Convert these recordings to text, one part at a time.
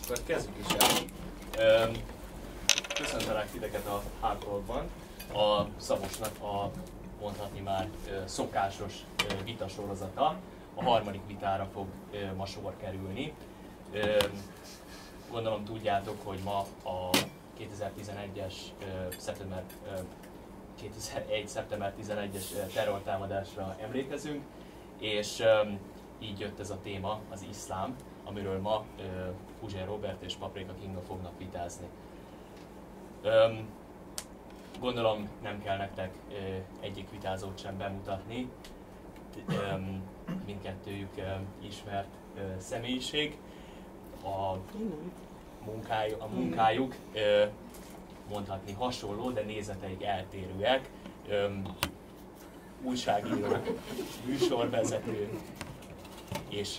akkor kezdjük is el. Köszöntelek titeket a Hardtalkban. A Szabosnak a mondhatni már szokásos vitasorozata. A harmadik vitára fog ma sor kerülni. Gondolom tudjátok, hogy ma a 2011-es szeptember 11-es terrortámadásra emlékezünk, és így jött ez a téma, az iszlám, amiről ma Puzsér Robert és Paprika Kinga fognak vitázni. Gondolom nem kell nektek egyik vitázót sem bemutatni, mindkettőjük ismert személyiség. A munkájuk mondhatni hasonló, de nézeteik eltérőek. Újságíró, műsorvezető és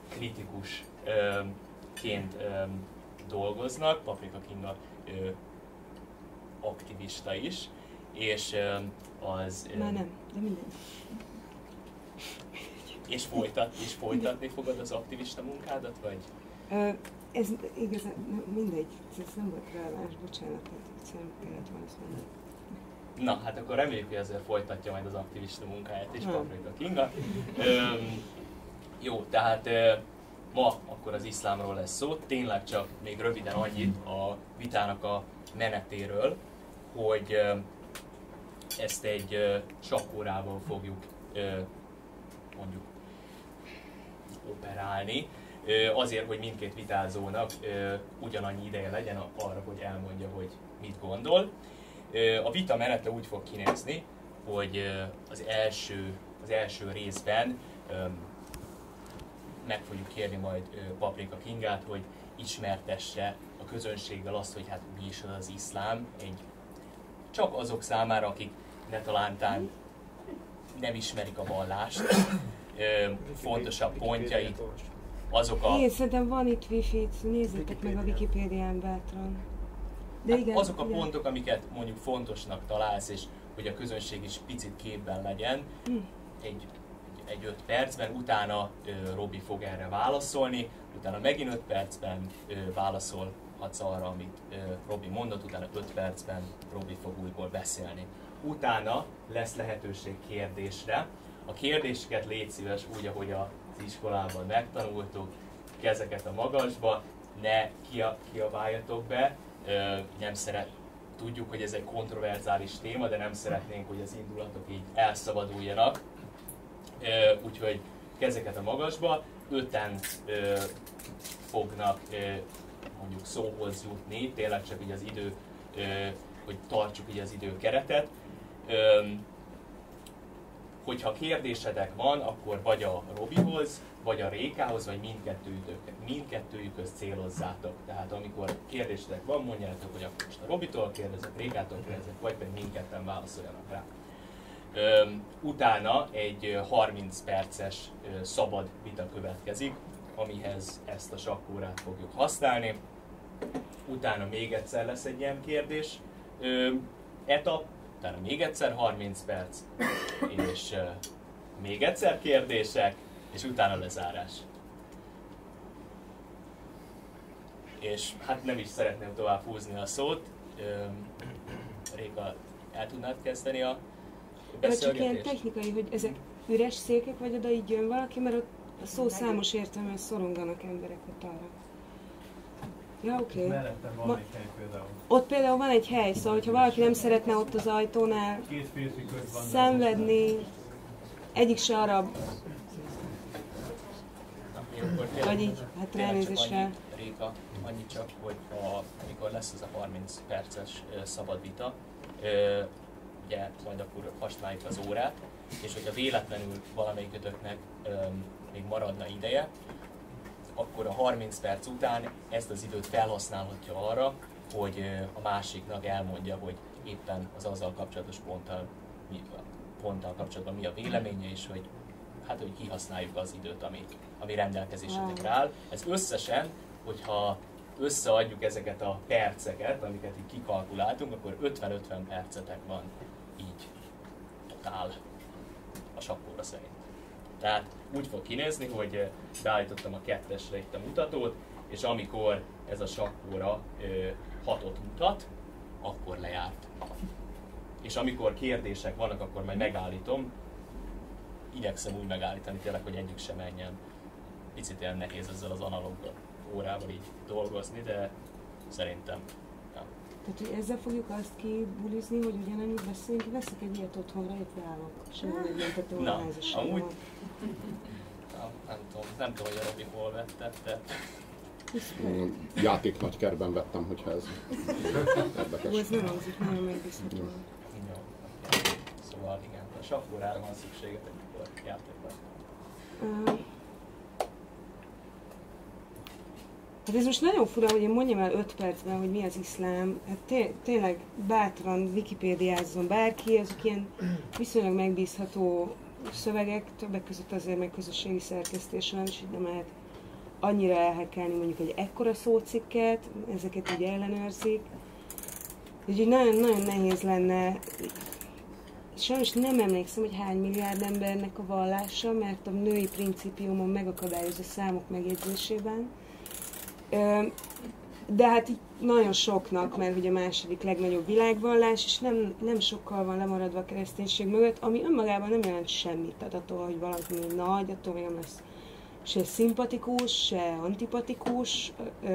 kritikusként dolgoznak. Paprika Kinga aktivista is, és az... Már nem, de minden. És folytatni fogod az aktivista munkádat, vagy? Ez igazán mindegy, ez nem volt releváns, bocsánat, egyszerűen kellett volna ezt mondani. Na, hát akkor reméljük, hogy ezzel folytatja majd az aktivista munkáját is Paprika Kinga. Jó, tehát ma akkor az iszlámról lesz szó, tényleg csak még röviden annyit a vitának a menetéről, hogy ezt egy sakkórával fogjuk mondjuk operálni, azért, hogy mindkét vitázónak ugyanannyi ideje legyen arra, hogy elmondja, hogy mit gondol. A vita menete úgy fog kinézni, hogy az első részben meg fogjuk kérni majd Paprika Kingát, hogy ismertesse a közönséggel azt, hogy hát mi is az iszlám, csak azok számára, akik netalántán nem ismerik a vallást, fontosabb pontjait, azok a... Én szerintem van itt wifi-t, nézzétek meg a Wikipédián bátran. De igen, azok a pontok, amiket mondjuk fontosnak találsz, és hogy a közönség is picit képben legyen, egy 5 percben, utána Robi fog erre válaszolni, utána megint 5 percben válaszolhatsz arra, amit Robi mondott, utána 5 percben Robi fog újból beszélni. Utána lesz lehetőség kérdésre. A kérdéseket légy szíves úgy, ahogy az iskolában megtanultuk, kezeket a magasba, ne kiabáljatok be, tudjuk, hogy ez egy kontroverzális téma, de nem szeretnénk, hogy az indulatok így elszabaduljanak. Úgyhogy kezeket a magasba, 5-en fognak mondjuk szóhoz jutni, tényleg csak így az idő, hogy tartsuk így az időkeretet. Hogyha kérdésedek van, akkor vagy a Robihoz, vagy a Rékához, vagy mindkettőjükhöz célozzátok. Tehát amikor kérdésedek van, mondjátok, hogy akkor most a Robitól kérdezek, Rékától kérdezek, vagy pedig mindketten válaszoljanak rá. Utána egy 30 perces szabad vita következik, amihez ezt a sakkórát fogjuk használni. Utána még egyszer lesz egy ilyen kérdés etap, utána még egyszer 30 perc, és még egyszer kérdések, és utána lezárás. És hát nem is szeretném tovább húzni a szót. Réka, el tudnád kezdeni a beszélgetést? Csak ilyen technikai, hogy ezek üres székek, vagy oda így jön valaki, mert ott a szó számos értelműen szoronganak emberek ott arra. Ja, oké. Mellettem van egy hely például. Ott például van egy hely, szóval hogyha valaki nem szeretne ott az ajtónál Két férfi köz van. szenvedni, egyik se arab, vagy így, hát ránézésre. Réka, annyi csak, hogy amikor lesz ez a 30 perces szabad vita, ugye majd akkor használjuk az órát, és hogyha véletlenül valamelyikötöknek még maradna ideje, akkor a 30 perc után ezt az időt felhasználhatja arra, hogy a másiknak elmondja, hogy éppen az azzal kapcsolatos ponttal kapcsolatban mi a véleménye, és hogy kihasználjuk az időt, ami rendelkezésetekre áll. Ez összesen, hogyha összeadjuk ezeket a perceket, amiket így kikalkuláltunk, akkor 50-50 percetek van így totál a sakkóra szerint. Tehát úgy fog kinézni, hogy beállítottam a 2-esre itt a mutatót, és amikor ez a sakkóra 6-ot mutat, akkor lejárt. És amikor kérdések vannak, akkor majd megállítom. Igyekszem úgy megállítani tényleg, hogy egyik sem menjen. Picit ilyen nehéz ezzel az analóg órával így dolgozni, de szerintem. Ja. Tehát, hogy ezzel fogjuk azt kibulizni, hogy ugyanannyit beszélünk, veszek egy ilyet otthonra, itt állok. Soha megmentettem a házasságban. Amúgy... nem tudom, hogy a Robi hol vette, de... Játék nagykerben vettem, hogyha ez érdekes. Ez nem hangzik, nagyon megbízható. Jó. Szóval igen, a sakkórára van szükségetek, amikor játékban. Hát ez most nagyon fura, hogy én mondjam el 5 percben, hogy mi az iszlám. Hát tényleg bátran wikipédiázzon bárki, ezek ilyen viszonylag megbízható szövegek, többek között azért meg közösségi szerkesztés van, és így nem lehet annyira elhekkelni mondjuk egy ekkora szócikket, ezeket így ellenőrzik. Úgyhogy nagyon nehéz lenne. Sajnos nem emlékszem, hogy hány milliárd embernek a vallása, mert a női principiumon megakadályoz a számok megjegyzésében. De hát így nagyon soknak, mert ugye a második legnagyobb világvallás, és nem sokkal van lemaradva a kereszténység mögött, ami önmagában nem jelent semmit. Tehát attól, hogy valami nagy, attól még nem lesz se szimpatikus, se antipatikus.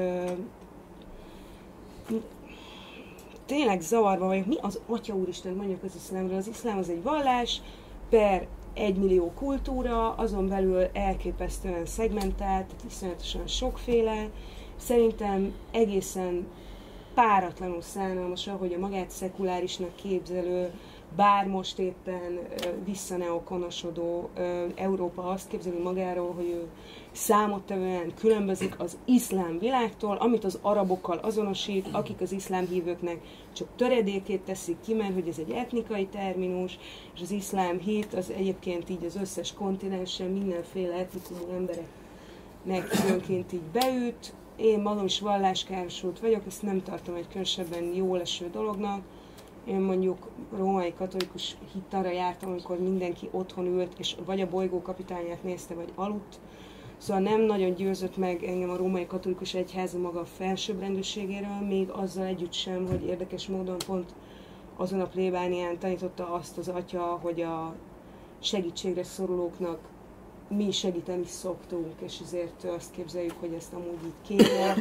Tényleg zavarba vagyok. Mi az Atya Úristen mondjuk az iszlámról? Az iszlám az egy vallás, per 1 millió kultúra, azon belül elképesztően szegmentált, tehát iszonyatosan sokféle. Szerintem egészen páratlanul szánalmas, ahogy a magát szekulárisnak képzelő, bár most éppen visszaneokonosodó Európa azt képzeli magáról, hogy ő számottevően különbözik az iszlám világtól, amit az arabokkal azonosít, akik az iszlám hívőknek csak töredékét teszik ki, mert hogy ez egy etnikai terminus, és az iszlám hit az egyébként így az összes kontinensen mindenféle etnikumú embereknek különként így beüt. Én magam is valláskárosult vagyok, ezt nem tartom egy különösebben jól eső dolognak. Én mondjuk római katolikus hittanra jártam, amikor mindenki otthon ült, és vagy a bolygó kapitányát nézte, vagy aludt. Szóval nem nagyon győzött meg engem a római katolikus egyház maga a felsőbbrendűségéről, még azzal együtt sem, hogy érdekes módon pont azon a plébánián tanította azt az atya, hogy a segítségre szorulóknak mi segíteni szoktunk, és ezért azt képzeljük, hogy ezt amúgy így kéne.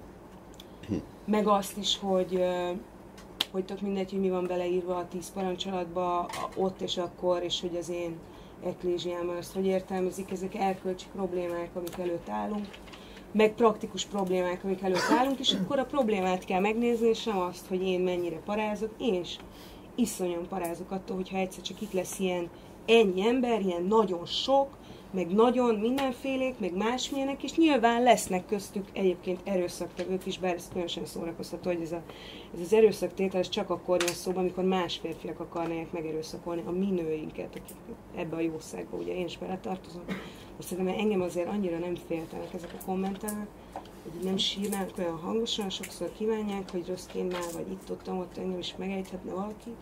Meg azt is, hogy tök mindegy, hogy mi van beleírva a 10 parancsolatba, ott és akkor, és hogy az én eklésiámmal azt hogy értelmezik, ezek erkölcsi problémák, amik előtt állunk, meg praktikus problémák, amik előtt állunk, és akkor a problémát kell megnézni, és nem azt, hogy én mennyire parázok, én is iszonyan parázok attól, hogyha egyszer csak itt lesz ennyi ember, ilyen nagyon sok, meg nagyon mindenfélék, meg másmilyenek, és nyilván lesznek köztük egyébként erőszaktevők is, bár ez különösen szórakoztató, hogy ez az erőszaktétel csak akkor jön szóba, amikor más férfiak akarnák megerőszakolni a mi nőinket, akik ebbe a jószágba, ugye én is beletartozom. Azt szerintem engem azért annyira nem féltenek ezek a kommentelek, hogy nem sírnának olyan hangosan, sokszor kívánják, hogy rossz kémmel, vagy itt-ott engem is megejthetne valaki.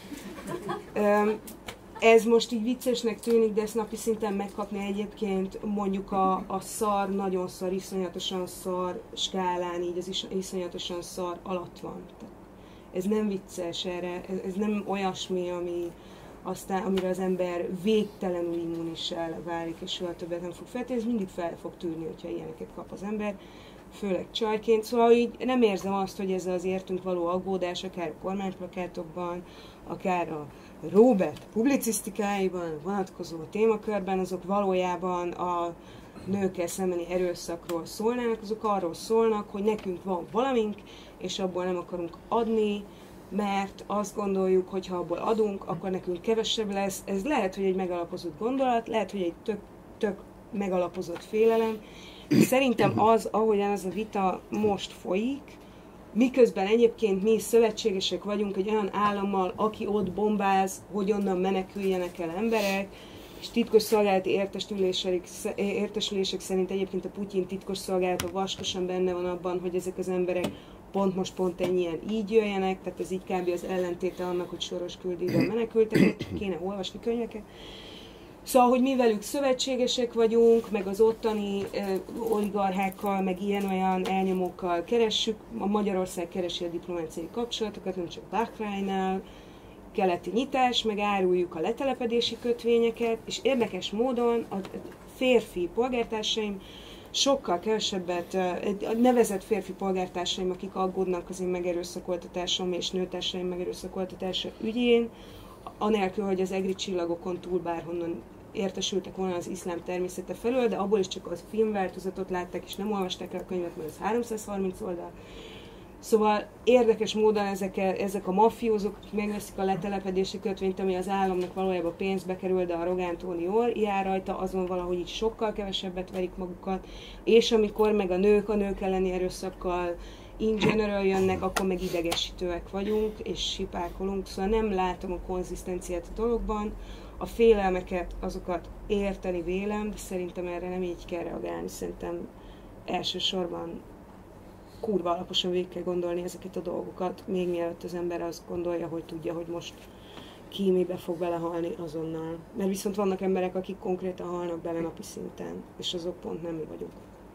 Ez most így viccesnek tűnik, de ezt napi szinten megkapni egyébként mondjuk a szar, nagyon szar, iszonyatosan szar skálán, így az iszonyatosan szar alatt van. Tehát ez nem vicces erre, ez nem olyasmi, amire az ember végtelenül immunissá válik, és soha többet nem fog feltenni, ez mindig fel fog tűrni, hogyha ilyeneket kap az ember, főleg csajként. Szóval így nem érzem azt, hogy ez az értünk való aggódás, akár a kormányplakátokban, akár a Robert publicisztikáiban, vonatkozó témakörben, azok valójában a nőkkel szembeni erőszakról szólnának, azok arról szólnak, hogy nekünk van valamink, és abból nem akarunk adni, mert azt gondoljuk, hogy ha abból adunk, akkor nekünk kevesebb lesz. Ez lehet, hogy egy megalapozott gondolat, lehet, hogy egy tök megalapozott félelem. Szerintem az, ahogyan ez a vita most folyik, miközben egyébként mi szövetségesek vagyunk egy olyan állammal, aki ott bombáz, hogy onnan meneküljenek el emberek, és titkosszolgálati értesülések szerint egyébként a Putyin titkosszolgálata vaskosan benne van abban, hogy ezek az emberek pont ennyien így jöjjenek, tehát ez így kb. Az ellentéte annak, hogy Soros küldi ide a menekülteket, kéne olvasni könyveket. Szóval, hogy mi velük szövetségesek vagyunk, meg az ottani oligarchákkal, meg ilyen-olyan elnyomókkal keressük, a Magyarország keresi a diplomáciai kapcsolatokat, nem csak Bahreinnal, keleti nyitás, meg áruljuk a letelepedési kötvényeket, és érdekes módon a férfi polgártársaim sokkal kevesebbet, a nevezett férfi polgártársaim, akik aggódnak az én megerőszakoltatásom és nőtársaim megerőszakoltatása ügyén, anélkül, hogy az egri csillagokon túl bárhonnan értesültek volna az iszlám természete felől, de abból is csak az filmváltozatot látták, és nem olvasták el a könyvet, mert ez 330 oldal. Szóval érdekes módon ezek a mafiózók, akik megveszik a letelepedési kötvényt, ami az államnak valójában pénzbe kerül, de a Rogántoni jár rajta, azon valahogy így sokkal kevesebbet verik magukat, és amikor meg a nők elleni erőszakkal in general jönnek, akkor meg idegesítőek vagyunk, és sipákolunk, szóval nem látom a konzisztenciát a dologban. A félelmeket, azokat érteni vélem, de szerintem erre nem így kell reagálni, szerintem elsősorban kurva alaposan végig kell gondolni ezeket a dolgokat, még mielőtt az ember azt gondolja, hogy tudja, hogy most ki mibe fog belehalni azonnal. Mert viszont vannak emberek, akik konkrétan halnak bele napi szinten, és azok pont nem mi vagyunk.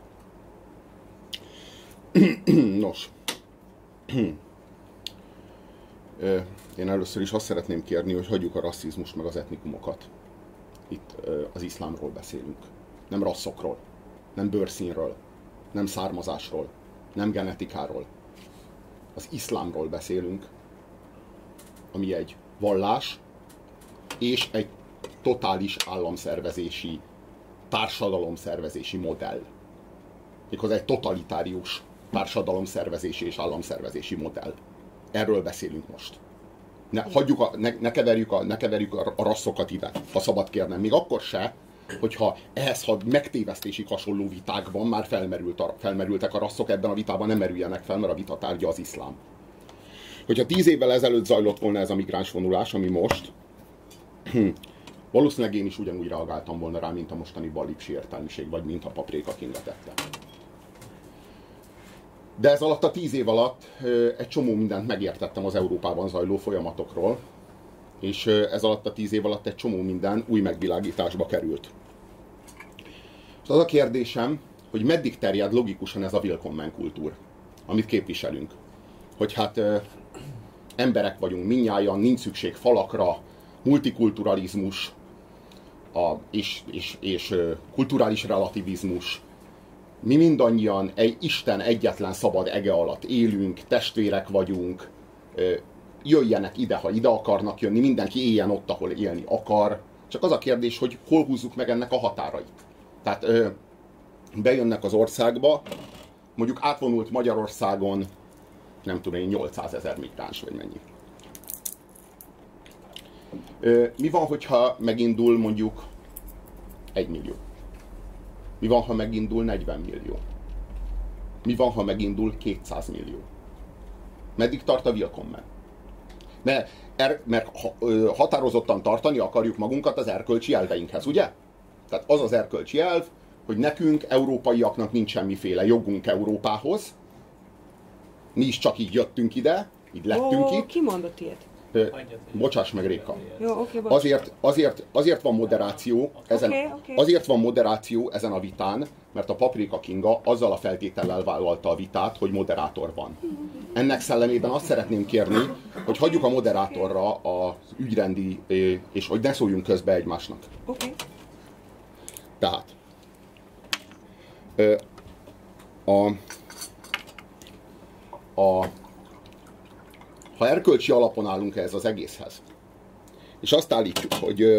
Nos. Én először is azt szeretném kérni, hogy hagyjuk a rasszizmust meg az etnikumokat. Itt az iszlámról beszélünk. Nem rasszokról, nem bőrszínről, nem származásról, nem genetikáról. Az iszlámról beszélünk, ami egy vallás és egy totális államszervezési, társadalomszervezési modell. Méghozzá egy totalitárius társadalomszervezési és államszervezési modell. Erről beszélünk most. Ne keverjük a rasszokat ide, ha szabad kérnem. Még akkor se, hogyha ehhez megtévesztésig hasonló vitákban már felmerültek a rasszok, ebben a vitában nem merüljenek fel, mert a vita tárgya az iszlám. Hogyha 10 évvel ezelőtt zajlott volna ez a migráns vonulás, ami most, valószínűleg én is ugyanúgy reagáltam volna rá, mint a mostani ballipsi értelmiség, vagy mint a Paprika Kinga tette. De ez alatt a 10 év alatt egy csomó mindent megértettem az Európában zajló folyamatokról, és ez alatt a 10 év alatt egy csomó minden új megvilágításba került. És az a kérdésem, hogy meddig terjed logikusan ez a willkommen kultúr, amit képviselünk. Hogy hát emberek vagyunk mindnyájan, nincs szükség falakra, multikulturalizmus és kulturális relativizmus. Mi mindannyian Isten egyetlen szabad ege alatt élünk, testvérek vagyunk, jöjjenek ide, ha ide akarnak jönni, mindenki éljen ott, ahol élni akar. Csak az a kérdés, hogy hol húzzuk meg ennek a határait. Tehát bejönnek az országba, mondjuk átvonult Magyarországon, nem tudom én, 800 000 migráns, vagy mennyi. Mi van, hogyha megindul mondjuk 1 millió? Mi van, ha megindul 40 millió? Mi van, ha megindul 200 millió? Meddig tart a willkommen? Mert határozottan tartani akarjuk magunkat az erkölcsi elveinkhez, ugye? Tehát az az erkölcsi elv, hogy nekünk, európaiaknak nincs semmiféle jogunk Európához. Mi is csak így jöttünk ide, így lettünk itt. Ki mondott ilyet? Bocsáss meg, Réka. Jó, okay, azért van moderáció azért van moderáció ezen a vitán, mert a Paprika Kinga azzal a feltétellel vállalta a vitát, hogy moderátor van. Ennek szellemében azt szeretném kérni, hogy hagyjuk a moderátorra az ügyrendi, és hogy ne szóljunk közbe egymásnak. Okay. Tehát ha erkölcsi alapon állunk ehhez az egészhez, és azt állítjuk,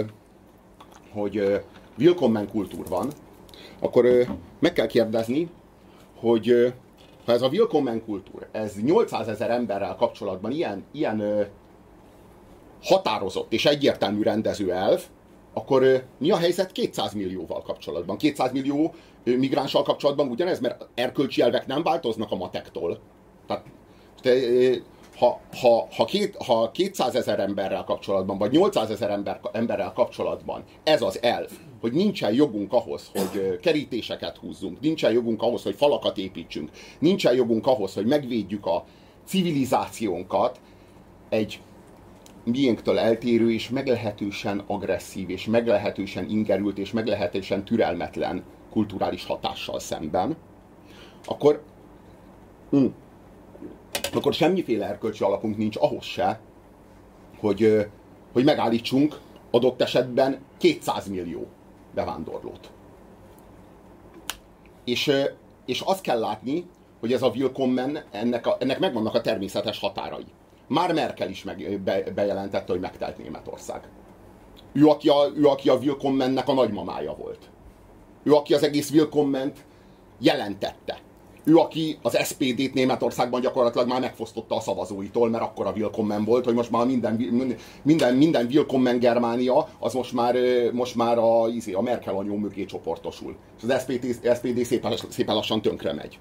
hogy willkommen kultúr van, akkor meg kell kérdezni, hogy ha ez a willkommen kultúr, ez 800 000 emberrel kapcsolatban ilyen határozott és egyértelmű rendező elv, akkor mi a helyzet 200 millióval kapcsolatban? 200 millió migránssal kapcsolatban ugyanez, mert erkölcsi elvek nem változnak a matektól. Tehát ha 200 000 emberrel kapcsolatban, vagy 800 000 emberrel kapcsolatban ez az elv, hogy nincsen jogunk ahhoz, hogy kerítéseket húzzunk, nincsen jogunk ahhoz, hogy falakat építsünk, nincsen jogunk ahhoz, hogy megvédjük a civilizációnkat egy miénktől eltérő, és meglehetősen agresszív, és meglehetősen ingerült, és meglehetősen türelmetlen kulturális hatással szemben, akkor semmiféle erkölcsi alapunk nincs ahhoz se, hogy megállítsunk adott esetben 200 millió bevándorlót. És azt kell látni, hogy ez a Willkommen, ennek megvannak a természetes határai. Már Merkel is bejelentette, hogy megtelt Németország. Ő, aki a Willkommennek a nagymamája volt. Ő, aki az egész Willkomment jelentette. Ő, aki az SPD-t Németországban gyakorlatilag már megfosztotta a szavazóitól, mert akkor a Willkommen volt, hogy most már minden Willkommen Germánia, az most már a Merkel anyó mögé csoportosul. És az SPD szépen lassan tönkre megy.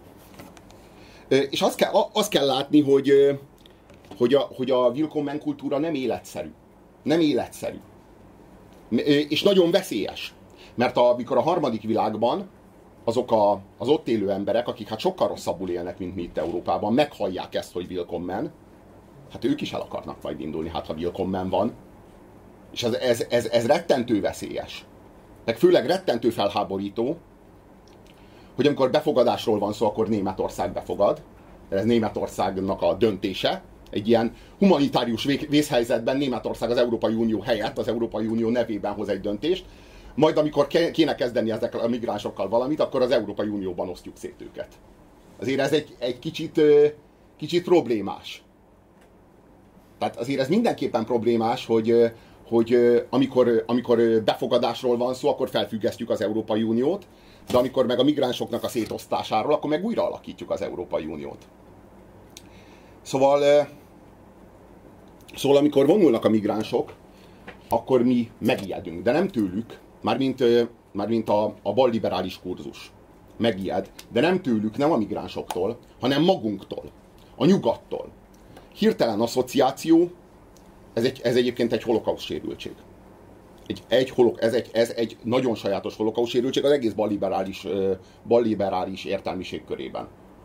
És azt kell látni, hogy a Willkommen kultúra nem életszerű. Nem életszerű. És nagyon veszélyes. Mert amikor a harmadik világban azok az ott élő emberek, akik hát sokkal rosszabbul élnek, mint mi itt Európában, meghallják ezt, hogy Willkommen, hát ők is el akarnak majd indulni, hát ha Willkommen van. És ez rettentő veszélyes. Meg főleg rettentő felháborító, hogy amikor befogadásról van szó, akkor Németország befogad. Ez Németországnak a döntése. Egy ilyen humanitárius vészhelyzetben Németország az Európai Unió helyett, az Európai Unió nevében hoz egy döntést, majd amikor kéne kezdeni ezekkel a migránsokkal valamit, akkor az Európai Unióban osztjuk szét őket. Azért ez egy kicsit problémás. Tehát azért ez mindenképpen problémás, hogy amikor befogadásról van szó, akkor felfüggesztjük az Európai Uniót, de amikor meg a migránsoknak a szétosztásáról, akkor meg újra alakítjuk az Európai Uniót. Szóval amikor vonulnak a migránsok, akkor mi megijedünk, de nem tőlük, mármint a balliberális kurzus megijed, de nem tőlük, nem a migránsoktól, hanem magunktól, a nyugattól. Hirtelen asszociáció, ez egyébként egy holokauszt sérültség. Ez egy nagyon sajátos holokauszt sérültség az egész balliberális értelmiség körében.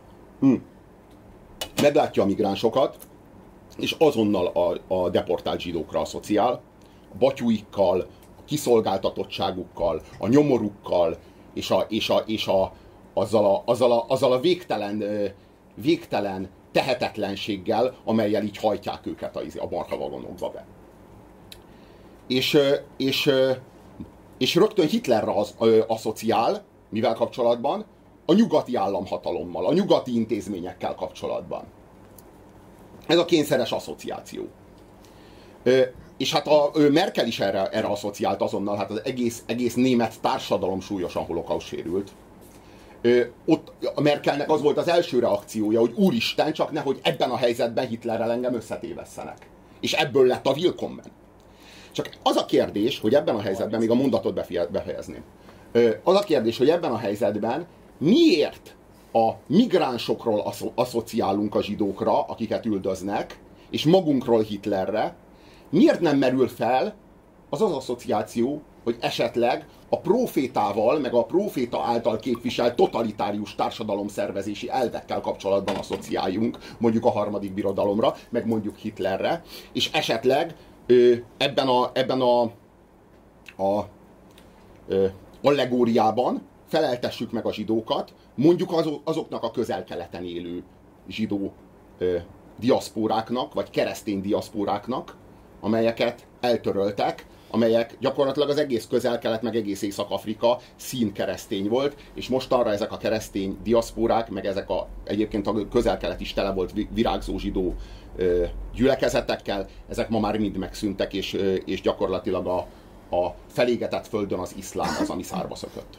Meglátja a migránsokat, és azonnal a deportált zsidókra asszociál, a batyuikkal, a kiszolgáltatottságukkal, a nyomorukkal, és azzal a végtelen tehetetlenséggel, amellyel így hajtják őket a marhavagonokba be. És rögtön Hitlerre asszociál, mivel kapcsolatban? A nyugati államhatalommal, a nyugati intézményekkel kapcsolatban. Ez a kényszeres asszociáció. És hát a Merkel is erre asszociált azonnal, hát az egész német társadalom súlyosan holokauszt sérült. Ott a Merkelnek az volt az első reakciója, hogy úristen, csak nehogy ebben a helyzetben Hitlerrel engem összetévesszenek. És ebből lett a Willkommen. Csak az a kérdés, hogy ebben a helyzetben, még a mondatot befejezném. Az a kérdés, hogy ebben a helyzetben miért a migránsokról asszociálunk a zsidókra, akiket üldöznek, és magunkról Hitlerre, miért nem merül fel az asszociáció, hogy esetleg a prófétával, meg a próféta által képviselt totalitárius társadalomszervezési elvekkel kapcsolatban asszociáljunk, mondjuk a harmadik birodalomra, meg mondjuk Hitlerre, és esetleg ebben a allegóriában feleltessük meg a zsidókat, mondjuk azoknak a közel-keleten élő zsidó diaszpóráknak, vagy keresztény diaszpóráknak, amelyeket eltöröltek, amelyek gyakorlatilag az egész közel-kelet, meg egész Észak-Afrika színkeresztény volt, és mostanra ezek a keresztény diaszpórák, meg egyébként a közel-kelet is tele volt virágzó zsidó gyülekezetekkel, ezek ma már mind megszűntek, és gyakorlatilag a felégetett földön az iszlám az, ami szárba szökött.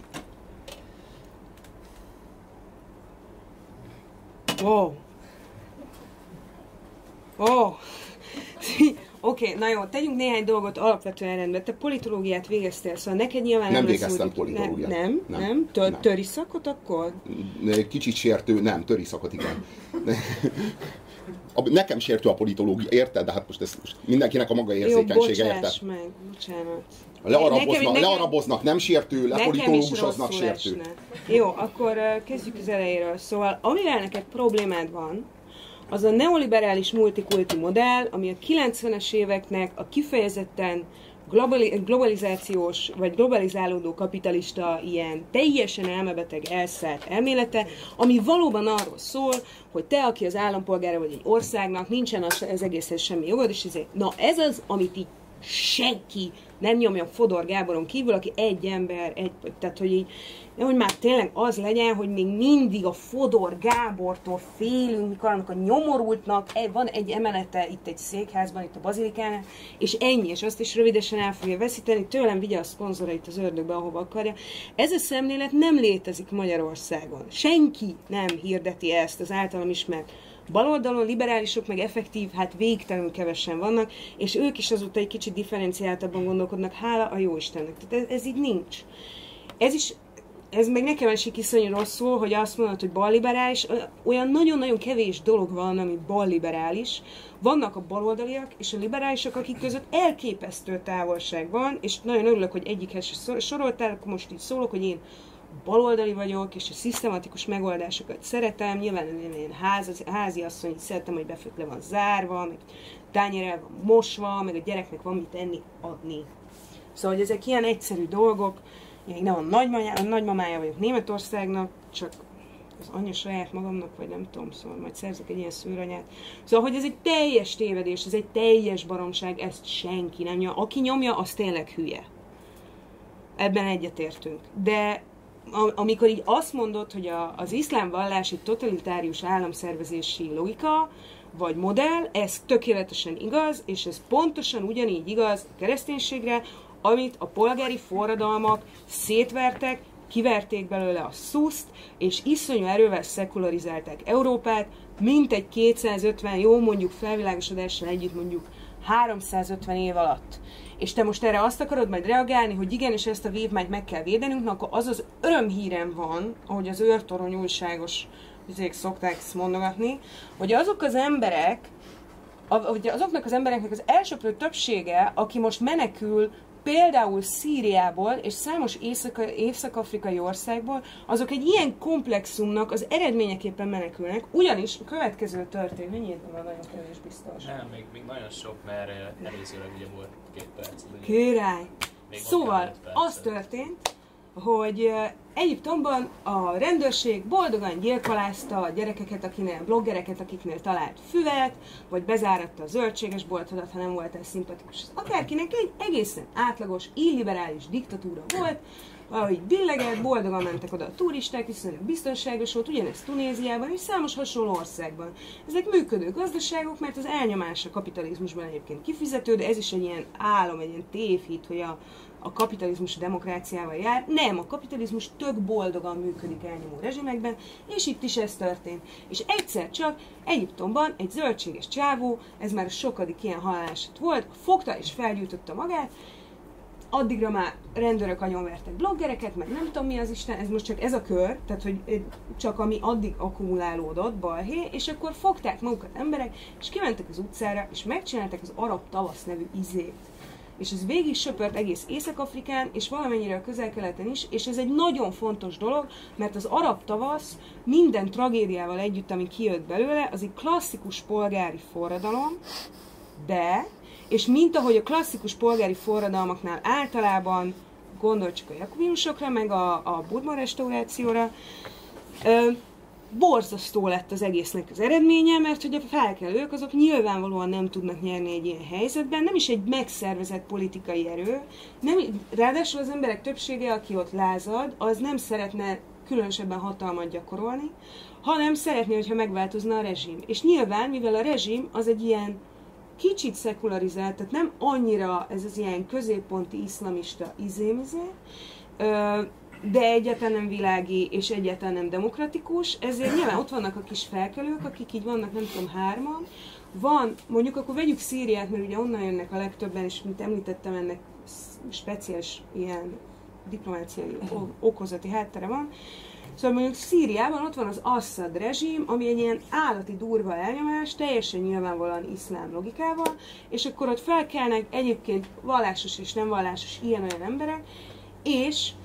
Oké, na jó, tegyünk néhány dolgot alapvetően rendbe. Te politológiát végeztél, szóval neked nyilván nem végeztem politológiát. Nem? Töri szakot akkor? Kicsit sértő, nem, töri szakot, igen. Nekem sértő a politológia, érted? De hát most mindenkinek a maga érzékenysége, érted? Jó, bocsáss meg, bocsánat. Learaboznak, nem sértő, lepolitológusoznak, sértő. Jó, akkor kezdjük az elejéről. Szóval, amivel neked problémád van, az a neoliberális multikulti modell, ami a 90-es éveknek a kifejezetten globalizációs, vagy globalizálódó kapitalista, ilyen teljesen elmebeteg, elszállt elmélete, ami valóban arról szól, hogy te, aki az állampolgára vagy egy országnak, nincsen az egészhez semmi jogod, és ezért, na ez az, amit így senki nem nyomja Fodor Gáboron kívül, aki egy ember, tehát hogy így, hogy már tényleg az legyen, hogy még mindig a Fodor Gábortól félünk, mikor annak a nyomorultnak van egy emelete itt egy székházban, itt a Bazilikánál, és ennyi, és azt is rövidesen el fogja veszíteni, tőlem vigye a szponzorait az ördögbe, ahova akarja. Ez a szemlélet nem létezik Magyarországon. Senki nem hirdeti ezt az általam ismert baloldalon, liberálisok meg effektív, hát végtelenül kevesen vannak, és ők is azóta egy kicsit differenciáltabban gondolkodnak, hála a jóistennek. Tehát ez így nincs. Ez meg nekem esik iszonyú rosszul, hogy azt mondod, hogy balliberális, olyan nagyon-nagyon kevés dolog van, ami balliberális. Vannak a baloldaliak és a liberálisok, akik között elképesztő távolság van, és nagyon örülök, hogy egyikhez soroltál, akkor most így szólok, hogy én baloldali vagyok, és a szisztematikus megoldásokat szeretem, nyilván én házi asszony, így szeretem, hogy befőtt le van zárva, meg tányérrel van mosva, meg a gyereknek van mit enni, adni. Szóval, hogy ezek ilyen egyszerű dolgok, én nem a nagymamája vagyok Németországnak, csak az anyja saját magamnak, vagy nem tudom, szóval majd szerzek egy ilyen szőranyát. Szóval, hogy ez egy teljes tévedés, ez egy teljes baromság, ezt senki nem nyomja. Aki nyomja, az tényleg hülye. Ebben egyetértünk. De amikor így azt mondod, hogy az iszlám vallás egy totalitárius államszervezési logika, vagy modell, ez tökéletesen igaz, és ez pontosan ugyanígy igaz a kereszténységre, amit a polgári forradalmak szétvertek, kiverték belőle a szuszt, és iszonyú erővel szekularizálták Európát, mintegy 250, jó mondjuk felvilágosodással együtt mondjuk 350 év alatt. És te most erre azt akarod majd reagálni, hogy igen, és ezt a vívmányt meg kell védenünk, na akkor az örömhírem van, ahogy az őrtorony újságos üzék szokták ezt mondogatni, hogy azok az emberek, azoknak az embereknek az elsőprő többsége, aki most menekül például Szíriából és számos észak-afrikai országból, azok egy ilyen komplexumnak az eredményeképpen menekülnek, ugyanis a következő történmény, van nagyon kevés biztos. Nem, még nagyon sok, mert előzőleg ugye volt 2 perc. Király! Szóval az történt, hogy Egyiptomban a rendőrség boldogan gyilkolázta a gyerekeket, bloggereket, akiknél talált füvet, vagy bezáratta a zöldséges boltodat, ha nem volt ez szimpatikus. Akárkinek egy egészen átlagos, illiberális diktatúra volt, valahogy billegett, boldogan mentek oda a turisták, viszonylag biztonságos volt, ugyanezt Tunéziában és számos hasonló országban. Ezek működő gazdaságok, mert az elnyomás a kapitalizmusban egyébként kifizető, de ez is egy ilyen álom, egy ilyen tévhit, hogy a kapitalizmus a demokráciával jár. Nem, a kapitalizmus tök boldogan működik elnyomó rezsimekben, és itt is ez történt. És egyszer csak Egyiptomban egy zöldséges csávó, ez már a sokadik ilyen haláleset volt, fogta és felgyújtotta magát, addigra már rendőrök agyonvertek bloggereket, meg nem tudom mi az Isten, ez most csak ez a kör, tehát hogy csak ami addig akkumulálódott, balhé, és akkor fogták magukat emberek, és kimentek az utcára, és megcsinálták az arab tavasz nevű izét. És ez végig söpört egész Észak-Afrikán, és valamennyire a Közel-Keleten is, és ez egy nagyon fontos dolog, mert az arab tavasz minden tragédiával együtt, ami kijött belőle, az egy klasszikus polgári forradalom, és mint ahogy a klasszikus polgári forradalmaknál általában, gondolj csak a jakobinusokra, meg a Bourbon restaurációra, borzasztó lett az egésznek az eredménye, mert hogy a felkelők azok nyilvánvalóan nem tudnak nyerni egy ilyen helyzetben, nem is egy megszervezett politikai erő, ráadásul az emberek többsége, aki ott lázad, az nem szeretne különösebben hatalmat gyakorolni, hanem szeretné, hogyha megváltozna a rezsim. És nyilván, mivel a rezsim az egy ilyen kicsit szekularizált, tehát nem annyira ez az ilyen középponti iszlamista izémizé, de egyáltalán nem világi és egyáltalán nem demokratikus, ezért nyilván ott vannak a kis felkelők, akik így vannak, nem tudom, 3-an. Van, mondjuk akkor vegyük Szíriát, mert ugye onnan jönnek a legtöbben, és mint említettem, ennek speciális ilyen diplomáciai okozati háttere van. Szóval mondjuk Szíriában ott van az Assad rezsim, ami egy ilyen állati durva elnyomás, teljesen nyilvánvalóan iszlám logikával, és akkor ott felkelnek egyébként vallásos és nem vallásos ilyen-olyan emberek, és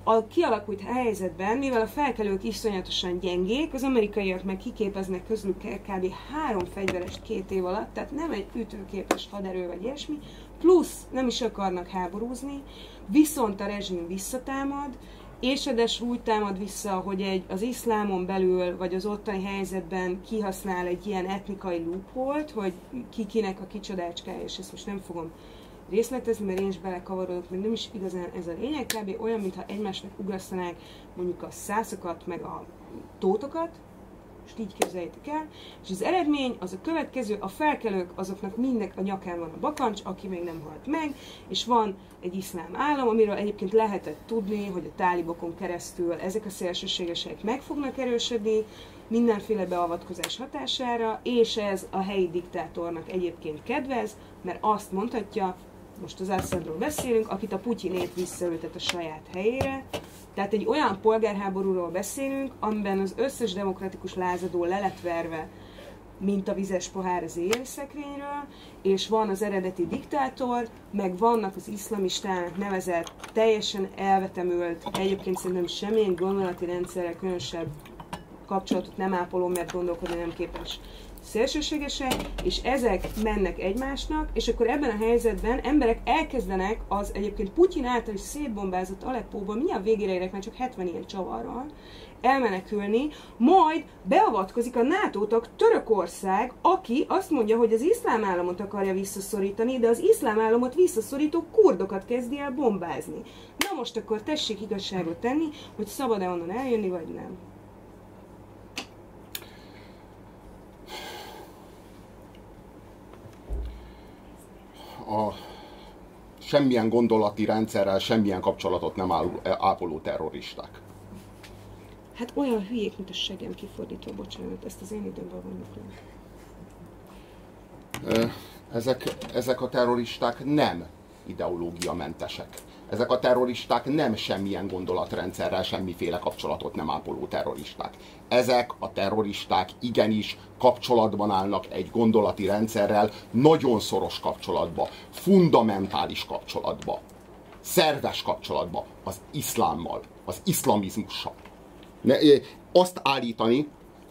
a kialakult helyzetben, mivel a felkelők iszonyatosan gyengék, az amerikaiak meg kiképeznek közülük kb. 3 fegyverest 2 év alatt, tehát nem egy ütőképes haderő vagy ilyesmi, plusz nem is akarnak háborúzni, viszont a rezsim visszatámad, és ráadásul úgy támad vissza, hogy az iszlámon belül, vagy az ottani helyzetben kihasznál egy ilyen etnikai loophole-t, hogy kinek a kicsodácskája, és ezt most nem fogom részletezni, mert én is belekavarodok, még nem is igazán ez a lényeg, kb. Olyan, mintha egymásnak ugrasztanák mondjuk a szászokat, meg a tótokat, most így képzeljétek el, és az eredmény az a következő, a felkelők azoknak mindnek a nyakán van a bakancs, aki még nem halt meg, és van egy iszlám állam, amiről egyébként lehetett tudni, hogy a tálibokon keresztül ezek a szélsőségesek meg fognak erősödni, mindenféle beavatkozás hatására, és ez a helyi diktátornak egyébként kedvez, mert azt mondhatja, most az Assadról beszélünk, akit a Putyinét visszaültet a saját helyére. Tehát egy olyan polgárháborúról beszélünk, amiben az összes demokratikus lázadó le lett verve, mint a vizes pohár az éjjeli szekrényről, és van az eredeti diktátor, meg vannak az iszlamistának nevezett, teljesen elvetemült, egyébként szerintem semmilyen gondolati rendszerrel különösebb kapcsolatot nem ápoló, mert gondolkodni nem képes szélsőségesek, és ezek mennek egymásnak, és akkor ebben a helyzetben emberek elkezdenek az egyébként Putyin által is szétbombázott Aleppóban, mi a végére érek már csak 70 ilyen csavarral, elmenekülni, majd beavatkozik a NATO-tag Törökország, aki azt mondja, hogy az iszlám államot akarja visszaszorítani, de az iszlám államot visszaszorító kurdokat kezdi el bombázni. Na most akkor tessék igazságot tenni, hogy szabad-e onnan eljönni, vagy nem. Semmilyen gondolati rendszerrel, semmilyen kapcsolatot nem ápoló terroristák. Hát olyan hülyék, mint a segem kifordítva, bocsánat, ezt az én időmben mondjuk le. Ezek a terroristák nem ideológiamentesek. Ezek a terroristák nem semmilyen gondolatrendszerrel, semmiféle kapcsolatot nem ápoló terroristák. Ezek a terroristák igenis kapcsolatban állnak egy gondolati rendszerrel, nagyon szoros kapcsolatba, fundamentális kapcsolatba, szerves kapcsolatba az iszlámmal, az iszlamizmussal. Azt állítani,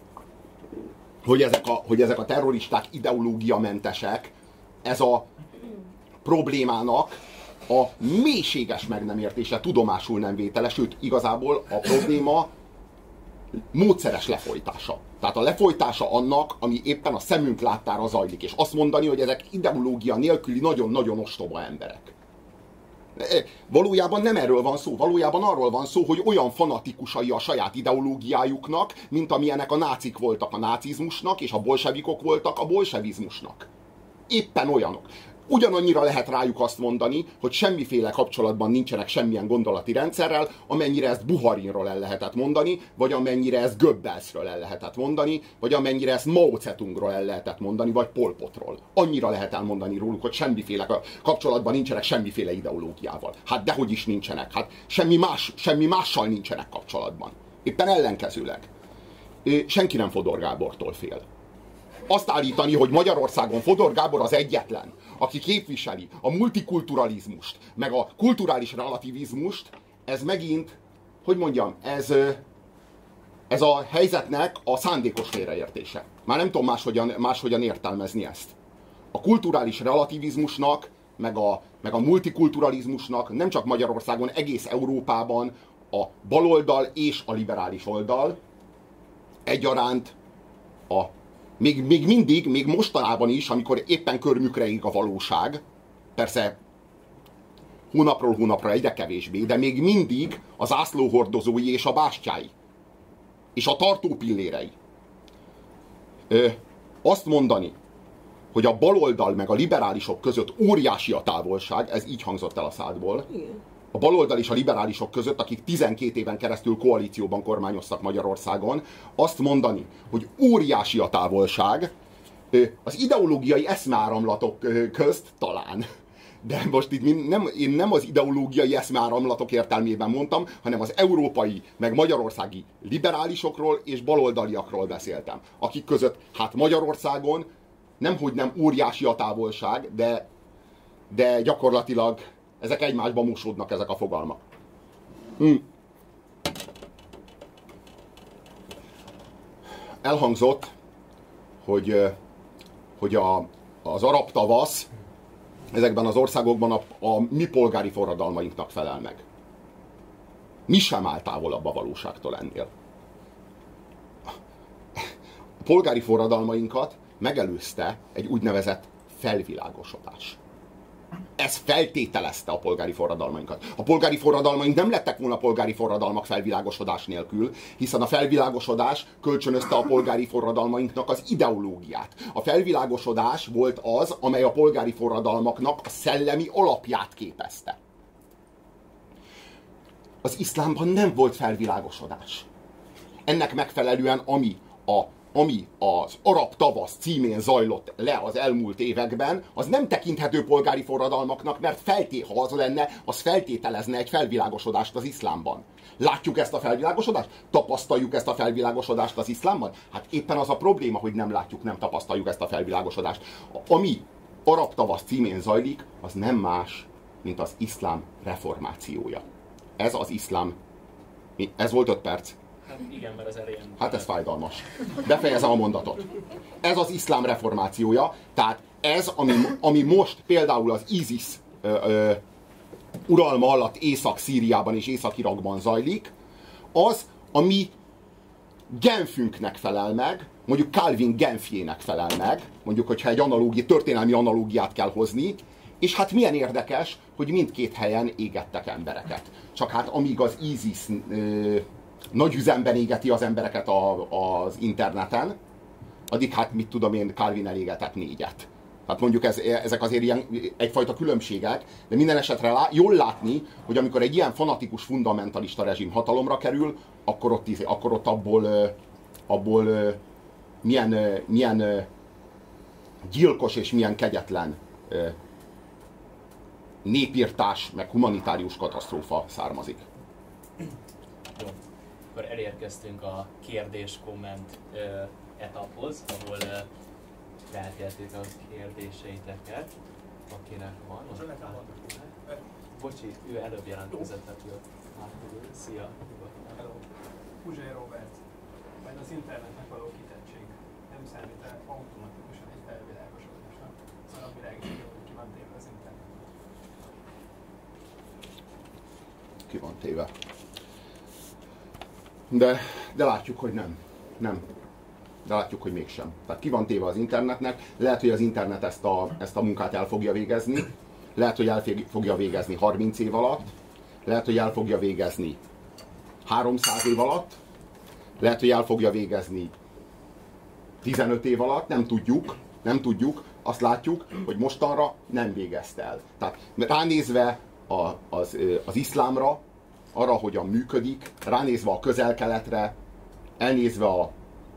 hogy ezek a terroristák ideológiamentesek, ez a problémának a mélységes meg nem értése, tudomásul nem vétele, sőt, igazából a probléma módszeres lefolytása. Tehát a lefolytása annak, ami éppen a szemünk láttára zajlik, és azt mondani, hogy ezek ideológia nélküli nagyon-nagyon ostoba emberek. Valójában nem erről van szó, valójában arról van szó, hogy olyan fanatikusai a saját ideológiájuknak, mint amilyenek a nácik voltak a nácizmusnak, és a bolsevikok voltak a bolsevizmusnak. Éppen olyanok. Ugyanannyira lehet rájuk azt mondani, hogy semmiféle kapcsolatban nincsenek semmilyen gondolati rendszerrel, amennyire ezt Buharinról el lehetett mondani, vagy amennyire ezt Goebbelsről el lehetett mondani, vagy amennyire ezt Mao Zedongról el lehetett mondani, vagy Pol Potról. Annyira lehet elmondani róluk, hogy semmiféle kapcsolatban nincsenek semmiféle ideológiával. Hát dehogy is nincsenek. Hát semmi mással nincsenek kapcsolatban. Éppen ellenkezőleg. Senki nem Fodor Gábortól fél. Azt állítani, hogy Magyarországon Fodor Gábor az egyetlen, aki képviseli a multikulturalizmust, meg a kulturális relativizmust, ez megint, hogy mondjam, ez a helyzetnek a szándékos félreértése. Már nem tudom máshogyan értelmezni ezt. A kulturális relativizmusnak, meg a multikulturalizmusnak nem csak Magyarországon, egész Európában a baloldal és a liberális oldal egyaránt még mindig, még mostanában is, amikor éppen körmükre ég a valóság, persze hónapról hónapra egyre kevésbé, de még mindig az zászlóhordozói és a bástyái, és a tartópillérei. Azt mondani, hogy a baloldal meg a liberálisok között óriási a távolság, ez így hangzott el a szádból, a baloldal és a liberálisok között, akik 12 éven keresztül koalícióban kormányoztak Magyarországon, azt mondani, hogy óriási a távolság, az ideológiai eszmeáramlatok közt talán. De most itt én nem az ideológiai eszmeáramlatok értelmében mondtam, hanem az európai, meg magyarországi liberálisokról és baloldaliakról beszéltem. Akik között, hát Magyarországon nemhogy nem óriási a távolság, de gyakorlatilag ezek egymásba mosódnak, ezek a fogalmak. elhangzott, hogy az arab tavasz ezekben az országokban a mi polgári forradalmainknak felel meg. Mi sem áll távolabb a valóságtól ennél. A polgári forradalmainkat megelőzte egy úgynevezett felvilágosodás. Ez feltételezte a polgári forradalmainkat. A polgári forradalmaink nem lettek volna polgári forradalmak felvilágosodás nélkül, hiszen a felvilágosodás kölcsönözte a polgári forradalmainknak az ideológiát. A felvilágosodás volt az, amely a polgári forradalmaknak a szellemi alapját képezte. Az iszlámban nem volt felvilágosodás. Ennek megfelelően, ami az arab tavasz címén zajlott le az elmúlt években, az nem tekinthető polgári forradalmaknak, mert ha az lenne, az feltételezne egy felvilágosodást az iszlámban. Látjuk ezt a felvilágosodást? Tapasztaljuk ezt a felvilágosodást az iszlámban? Hát éppen az a probléma, hogy nem látjuk, nem tapasztaljuk ezt a felvilágosodást. Ami arab tavasz címén zajlik, az nem más, mint az iszlám reformációja. Ez az iszlám... Ez volt 5 perc. Hát igen, mert az elején... Hát ez fájdalmas. Befejezem a mondatot. Ez az iszlám reformációja, tehát ez, ami most például az ISIS uralma alatt Észak-Szíriában és Észak-Irakban zajlik, az, ami Genfünknek felel meg, mondjuk Calvin Genfjének felel meg, mondjuk, hogyha egy történelmi analógiát kell hozni, és hát milyen érdekes, hogy mindkét helyen égettek embereket. Csak hát amíg az ISIS nagy üzemben égeti az embereket az interneten, addig hát mit tudom én, Calvin elégetett 4-et. Hát mondjuk ezek azért ilyen egyfajta különbségek, de minden esetre jól látni, hogy amikor egy ilyen fanatikus, fundamentalista rezsim hatalomra kerül, akkor ott abból milyen gyilkos és milyen kegyetlen népirtás, meg humanitárius katasztrófa származik. Jó. Akkor elérkeztünk a kérdés-komment etaphoz, ahol feltehetik a kérdéseiteket, akinek van. Bocsi, ő előbb jelentkezett, tehát jött. Szia! Hello! Puzsai Robert. Majd az internetnek való kitettség nem számít el automatikusan egy felvilágosodásnak. Az alapvilág is ki van téve az internet. Ki van téve. De látjuk, hogy nem. De látjuk, hogy mégsem. Tehát ki van téve az internetnek. Lehet, hogy az internet ezt a munkát el fogja végezni. Lehet, hogy el fogja végezni 30 év alatt. Lehet, hogy el fogja végezni 300 év alatt. Lehet, hogy el fogja végezni 15 év alatt. Nem tudjuk. Azt látjuk, hogy mostanra nem végezte el. Tehát ránézve az iszlámra, arra, hogyan működik, ránézve a Közel-Keletre, elnézve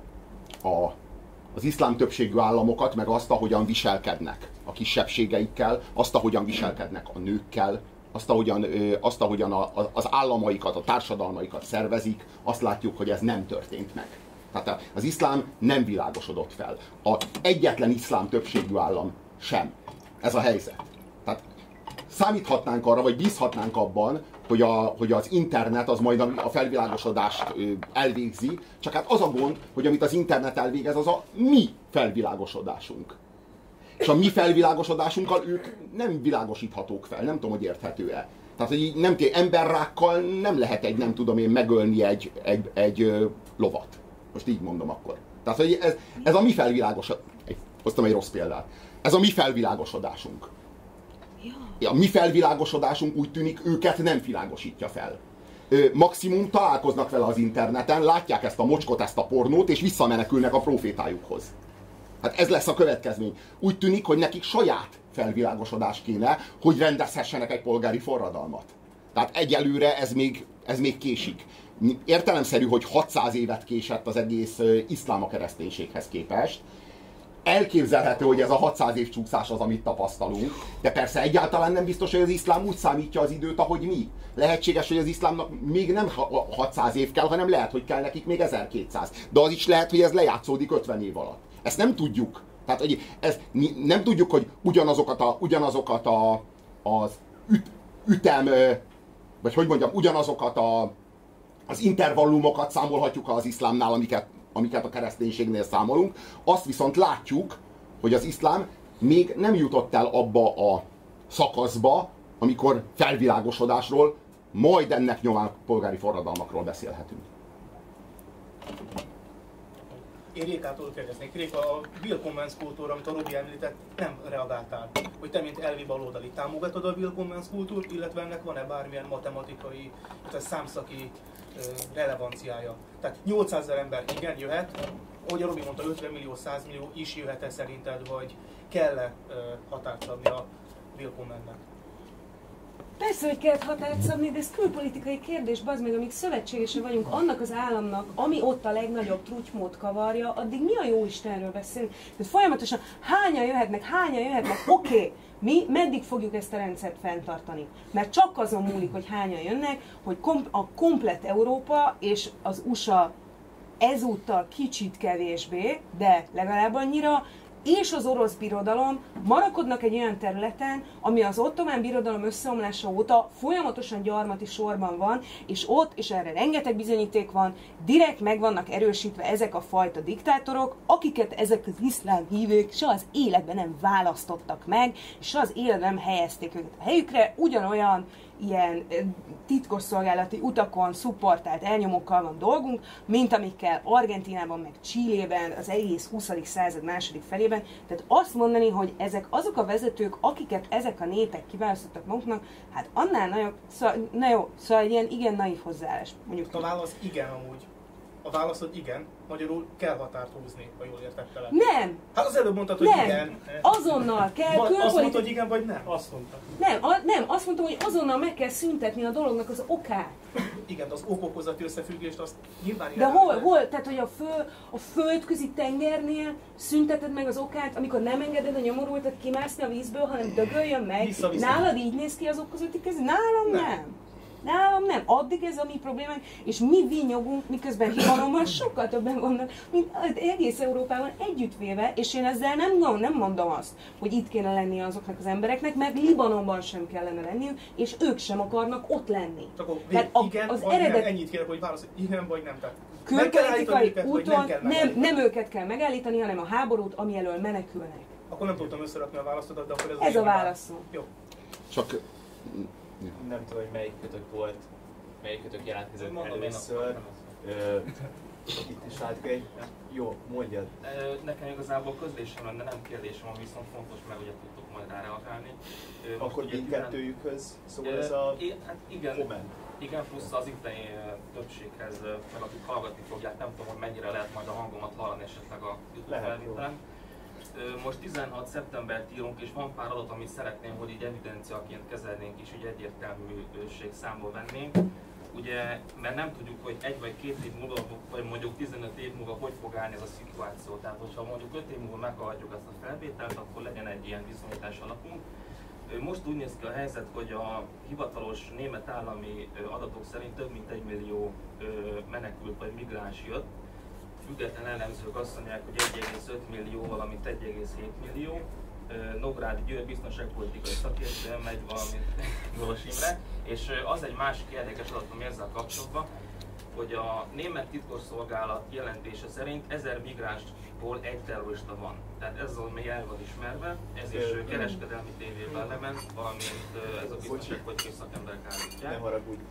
az iszlám többségű államokat, meg azt, ahogyan viselkednek a kisebbségeikkel, azt, ahogyan viselkednek a nőkkel, azt, ahogyan az államaikat, a társadalmaikat szervezik, azt látjuk, hogy ez nem történt meg. Tehát az iszlám nem világosodott fel. Egyetlen iszlám többségű állam sem. Ez a helyzet. Tehát számíthatnánk arra, vagy bízhatnánk abban, hogy az internet az majd a felvilágosodást elvégzi, csak hát az a gond, hogy amit az internet elvégez, az a mi felvilágosodásunk. És a mi felvilágosodásunkkal ők nem világosíthatók fel, nem tudom, hogy érthető-e. Tehát, hogy emberrákkal nem lehet nem tudom én, megölni egy lovat. Most így mondom akkor. Tehát, hogy ez a mi felvilágosodásunk. Hoztam egy rossz példát. Ez a mi felvilágosodásunk. A mi felvilágosodásunk úgy tűnik, őket nem világosítja fel. Maximum találkoznak vele az interneten, látják ezt a mocskot, ezt a pornót, és visszamenekülnek a profétájukhoz. Hát ez lesz a következmény. Úgy tűnik, hogy nekik saját felvilágosodás kéne, hogy rendezhessenek egy polgári forradalmat. Tehát egyelőre ez még késik. Értelemszerű, hogy 600 évet késett az egész iszlám a kereszténységhez képest. Elképzelhető, hogy ez a 600 év csúszás az, amit tapasztalunk, de persze egyáltalán nem biztos, hogy az iszlám úgy számítja az időt, ahogy mi. Lehetséges, hogy az iszlámnak még nem 600 év kell, hanem lehet, hogy kell nekik még 1200. De az is lehet, hogy ez lejátszódik 50 év alatt. Ezt nem tudjuk. Tehát, hogy nem tudjuk, hogy ugyanazokat az ütem, vagy hogy mondjam, ugyanazokat az intervallumokat számolhatjuk az iszlámnál, amiket amiket a kereszténységnél számolunk, azt viszont látjuk, hogy az iszlám még nem jutott el abba a szakaszba, amikor felvilágosodásról, majd ennek nyomán polgári forradalmakról beszélhetünk. Én Rékától kérdeznék. Réka, a Willkommens kultúra, amit a Robi említett, nem reagáltál. Hogy te, mint elvi baloldali, támogatod a Willkommens kultúrt, illetve ennek van-e bármilyen matematikai, illetve számszaki relevanciája? Tehát 800 000 ember igen jöhet, ahogy a Robi mondta, 50 millió, 100 millió is jöhet-e szerinted, vagy kell-e határt szabni a Willkommennek? Persze, hogy kellett határt szabni, de ez külpolitikai kérdés, bazd meg, amíg szövetségesen vagyunk annak az államnak, ami ott a legnagyobb trutymót kavarja, addig mi a jó Istenről beszélünk? Tehát folyamatosan hányan jöhetnek, oké. Mi meddig fogjuk ezt a rendszert fenntartani? Mert csak azon múlik, hogy hányan jönnek, hogy a komplett Európa és az USA ezúttal kicsit kevésbé, de legalább annyira, és az orosz birodalom marakodnak egy olyan területen, ami az ottomán birodalom összeomlása óta folyamatosan gyarmati sorban van, és ott, és erre rengeteg bizonyíték van, direkt meg vannak erősítve ezek a fajta diktátorok, akiket ezek az iszlám hívők se az életben nem választottak meg, és se az életben nem helyezték őket a helyükre, ugyanolyan ilyen titkosszolgálati utakon szupportált elnyomókkal van dolgunk, mint amikkel Argentínában, meg Chilében, az egész 20. század második felében. Tehát azt mondani, hogy ezek azok a vezetők, akiket ezek a népek kiválasztottak maguknak, hát annál nagyobb, szóval egy ilyen igen naív hozzáállás. Mondjuk a válasz igen amúgy. A válaszod igen, magyarul kell határt húzni, ha jól értettem el. Nem! Hát az előbb mondtad, hogy nem. Igen. Azonnal kell Azt mondtad, hogy igen, vagy nem? Azt mondtad. Nem, azt mondtam, hogy azonnal meg kell szüntetni a dolognak az okát. Igen, az ok-okozati összefüggést azt nyilván... De hol? Tehát, hogy a földközi tengernél szünteted meg az okát, amikor nem engeded a nyomorultat kimászni a vízből, hanem dögöljön meg. Vissza. Nálad így néz ki az ok közötti kez? Nálam nem. Addig ez a mi problémánk, és mi vinyogunk, miközben Libanonban sokkal többen vannak, mint egész Európában együttvéve, és én ezzel nem mondom azt, hogy itt kéne lennie azoknak az embereknek, mert Libanonban sem kellene lenniük, és ők sem akarnak ott lenni. Akkor igen, az vagy eredet... nem, ennyit kérek, hogy válasz, igen vagy nem. Tehát külpolitikai úton nem őket kell megállítani, hanem a háborút, ami elől menekülnek. Akkor nem tudtam összerakni a válaszodat, de akkor ez a válaszom. Jó. Csak... Nem tudom, hogy melyik kötök jelentkezett először. Itt is állt egy... Jó, mondjad. Nekem igazából közlésem lenne, nem kérdésem, ami viszont fontos, mert ugye tudtok majd rá reagálni. Akkor mindkettőjükhöz szól ez a komment? Igen, plusz az itteni többséghez, meg akik hallgatni fogják, nem tudom, hogy mennyire lehet majd a hangomat hallani esetleg a YouTube felvételen. Most 16. szeptembert írunk, és van pár adat, amit szeretném, hogy így evidenciaként kezelnénk és így egyértelműség számba vennénk. Ugye, mert nem tudjuk, hogy 1 vagy 2 év múlva, vagy mondjuk 15 év múlva hogy fog állni ez a szituáció. Tehát, hogyha mondjuk 5 év múlva meghallgatjuk ezt a felvételt, akkor legyen egy ilyen viszonyítás alapunk. Most úgy néz ki a helyzet, hogy a hivatalos német állami adatok szerint több mint 1 millió menekült vagy migráns jött. Független elemzők azt mondják, hogy 1,5 millió, valamint 1,7 millió. Nógrádi György biztonságpolitikai szakértő megy valamit Golos Imre. És az egy másik érdekes adat, ami ezzel kapcsolatban, hogy a német titkosszolgálat jelentése szerint 1000 migránsból 1 terrorista van. Tehát ez az, ami el van ismerve, ez is kereskedelmi tévében lement, valamint ez a biztonságpolitikai szakemberek állítják. Nem haragudj.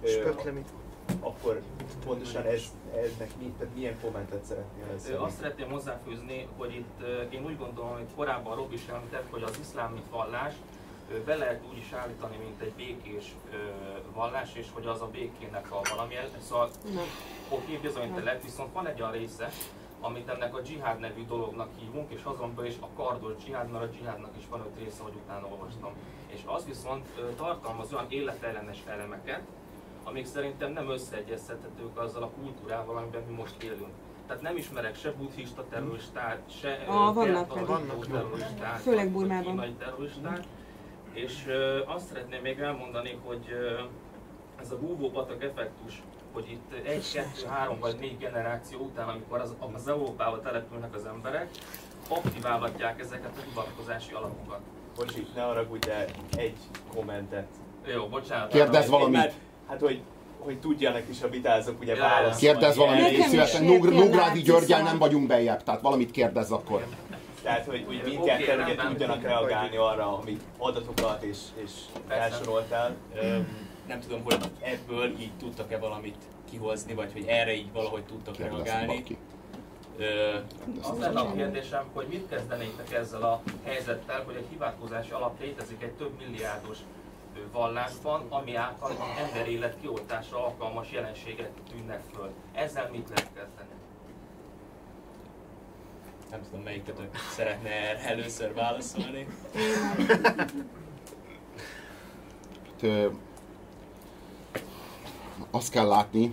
Akkor pontosan ennek milyen kommentet szeretnél ezzel? Azt szeretném hozzáfűzni, hogy itt én úgy gondolom, hogy korábban Robi is említett, hogy az iszlám mint vallás be lehet úgy is állítani, mint egy békés vallás, és hogy az a békének a valamilyen. Szóval oké, bizonytalan, viszont van egy olyan része, amit ennek a dzsihád nevű dolognak hívunk, és azon belül is a kardos dzsihád, mert a dzsihádnak is van 5 része, hogy utána olvastam. És az viszont tartalmaz olyan életellenes elemeket, amik szerintem nem összeegyeztethetők azzal a kultúrával, amiben mi most élünk. Tehát nem ismerek se buddhista terroristát, se terroristát, főleg Burmában, kínai terroristát. És azt szeretném még elmondani, hogy ez a búvópatak effektus, hogy itt 1, 2, 3 vagy 4 generáció után, amikor az Európába települnek az emberek, aktiválhatják ezeket a hivatkozási alapokat. Bocsi, ne haragudj, de egy kommentet. Jó, bocsánat. Kérdezz valamit. Hát, hogy hogy tudjanak is a vitázók ugye válaszolni. Kérdezz valamit, Nekem és is szívesen. értél Nógrádi Györgyel látszóan. nem vagyunk bejebb, tehát valamit kérdezz akkor. Tehát, hogy mindketten ugye tudjanak reagálni arra, amit adatokat és felsoroltál. Nem tudom, hogy ebből így tudtak-e valamit kihozni, vagy hogy erre így valahogy tudtak reagálni. Az lenne a kérdésem, hogy mit kezdenétek ezzel a helyzettel, hogy egy hivatkozási alap létezik egy több milliárdos vallásban, ami által emberélet kioltásra alkalmas jelenséget tűnnek föl. Ezzel mit lehet kezdeni? Nem tudom, melyiketek szeretne erre először válaszolni. Azt kell látni,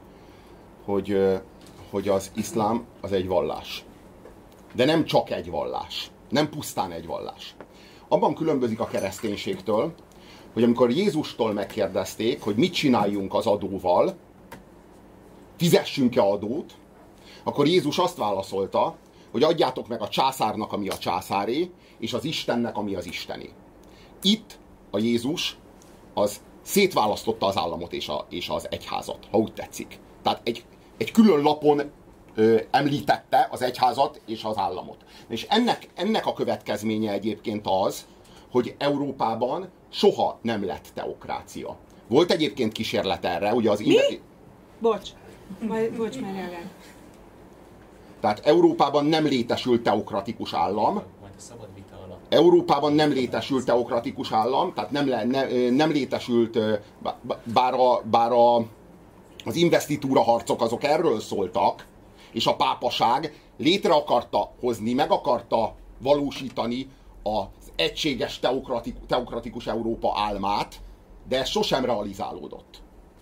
hogy az iszlám az egy vallás. De nem csak egy vallás. Nem pusztán egy vallás. Abban különbözik a kereszténységtől, hogy amikor Jézustól megkérdezték, hogy mit csináljunk az adóval, fizessünk-e adót, akkor Jézus azt válaszolta, hogy adjátok meg a császárnak, ami a császáré, és az Istennek, ami az Istené. Itt a Jézus az szétválasztotta az államot és az egyházat, ha úgy tetszik. Tehát egy külön lapon említette az egyházat és az államot. És ennek a következménye egyébként az, hogy Európában soha nem lett teokrácia. Volt egyébként kísérlet erre, ugye az... Bocs már el. Tehát Európában nem létesült teokratikus állam. Európában nem létesült teokratikus állam, tehát nem létesült, bár az investitúra harcok azok erről szóltak, és a pápaság létre akarta hozni, meg akarta valósítani az egységes teokratikus Európa álmát, de ez sosem realizálódott.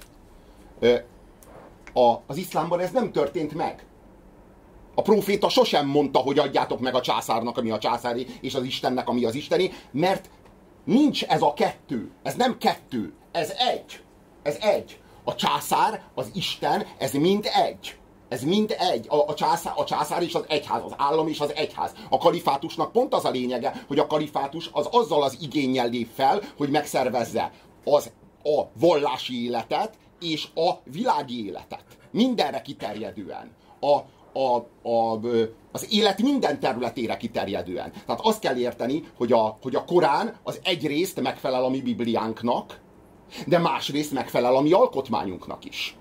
Az iszlámban ez nem történt meg. A próféta sosem mondta, hogy adjátok meg a császárnak, ami a császári, és az Istennek, ami az Isteni, mert nincs ez a kettő. Ez nem kettő, ez egy. Ez egy. A császár, az Isten, ez mind egy. Ez mind egy. A császár és az egyház, az állam és az egyház. A kalifátusnak pont az a lényege, hogy a kalifátus az azzal az igénnyel lép fel, hogy megszervezze a vallási életet és a világi életet. Mindenre kiterjedően. Az élet minden területére kiterjedően. Tehát azt kell érteni, hogy a Korán az egyrészt megfelel a mi Bibliánknak, de másrészt megfelel a mi alkotmányunknak is.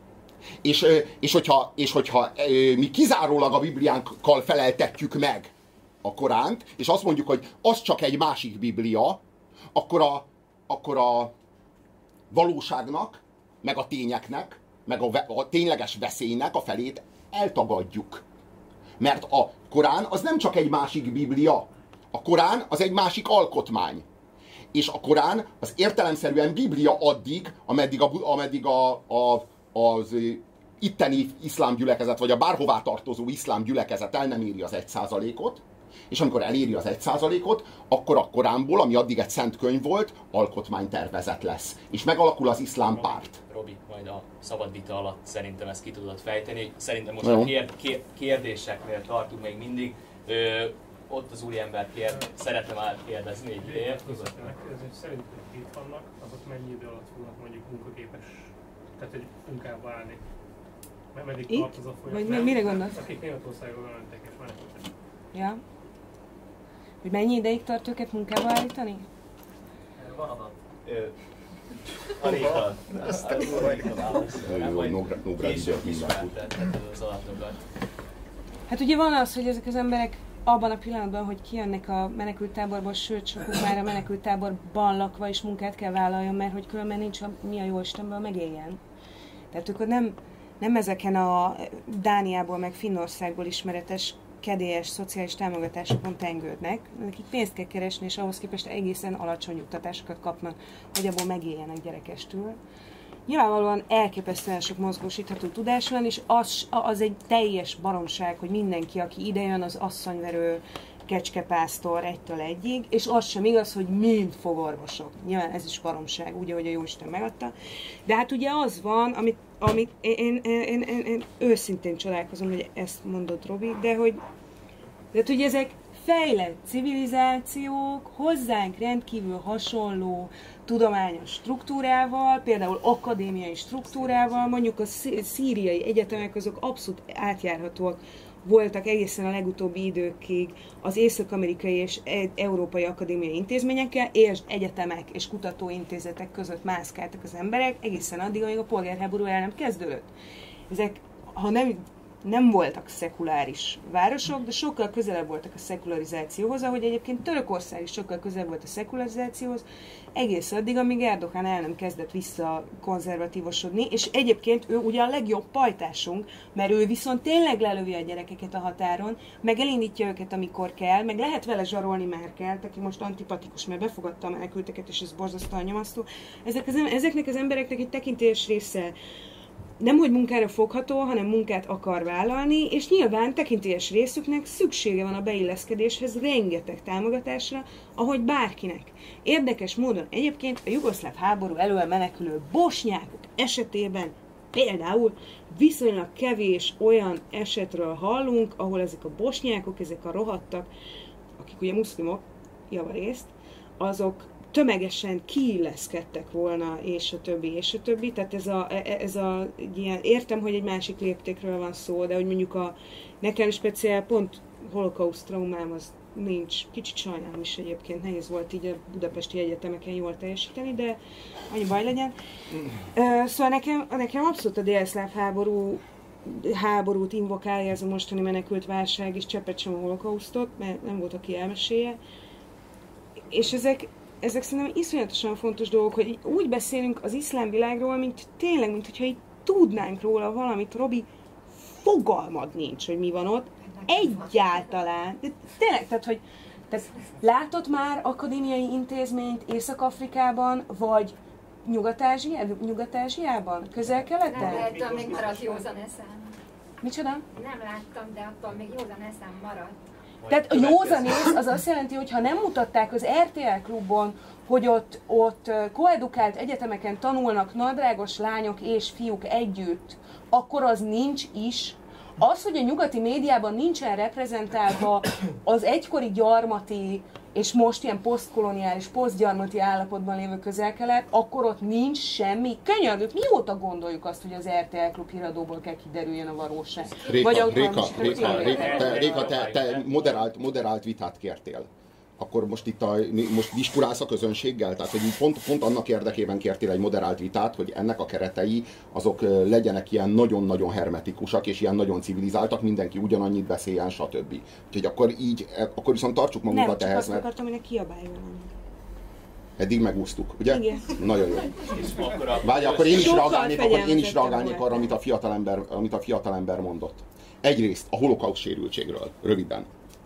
És hogyha mi kizárólag a Bibliánkkal feleltetjük meg a Koránt, és azt mondjuk, hogy az csak egy másik Biblia, akkor a valóságnak, meg a tényeknek, meg a tényleges veszélynek a felét eltagadjuk. Mert a Korán az nem csak egy másik Biblia. A Korán az egy másik alkotmány. És a Korán az értelemszerűen Biblia addig, ameddig az itteni iszlám gyülekezet, vagy a bárhová tartozó iszlám gyülekezet el nem éri az 1%-ot, és amikor eléri az 1%-ot, akkor a Koránból, ami addig egy szent könyv volt, alkotmánytervezet lesz. És megalakul az iszlám párt. Robi, majd a szabad vita alatt szerintem ezt ki tudod fejteni. Szerintem most a kérdéseknél tartunk még mindig. Ott az úriember szeretne már kérdezni egy ideje. Szerintem itt vannak, azok mennyi idő alatt fognak mondjuk munkaképes, tehát egy munkába állni? Mert meddig tart az a folyamat? Vagy mire gondolsz? Akik Németországban mentek és menekültek. Ja. Hogy mennyi ideig tart őket munkába állítani? Van adat. Aréka. Hát ugye van az, hogy ezek az emberek abban a pillanatban, hogy kijönnek a menekülttáborból, sőt, sokuk már a menekülttáborban lakva is munkát kell vállaljon, mert hogy különben nincs mi a jóistenből megéljen. Tehát ők nem ezeken a Dániából, meg Finnországból ismeretes kedélyes szociális támogatásokon tengődnek, nekik pénzt kell keresni, és ahhoz képest egészen alacsony juttatásokat kapnak, hogy abból megéljenek gyerekestül. Nyilvánvalóan elképesztően sok mozgósítható tudás van, és az egy teljes baromság, hogy mindenki, aki idejön, az asszonyverő, kecskepásztor 1-től 1-ig, és az sem igaz, hogy mind fogorvosok. Nyilván ez is baromság, úgy, ahogy a Jóisten megadta. De hát ugye az van, amit én őszintén csodálkozom, hogy ezt mondod, Robi, de hogy ezek fejlett civilizációk hozzánk rendkívül hasonló tudományos struktúrával, például akadémiai struktúrával, mondjuk a szíriai egyetemek azok abszolút átjárhatóak voltak egészen a legutóbbi időkig az észak-amerikai és európai akadémiai intézményekkel, és egyetemek és kutatóintézetek között mászkáltak az emberek egészen addig, amíg a polgárháború el nem kezdődött. Ezek, ha nem voltak szekuláris városok, de sokkal közelebb voltak a szekularizációhoz, ahogy egyébként Törökország is sokkal közelebb volt a szekularizációhoz, egész addig, amíg Erdogan el nem kezdett visszakonzervatívosodni, és egyébként ő ugye a legjobb pajtásunk, mert ő viszont tényleg lelövi a gyerekeket a határon, meg elindítja őket, amikor kell, meg lehet vele zsarolni Merkelt, aki most antipatikus, mert befogadta a menekülteket, és ez borzasztóan nyomasztó. Ezeknek az embereknek egy tekintélyes része nemhogy munkára fogható, hanem munkát akar vállalni, és nyilván tekintélyes részüknek szüksége van a beilleszkedéshez rengeteg támogatásra, ahogy bárkinek. Érdekes módon egyébként a jugoszláv háború elől menekülő bosnyákok esetében például viszonylag kevés olyan esetről hallunk, ahol ezek a bosnyákok, ezek a rohadtak, akik ugye muszlimok javarészt, azok tömegesen kiilleszkedtek volna, és a többi. Tehát ez a ilyen, értem, hogy egy másik léptékről van szó, de hogy mondjuk nekem speciál pont holokauszt traumám az nincs. Kicsit sajnálom is egyébként, nehéz volt így a budapesti egyetemeken jól teljesíteni, de annyi baj legyen. Szóval nekem abszolút a délszláv háborút invokálja ez a mostani menekült válság, és cseppet sem a holokausztot, mert nem volt, aki elmesélje. És ezek szerintem iszonyatosan fontos dolgok, hogy úgy beszélünk az iszlám világról, mint hogyha így tudnánk róla valamit, Robi, fogalmad nincs, hogy mi van ott. Egyáltalán. De tényleg, tehát látod már akadémiai intézményt Észak-Afrikában, vagy Nyugat-Ázsiában? Közel-Keleten? Nem láttam, még maradt józan eszem. Micsoda? Nem láttam, de attól még józan eszem maradt. Tehát a józanész az azt jelenti, hogy ha nem mutatták az RTL klubon, hogy ott koedukált egyetemeken tanulnak nadrágos lányok és fiúk együtt, akkor az nincs is. Az, hogy a nyugati médiában nincsen reprezentálva az egykori gyarmati és most ilyen posztkoloniális, posztgyarmati állapotban lévő Közel-Kelet, akkor ott nincs semmi. Könyörgök, mióta gondoljuk azt, hogy az RTL Klub híradóból kell kiderüljön a valóság? Réka, te moderált vitát kértél. Akkor most most diskurálsz a közönséggel? Tehát, hogy pont annak érdekében kértél egy moderált vitát, hogy ennek a keretei azok legyenek ilyen nagyon-nagyon hermetikusak, és ilyen nagyon civilizáltak, mindenki ugyanannyit beszéljen, stb. Úgyhogy akkor viszont tartsuk magunkat ehhez, mert... Nem, csak azt akartam, hogy ne kiabáljon. Eddig megúsztuk, ugye? Igen. Nagyon jó. Várj, akkor én is reagálnék arra, amit a fiatalember mondott. Egyrészt a holokauszt sérültségről, röviden.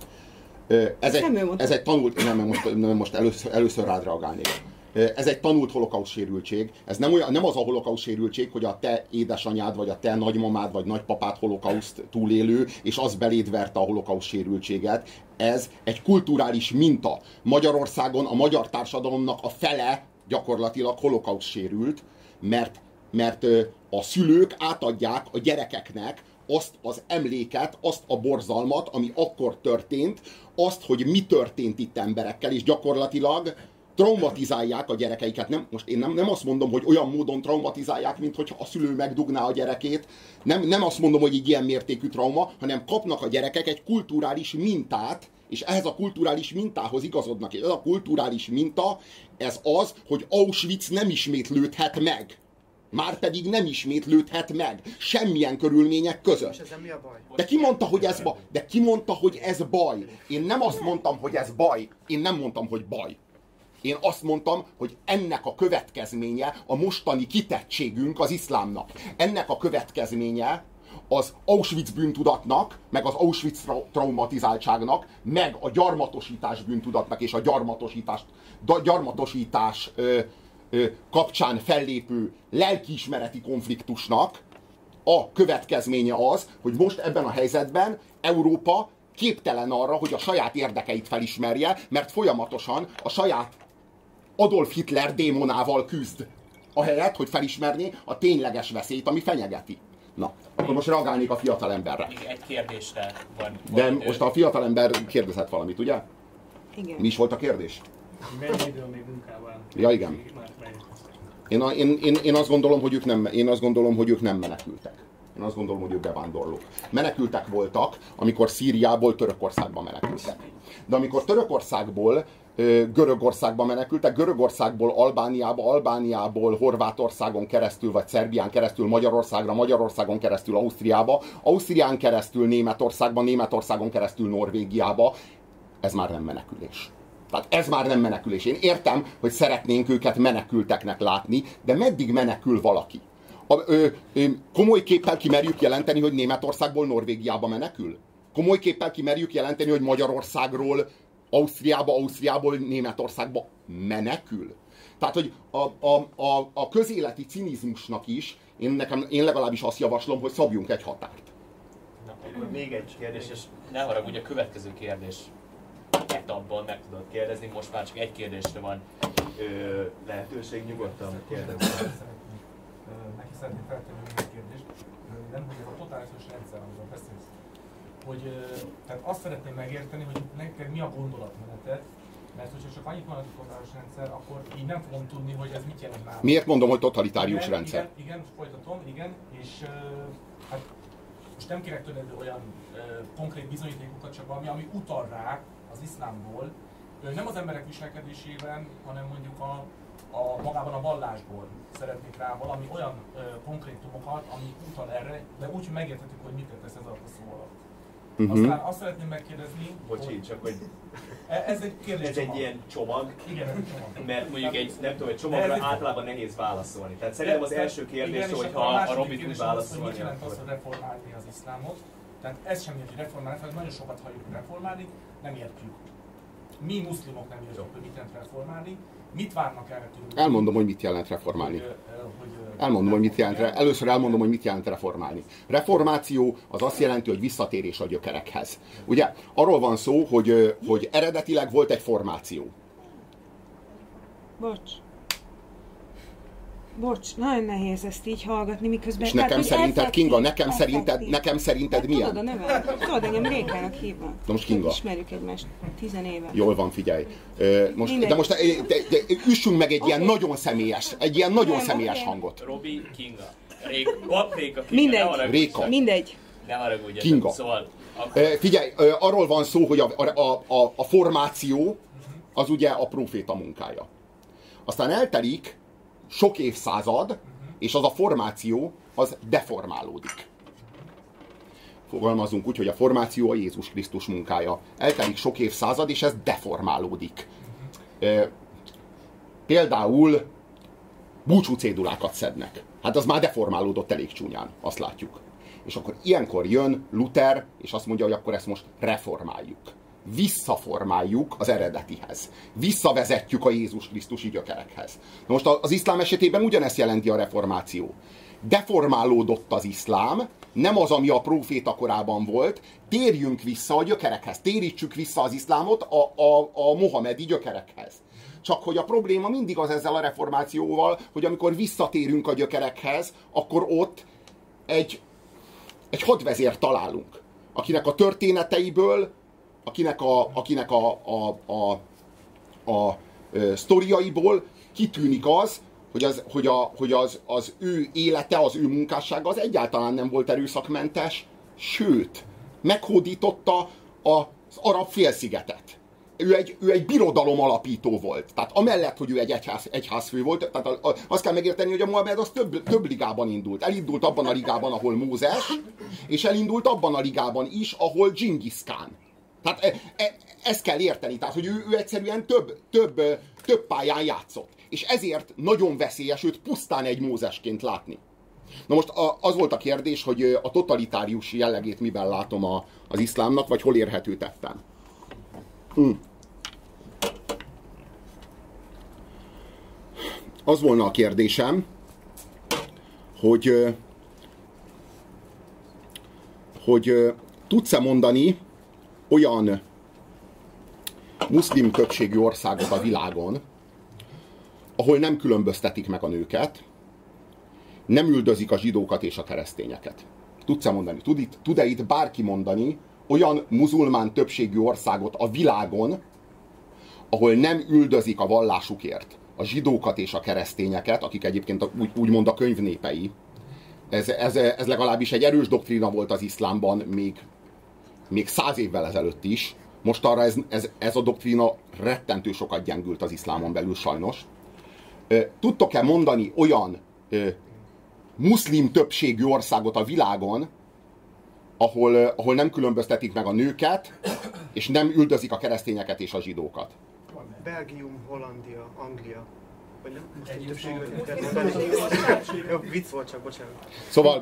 Ez egy tanult, most először rád reagálnék. Ez egy tanult holokauszt sérültség. Ez nem az a holokauszt sérültség, hogy a te édesanyád, vagy a te nagymamád, vagy nagypapád holokauszt túlélő, és az beléd verte a holokauszt sérültséget. Ez egy kulturális minta. Magyarországon a magyar társadalomnak a fele gyakorlatilag holokauszt sérült, mert a szülők átadják a gyerekeknek azt az emléket, azt a borzalmat, ami akkor történt, azt, hogy mi történt itt emberekkel, és gyakorlatilag traumatizálják a gyerekeiket. Most én nem azt mondom, hogy olyan módon traumatizálják, mint hogyha a szülő megdugná a gyerekét. Nem azt mondom, hogy egy ilyen mértékű trauma, hanem kapnak a gyerekek egy kulturális mintát, és ehhez a kulturális mintához igazodnak. És ez a kulturális minta, ez az, hogy Auschwitz nem ismétlődhet meg. Márpedig nem ismétlődhet meg. Semmilyen körülmények között. És ezen mi a baj? De ki mondta, hogy ez baj? De ki mondta, hogy ez baj? Én nem azt mondtam, hogy ez baj. Én nem mondtam, hogy baj. Én azt mondtam, hogy ennek a következménye a mostani kitettségünk az iszlámnak. Ennek a következménye az Auschwitz bűntudatnak, meg az Auschwitz traumatizáltságnak, meg a gyarmatosítás bűntudatnak és a gyarmatosítás kapcsán fellépő lelkiismereti konfliktusnak a következménye az, hogy most ebben a helyzetben Európa képtelen arra, hogy a saját érdekeit felismerje, mert folyamatosan a saját Adolf Hitler démonával küzd, ahelyett, hogy felismerné a tényleges veszélyt, ami fenyegeti. Na, akkor most reagálnék a fiatalemberre. Még egy kérdésre van. De most a fiatalember kérdezett valamit, ugye? Igen. Mi is volt a kérdés? Mennyi idő még munkával? Ja, igen. Én azt gondolom, hogy ők nem menekültek. Én azt gondolom, hogy ők bevándorlók. Menekültek voltak, amikor Szíriából Törökországba menekültek. De amikor Törökországból Görögországba menekültek, Görögországból Albániába, Albániából Horvátországon keresztül, vagy Szerbián keresztül Magyarországra, Magyarországon keresztül Ausztriába, Ausztrián keresztül Németországba, Németországon keresztül Norvégiába, ez már nem menekülés. Tehát ez már nem menekülés. Én értem, hogy szeretnénk őket menekülteknek látni, de meddig menekül valaki? Komoly képpel kimerjük jelenteni, hogy Németországból Norvégiába menekül? Komoly képpel kimerjük jelenteni, hogy Magyarországról Ausztriába, Ausztriából Németországba menekül? Tehát, hogy a közéleti cinizmusnak is én legalábbis azt javaslom, hogy szabjunk egy határt. Na, akkor még egy kérdés, és ne haragudj, a következő kérdés etapban meg tudod kérdezni, most már csak egy kérdésre van lehetőség, nyugodtan kérdezni. Neki szeretném feltenni egy kérdést, röviden, hogy ez a totális rendszer, amiről beszélsz, hogy tehát azt szeretném megérteni, hogy neked mi a gondolatmeneted, mert hogyha csak annyit van a totális rendszer, akkor így nem fogom tudni, hogy ez mit jelent nálam. Miért mondom, hogy totalitárius rendszer? Igen, folytatom, igen, és hát most nem kérek tőled olyan konkrét bizonyítékokat, csak valami, ami utal rá az iszlámból, nem az emberek viselkedésében, hanem mondjuk magában a vallásból szeretnék rá valami olyan konkrétumokat, ami utal erre, de úgy, hogy megértetjük, hogy mit tesz ez alatt a szó alatt. Aztán azt szeretném megkérdezni, Bocsi, csak hogy ez egy kérdés. ez egy ilyen csomag, igen, ez egy csomag. mert mondjuk egy, nem tudom, egy csomagra általában nehéz válaszolni. Tehát szerintem az első kérdés, hogyha a Robi tud válaszolni, mit jelent az, hogy reformálni az iszlámot? Tehát ez sem érti reformálni, mert nagyon sokat halljuk reformálni, nem értjük. Mi muszlimok nem értjük, hogy mit jelent reformálni. Mit várnak erre tőlünk? Elmondom, hogy mit jelent reformálni. Először elmondom, hogy mit jelent reformálni. Reformáció az azt jelenti, hogy visszatérés a gyökerekhez. Ugye, arról van szó, hogy eredetileg volt egy formáció. Bocs, nagyon nehéz ezt így hallgatni, miközben... És nekem szerinted, Kinga, nekem szerinted milyen? Tudod a nevem? Tudod, engem Rékának hívnak. Na most Kinga. Ismerjük egymást 10 éve. Jól van, figyelj. De most üssünk meg egy ilyen nagyon személyes hangot. Robi, Kinga. Réka, Kinga. Mindegy. Réka. Mindegy. Ne haragudjatok. Kinga. Szóval... Figyelj, arról van szó, hogy a formáció az ugye a próféta munkája. Aztán eltelik sok évszázad, és az a formáció, az deformálódik. Fogalmazunk úgy, hogy a formáció a Jézus Krisztus munkája. Eltelik sok évszázad, és ez deformálódik. Például búcsú cédulákat szednek. Hát az már deformálódott elég csúnyán, azt látjuk. És akkor ilyenkor jön Luther, és azt mondja, hogy akkor ezt most reformáljuk. Visszaformáljuk az eredetihez. Visszavezetjük a Jézus Krisztusi gyökerekhez. Na most az iszlám esetében ugyanezt jelenti a reformáció. Deformálódott az iszlám, nem az, ami a próféta korában volt, térjünk vissza a gyökerekhez, térítsük vissza az iszlámot a mohamedi gyökerekhez. Csak hogy a probléma mindig az ezzel a reformációval, hogy amikor visszatérünk a gyökerekhez, akkor ott egy hadvezért találunk, akinek a történeteiből, akinek a sztoriaiból kitűnik az, hogy az ő élete, az ő munkássága az egyáltalán nem volt erőszakmentes, sőt, meghódította az arab félszigetet. Ő egy birodalom alapító volt. Tehát amellett, hogy ő egy egyházfő volt, tehát azt kell megérteni, hogy a Mohamed az több ligában indult. Elindult abban a ligában, ahol Mózes, és elindult abban a ligában is, ahol Dzsingisz Kán. Tehát ezt kell érteni, tehát hogy ő egyszerűen több pályán játszott. És ezért nagyon veszélyes őt pusztán egy Mózesként látni. Na most az volt a kérdés, hogy a totalitárius jellegét miben látom az iszlámnak, vagy hol érhető tetten. Az volna a kérdésem, hogy tudsz-e mondani olyan muszlim többségű országot a világon, ahol nem különböztetik meg a nőket, nem üldözik a zsidókat és a keresztényeket. Tudsz-e mondani? Tud-e itt bárki mondani olyan muzulmán többségű országot a világon, ahol nem üldözik a vallásukért a zsidókat és a keresztényeket, akik egyébként úgymond a könyv népei. Ez legalábbis egy erős doktrína volt az iszlámban még 100 évvel ezelőtt is. Most arra ez a doktrína rettentő sokat gyengült az iszlámon belül sajnos. Tudtok-e mondani olyan muszlim többségű országot a világon, ahol nem különböztetik meg a nőket, és nem üldözik a keresztényeket és a zsidókat? Belgium, Hollandia, Anglia. Vagy nem? Muszlim többségűeket kell mondani. Jó, vicc volt csak, bocsánat. Szóval...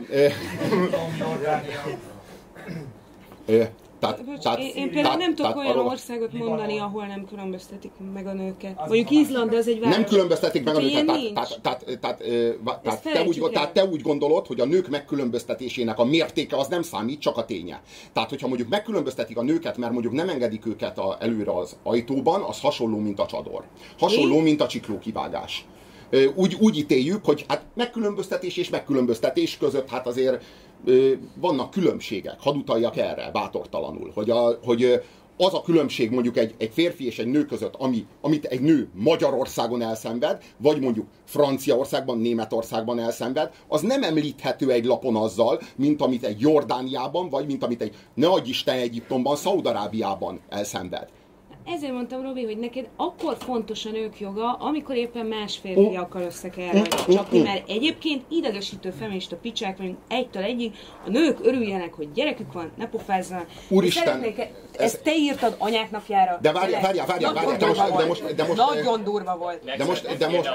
Én például nem tudok olyan országot mondani, ahol nem különböztetik meg a nőket. Mondjuk Izland, az egy város. Nem különböztetik meg a nőket. Tehát te úgy gondolod, hogy a nők megkülönböztetésének a mértéke az nem számít, csak a ténye. Tehát, hogyha mondjuk megkülönböztetik a nőket, mert mondjuk nem engedik őket előre az ajtóban, az hasonló, mint a csador. Hasonló, mint a csiklókivágás. Úgy ítéljük, hogy hát megkülönböztetés és megkülönböztetés között hát azért vannak különbségek. Hadd utaljak erre bátortalanul, hogy az a különbség mondjuk egy férfi és egy nő között, amit egy nő Magyarországon elszenved, vagy mondjuk Franciaországban, Németországban elszenved, az nem említhető egy lapon azzal, mint amit egy Jordániában, vagy mint amit egy, ne adj Isten, Egyiptomban, Szaúd-Arábiában elszenved. Ezért mondtam, Robi, hogy neked akkor fontos a nők joga, amikor éppen más férfiakkal össze kell csapni, mert egyébként idegesítő feminista picsák vagyunk 1-től 1-ig, a nők örüljenek, hogy gyerekük van, ne pofázzanak. Úristen! Ezt te írtad anyák napjára. De várjál, de most... Nagyon durva volt. De most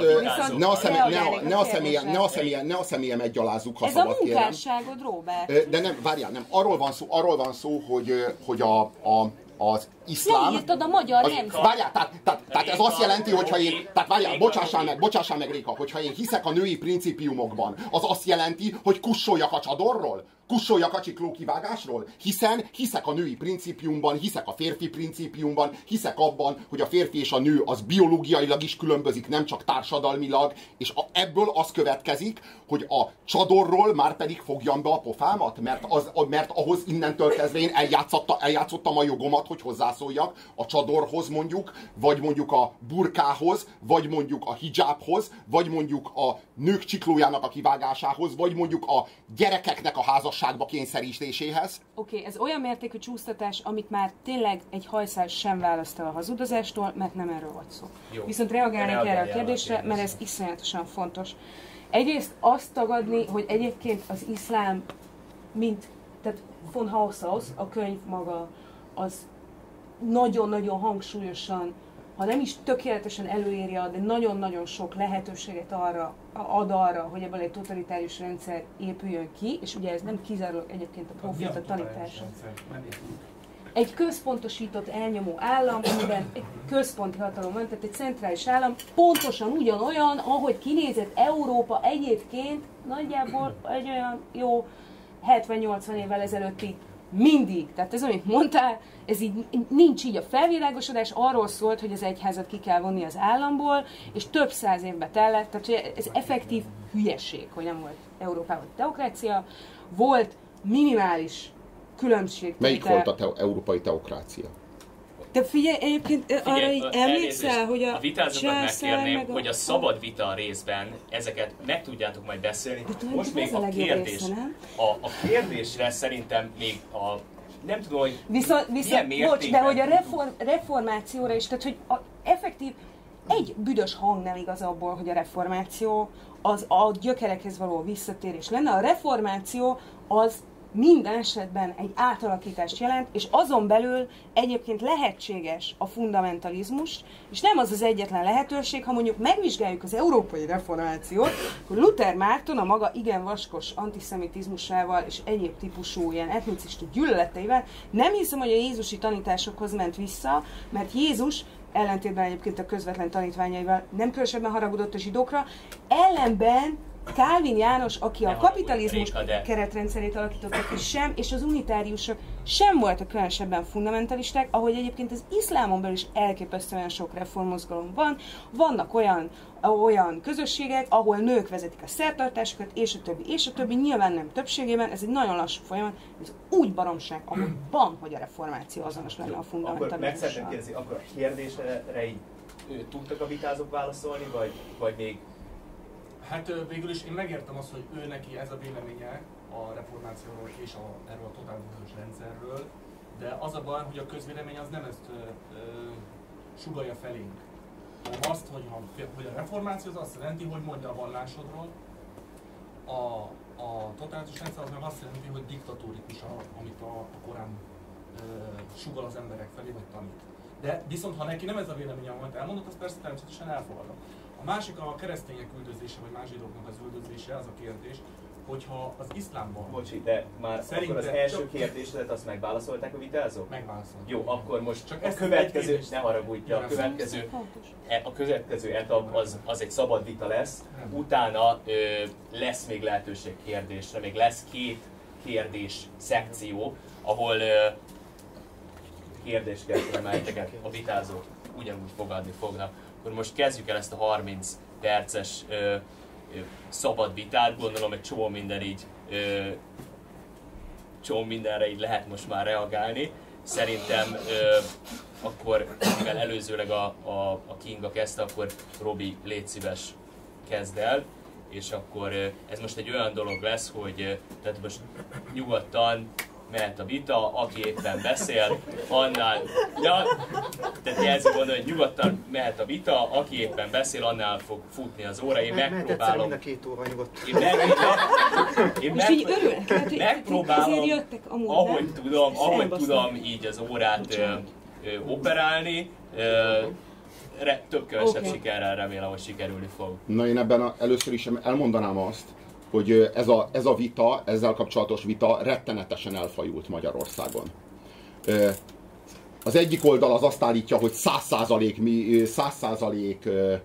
ne a személyemet gyalázzuk, ha ez szabad kérem. Ez a munkásságod, Robert. De nem, várjál, nem. Arról van szó, hogy az iszlám... Nem írtad a magyar rendszer. Várjál, tehát ez azt jelenti, hogyha én... Tehát várjál, bocsássál meg, Réka, hogyha én hiszek a női principiumokban, az azt jelenti, hogy kussoljak a csadorról? Kussoljak a csiklókivágásról? Hiszen hiszek a női principiumban, hiszek a férfi principiumban, hiszek abban, hogy a férfi és a nő az biológiailag is különbözik, nem csak társadalmilag, és ebből az következik, hogy a csadorról már pedig fogjam be a pofámat, mert ahhoz innentől kezdve én eljátszottam a jogomat, hogy hozzászóljak a csadorhoz mondjuk, vagy mondjuk a burkához, vagy mondjuk a hijabhoz, vagy mondjuk a nők csiklójának a kivágásához, vagy mondjuk a gyerekeknek a házasságba kényszerítéséhez. Oké, ez olyan mértékű csúsztatás, amit már tényleg egy hajszál sem választ el a hazudozástól, mert nem erről volt szó. Jó. Viszont reagálnék erre a kérdésre, mert ez iszonyatosan fontos. Egyrészt azt tagadni, hogy egyébként az iszlám, tehát von Haushaus, a könyv maga, az nagyon-nagyon hangsúlyosan, ha nem is tökéletesen előírja, de nagyon-nagyon sok lehetőséget ad arra, hogy ebből egy totalitárius rendszer épüljön ki, és ugye ez nem kizárólag egyébként a profita tanítása. Egy központosított elnyomó állam, amiben egy központi hatalom van, tehát egy centrális állam, pontosan ugyanolyan, ahogy kinézett Európa egyébként nagyjából egy olyan jó 70-80 évvel ezelőttig mindig. Tehát ez, amit mondtál, ez így nincs így a felvilágosodás, arról szólt, hogy az egyházat ki kell vonni az államból, és több száz évbe tellett, tehát ez effektív hülyeség, hogy nem volt Európában teokrácia, volt minimális különbség. Melyik volt a európai teokrácia? De figyelj, egyébként arra így emlékszel, hogy a vitázókat megkérném, hogy a szabad vita részben ezeket meg tudjátok majd beszélni. Most még a kérdés, a kérdésre szerintem még nem tudom, hogy viszont bocs, de hogy a reformációra is, tehát hogy effektív egy büdös hang nem igaz abból, hogy a reformáció az a gyökerekhez való visszatérés lenne. A reformáció az minden esetben egy átalakítást jelent, és azon belül egyébként lehetséges a fundamentalizmus, és nem az az egyetlen lehetőség, ha mondjuk megvizsgáljuk az európai reformációt, hogy Luther Márton a maga igen vaskos antiszemitizmusával és egyéb típusú ilyen etnicista gyűlöleteivel nem hiszem, hogy a jézusi tanításokhoz ment vissza, mert Jézus ellentétben egyébként a közvetlen tanítványaival nem különösebben haragudott a zsidókra, ellenben Kálvin János, aki a Nem kapitalizmus Réka, de- keretrendszerét alakította ki sem, és az unitáriusok sem voltak különösebben fundamentalisták, ahogy egyébként az iszlámon belül is elképesztően sok reformmozgalom van. Vannak olyan közösségek, ahol nők vezetik a szertartásokat, és a többi, nyilván nem többségében, ez egy nagyon lassú folyamat, ez úgy baromság, ahogy van, hogy a reformáció azonos lenne a Akkor meg szeretném fundamentalizmussal. kérdezni, akkor a kérdésre így tudtak a vitázók válaszolni, vagy még... Hát végül is én megértem azt, hogy ő neki ez a véleménye a reformációról és erről a totalitárius rendszerről, de az a baj, hogy a közvélemény az nem ezt sugallja felénk. Hanem azt, hogy a reformáció az azt jelenti, hogy mondj a vallásodról, a totalitárius rendszer az meg azt jelenti, hogy diktatórikus, amit a Korán sugall az emberek felé, vagy tanít. De viszont ha neki nem ez a véleménye, amit elmondott, az persze természetesen elfogadom. A másik a keresztények üldözése, vagy más zsidóknak az üldözése, az a kérdés, hogyha az iszlámban... Bocsi, de már akkor az első kérdésedet azt megválaszolták a vitázók? Megválaszolták. Jó, akkor most Csak a következő, ne haragudj, a következő etap az egy szabad vita lesz, utána lesz még lehetőség kérdésre, még lesz 2 kérdés szekció, ahol kérdéseket emelteket a vitázók ugyanúgy fogadni fognak. Akkor most kezdjük el ezt a 30 perces szabad vitát, gondolom egy csomó mindenre így lehet most már reagálni. Szerintem akkor, mivel előzőleg a Kinga kezdte, akkor Robi, légy szíves, kezd el, és akkor ez most egy olyan dolog lesz, hogy tehát most nyugodtan mehet a vita, aki éppen beszél, annál... Ja, tehát jelzi mondani, hogy nyugodtan mehet a vita, aki éppen beszél, annál fog futni az óra. Én megpróbálom... Mind a 2 óra nyugodtan. Most így örülök, lehet, hogy megpróbálom, ezért jöttek amúgy, ahogy nem? tudom így az órát operálni. Több-kevesebb sikerrel remélem, hogy sikerülni fog. Na, én ebben először is elmondanám azt, hogy ez a vita, ezzel kapcsolatos vita rettenetesen elfajult Magyarországon. Az egyik oldal az azt állítja, hogy 100%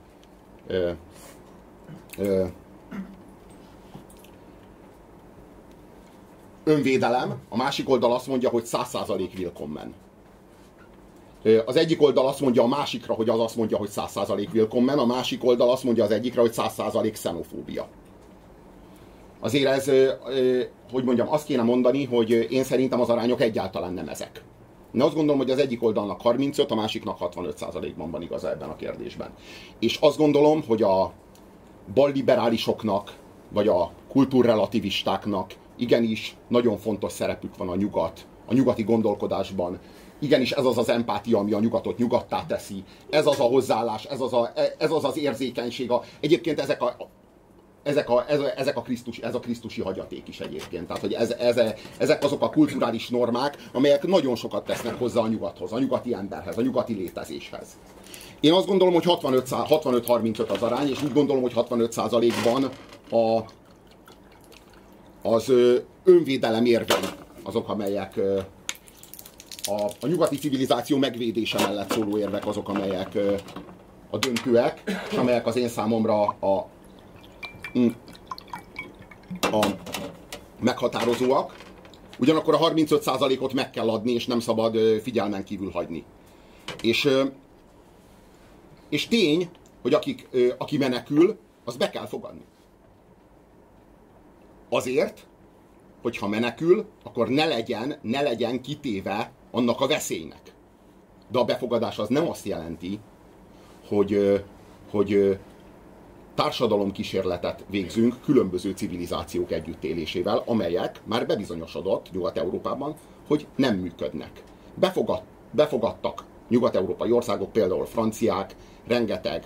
önvédelem, a másik oldal azt mondja, hogy 100% willkommen. Az egyik oldal azt mondja a másikra, hogy az azt mondja, hogy 100% willkommen, a másik oldal azt mondja az egyikre, hogy 100% xenofóbia. Azért ez, hogy mondjam, azt kéne mondani, hogy én szerintem az arányok egyáltalán nem ezek. Én azt gondolom, hogy az egyik oldalnak 35, a másiknak 65%-ban van igaza ebben a kérdésben. És azt gondolom, hogy a balliberálisoknak, vagy a kultúrrelativistáknak igenis nagyon fontos szerepük van a nyugati gondolkodásban. Igenis ez az az empátia, ami a nyugatot nyugattá teszi. Ez az a hozzáállás, ez az az érzékenység. Egyébként ez a krisztusi hagyaték is egyébként. Tehát, hogy ezek azok a kulturális normák, amelyek nagyon sokat tesznek hozzá a nyugathoz, a nyugati emberhez, a nyugati létezéshez. Én azt gondolom, hogy 65-35 az arány, és úgy gondolom, hogy 65%-ban az önvédelem érvei azok, amelyek a nyugati civilizáció megvédése mellett szóló érvek azok, amelyek a döntőek, és amelyek az én számomra a meghatározóak. Ugyanakkor a 35%-ot meg kell adni, és nem szabad figyelmen kívül hagyni. És tény, hogy aki menekül, az be kell fogadni. Azért, hogyha menekül, akkor ne legyen kitéve annak a veszélynek. De a befogadás az nem azt jelenti, hogy társadalomkísérletet végzünk különböző civilizációk együttélésével, amelyek már bebizonyosodott Nyugat-Európában, hogy nem működnek. Befogadtak nyugat-európai országok, például franciák, rengeteg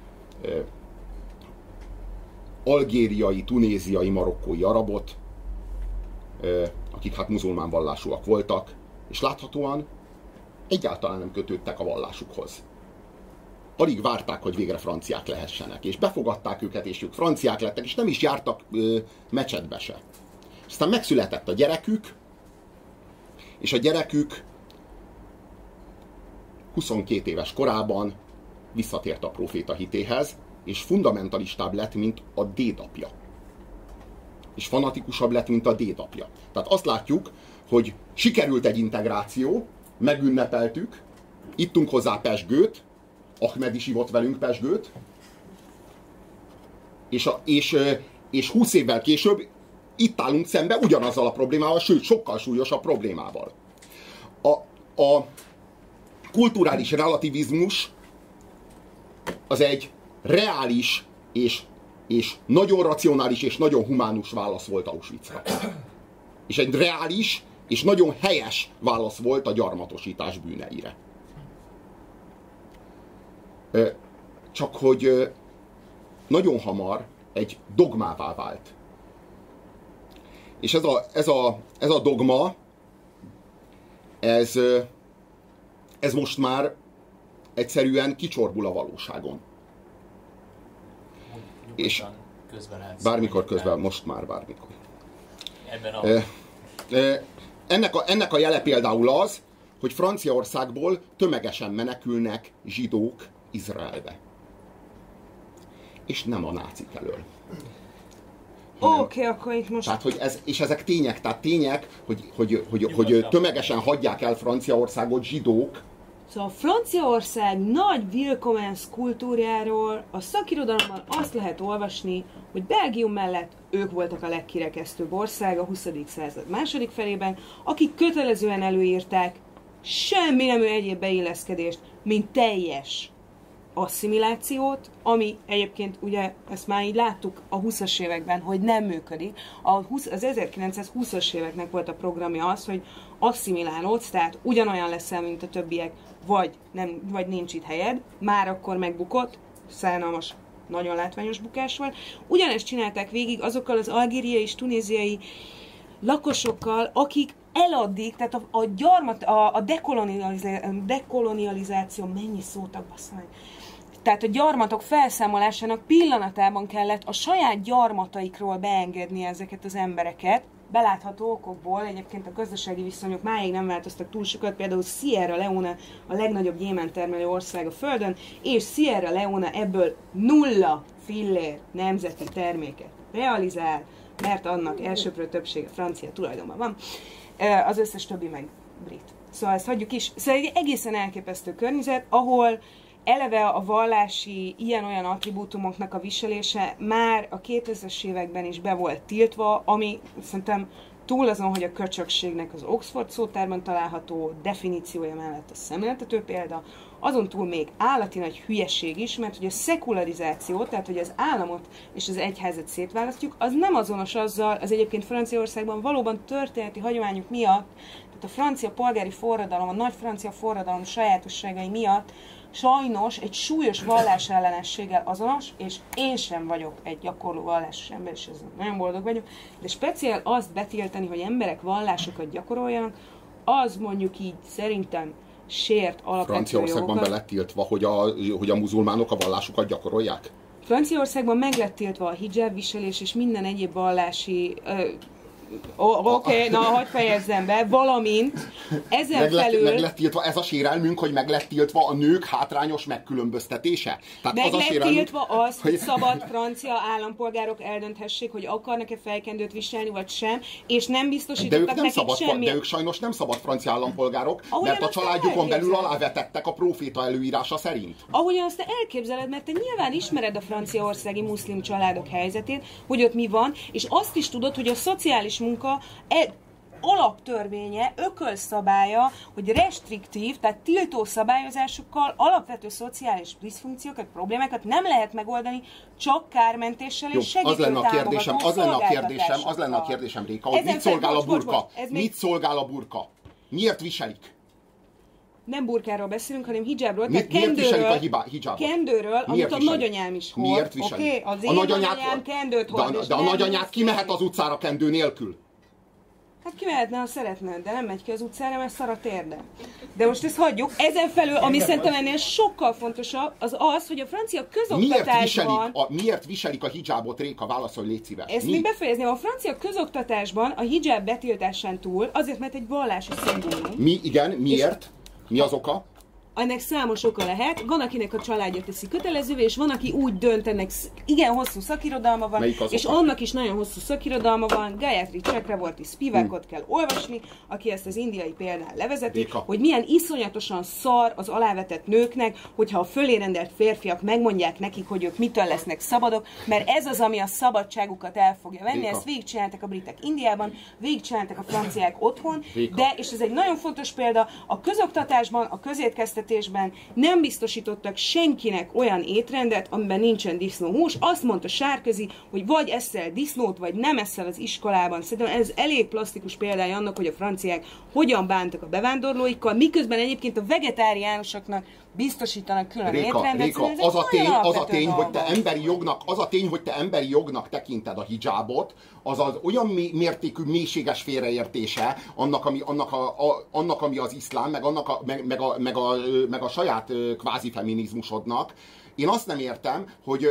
algériai, tunéziai, marokkói arabot, akik hát muzulmán vallásúak voltak, és láthatóan egyáltalán nem kötődtek a vallásukhoz. Alig várták, hogy végre franciák lehessenek, és befogadták őket, és ők franciák lettek, és nem is jártak mecsetbe se. Aztán megszületett a gyerekük, és a gyerekük 22 éves korában visszatért a próféta hitéhez, és fundamentalistább lett, mint a dédapja. és fanatikusabb lett, mint a dédapja. Tehát azt látjuk, hogy sikerült egy integráció, megünnepeltük, ittunk hozzá pezsgőt, Ahmed is ivott velünk pezsgőt, és 20 évvel később itt állunk szembe ugyanazzal a problémával, sőt, sokkal súlyosabb problémával. A kulturális relativizmus az egy reális és nagyon racionális és nagyon humánus válasz volt Auschwitzra. És egy reális és nagyon helyes válasz volt a gyarmatosítás bűneire. Csak hogy nagyon hamar egy dogmává vált. És ez a dogma, ez most már egyszerűen kicsorbul a valóságon. És bármikor közben, most már bármikor. Ennek a jele például az, hogy Franciaországból tömegesen menekülnek zsidók Izraelbe. És nem a nácik elől. Oké, akkor itt most... Tehát, hogy és ezek tények, tehát tények, hogy tömegesen hagyják el Franciaországot zsidók. Szóval Franciaország nagy Willkommens kultúrjáról a szakirodalomban azt lehet olvasni, hogy Belgium mellett ők voltak a legkirekesztőbb ország a 20. század második felében, akik kötelezően előírták semmi nemű egyéb beilleszkedést, mint teljes asszimilációt, ami egyébként ugye ezt már így láttuk a 20-as években, hogy nem működik. Az 1920-as éveknek volt a programja az, hogy asszimilálódsz, tehát ugyanolyan leszel, mint a többiek, vagy nincs itt helyed, már akkor megbukott, szánalmas, nagyon látványos bukás volt. Ugyanezt csinálták végig azokkal az algériai és tunéziai lakosokkal, akik eladdig, tehát a dekolonializáció, mennyi szótak, bassza meg. Tehát a gyarmatok felszámolásának pillanatában kellett a saját gyarmataikról beengedni ezeket az embereket, belátható okokból, egyébként a gazdasági viszonyok máig nem változtak túl sokat, például Sierra Leone a legnagyobb jémentermelő ország a Földön, és Sierra Leone ebből 0 fillér nemzeti terméket realizál, mert annak elsőprő többsége francia tulajdonban van, az összes többi meg brit. Szóval ezt hagyjuk is. Szóval egy egészen elképesztő környezet, ahol eleve a vallási ilyen-olyan attribútumoknak a viselése már a 2000-es években is be volt tiltva, ami szerintem túl azon, hogy a köcsökségnek az Oxford szótárban található definíciója mellett a szemléltető példa, azon túl még állati nagy hülyeség is, mert hogy a szekularizáció, tehát hogy az államot és az egyházat szétválasztjuk, az nem azonos azzal, az egyébként Franciaországban valóban történeti hagyományok miatt, tehát a francia polgári forradalom, a nagy francia forradalom sajátosságai miatt sajnos egy súlyos vallásellenességgel azonos, és én sem vagyok egy gyakorló vallásos ember, és ezzel nagyon boldog vagyok, de speciál azt betiltani, hogy emberek vallásokat gyakoroljanak, az mondjuk így szerintem sért alapvető Franciaországban be lett tiltva, hogy a muzulmánok a vallásukat gyakorolják? Franciaországban meg lett tiltva a hijab viselés és minden egyéb vallási... Oké, na, hadd fejezzem be, valamint ezen felül... Meg lett tiltva ez a sérelmünk, hogy meg lett tiltva a nők hátrányos megkülönböztetése? Tehát meg lett tiltva az, hogy szabad francia állampolgárok eldönthessék, hogy akarnak-e fejkendőt viselni, vagy sem, és nem biztosítottak nekik semmi. De ők sajnos nem szabad francia állampolgárok, mert a családjukon belül alávetettek a próféta előírása szerint. Ahogyan azt te elképzeled, mert te nyilván ismered a franciaországi muszlim családok helyzetét, hogy ott mi van, és azt is tudod, hogy a szociális munka alaptörvénye, ökölszabálya, hogy restriktív, tehát tiltó szabályozásokkal alapvető szociális diszfunkciókat, problémákat nem lehet megoldani, csak kármentéssel és segítő támogató szolgáltatásokkal. Az lenne a kérdésem, Réka, hogy mit szolgál a burka? Mit szolgál a burka? Miért viselik? Nem burkáról beszélünk, hanem hijabról, tehát kendőről, amit a nagyanyám is hord. Miért viselik? Okay, az én nagyanyám kendőt hord. De a nagyanyád kimehet az utcára kendő nélkül? Hát kimehetne, ha szeretne, de nem megy ki az utcára, mert szar a térde. De most ezt hagyjuk. Ezen felül, ami szerintem ennél sokkal fontosabb, az az, hogy a francia közoktatásban... Miért viselik a hijabot, Réka? Válaszolj, légy szíves. Ezt még befejezném. A francia közoktatásban a hijab betiltásán túl, azért, mert egy vallási szimbólum. Igen, miért? Mi az oka? ennek számos oka lehet. Van, akinek a családja teszi kötelezővé, és van, aki úgy dönt, ennek igen hosszú szakirodalma van, és annak is nagyon hosszú szakirodalma van. Gayatri Chakraborty Spivakot kell olvasni, aki ezt az indiai példán levezeti, hogy milyen iszonyatosan szar az alávetett nőknek, hogyha a fölé rendelt férfiak megmondják nekik, hogy ők mitől lesznek szabadok, mert ez az, ami a szabadságukat el fogja venni. Ezt végigcsináltak a britek Indiában, végigcsináltak a franciák otthon, de, és ez egy nagyon fontos példa, a közoktatásban, a közétkeztetésben nem biztosítottak senkinek olyan étrendet, amiben nincsen disznóhús. Azt mondta Sárközi, hogy vagy eszel disznót, vagy nem eszel az iskolában. Szerintem ez elég plastikus példája annak, hogy a franciák hogyan bántak a bevándorlóikkal, miközben egyébként a vegetáriánusoknak biztosítanak külön étrendet. Réka, az a tény, hogy te emberi jognak tekinted a hijabot, az olyan mértékű mélységes félreértése annak, ami az iszlám, meg a saját kvázi feminizmusodnak. Én azt nem értem, hogy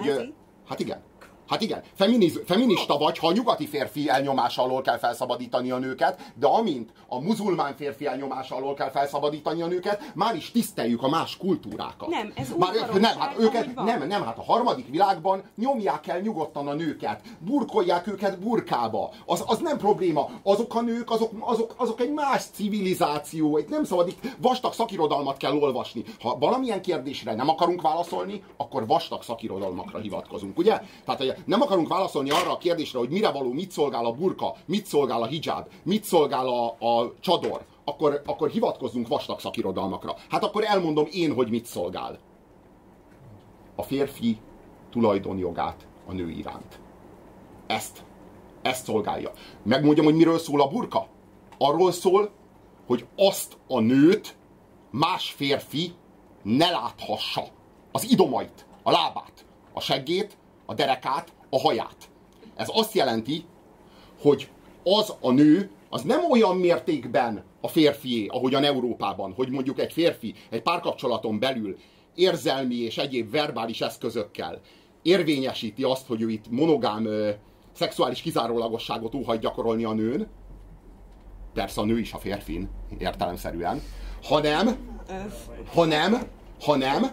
hát igen, feminista vagy, ha a nyugati férfi elnyomása alól kell felszabadítani a nőket, de amint a muzulmán férfi elnyomása alól kell felszabadítani a nőket, már is tiszteljük a más kultúrákat. Nem, ez hát a harmadik világban nyomják el nyugodtan a nőket, burkolják őket burkába. Az nem probléma. Azok a nők, azok egy más civilizáció, nem szabad, itt vastag szakirodalmat kell olvasni. Ha valamilyen kérdésre nem akarunk válaszolni, akkor vastag szakirodalmakra hivatkozunk, ugye? Tehát nem akarunk válaszolni arra a kérdésre, hogy mire való, mit szolgál a burka, mit szolgál a hijab, mit szolgál a csador, akkor hivatkozzunk vastag szakirodalmakra. Hát akkor elmondom én, hogy mit szolgál. A férfi tulajdonjogát a nő iránt. Ezt szolgálja. Megmondjam, hogy miről szól a burka? Arról szól, hogy azt a nőt más férfi ne láthassa. Az idomait, a lábát, a seggét, a derekát, a haját. Ez azt jelenti, hogy az a nő, az nem olyan mértékben a férfié, ahogyan Európában, hogy mondjuk egy férfi egy párkapcsolaton belül érzelmi és egyéb verbális eszközökkel érvényesíti azt, hogy ő itt monogám szexuális kizárólagosságot óhajt gyakorolni a nőn, persze a nő is a férfin, értelemszerűen, hanem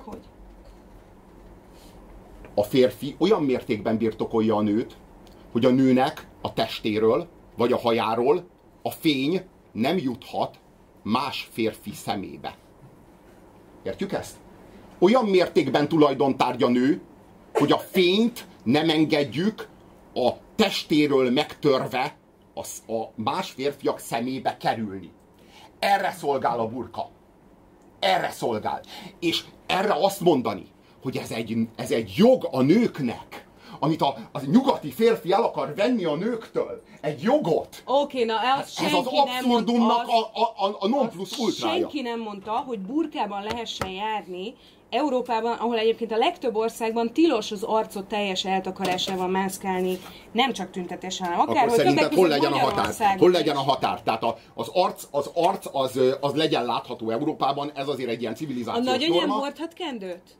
a férfi olyan mértékben birtokolja a nőt, hogy a nőnek a testéről, vagy a hajáról a fény nem juthat más férfi szemébe. Értjük ezt? Olyan mértékben tulajdontárgy a nő, hogy a fényt nem engedjük a testéről megtörve a más férfiak szemébe kerülni. Erre szolgál a burka. Erre szolgál. És erre azt mondani, hogy ez egy jog a nőknek, amit a nyugati férfi el akar venni a nőktől. Egy jogot. Oké, na ez az abszurdumnak a non plus ultrája. Senki nem mondta, hogy burkában lehessen járni Európában, ahol egyébként a legtöbb országban tilos az arcot teljes eltakarásával mászkálni, nem csak tüntetésen, hanem akár, hogy szerinted hol legyen a határ? Hol legyen a határ? Tehát az arc az legyen látható Európában, ez azért egy ilyen civilizációs norma. A nagyanyám hordhat kendőt?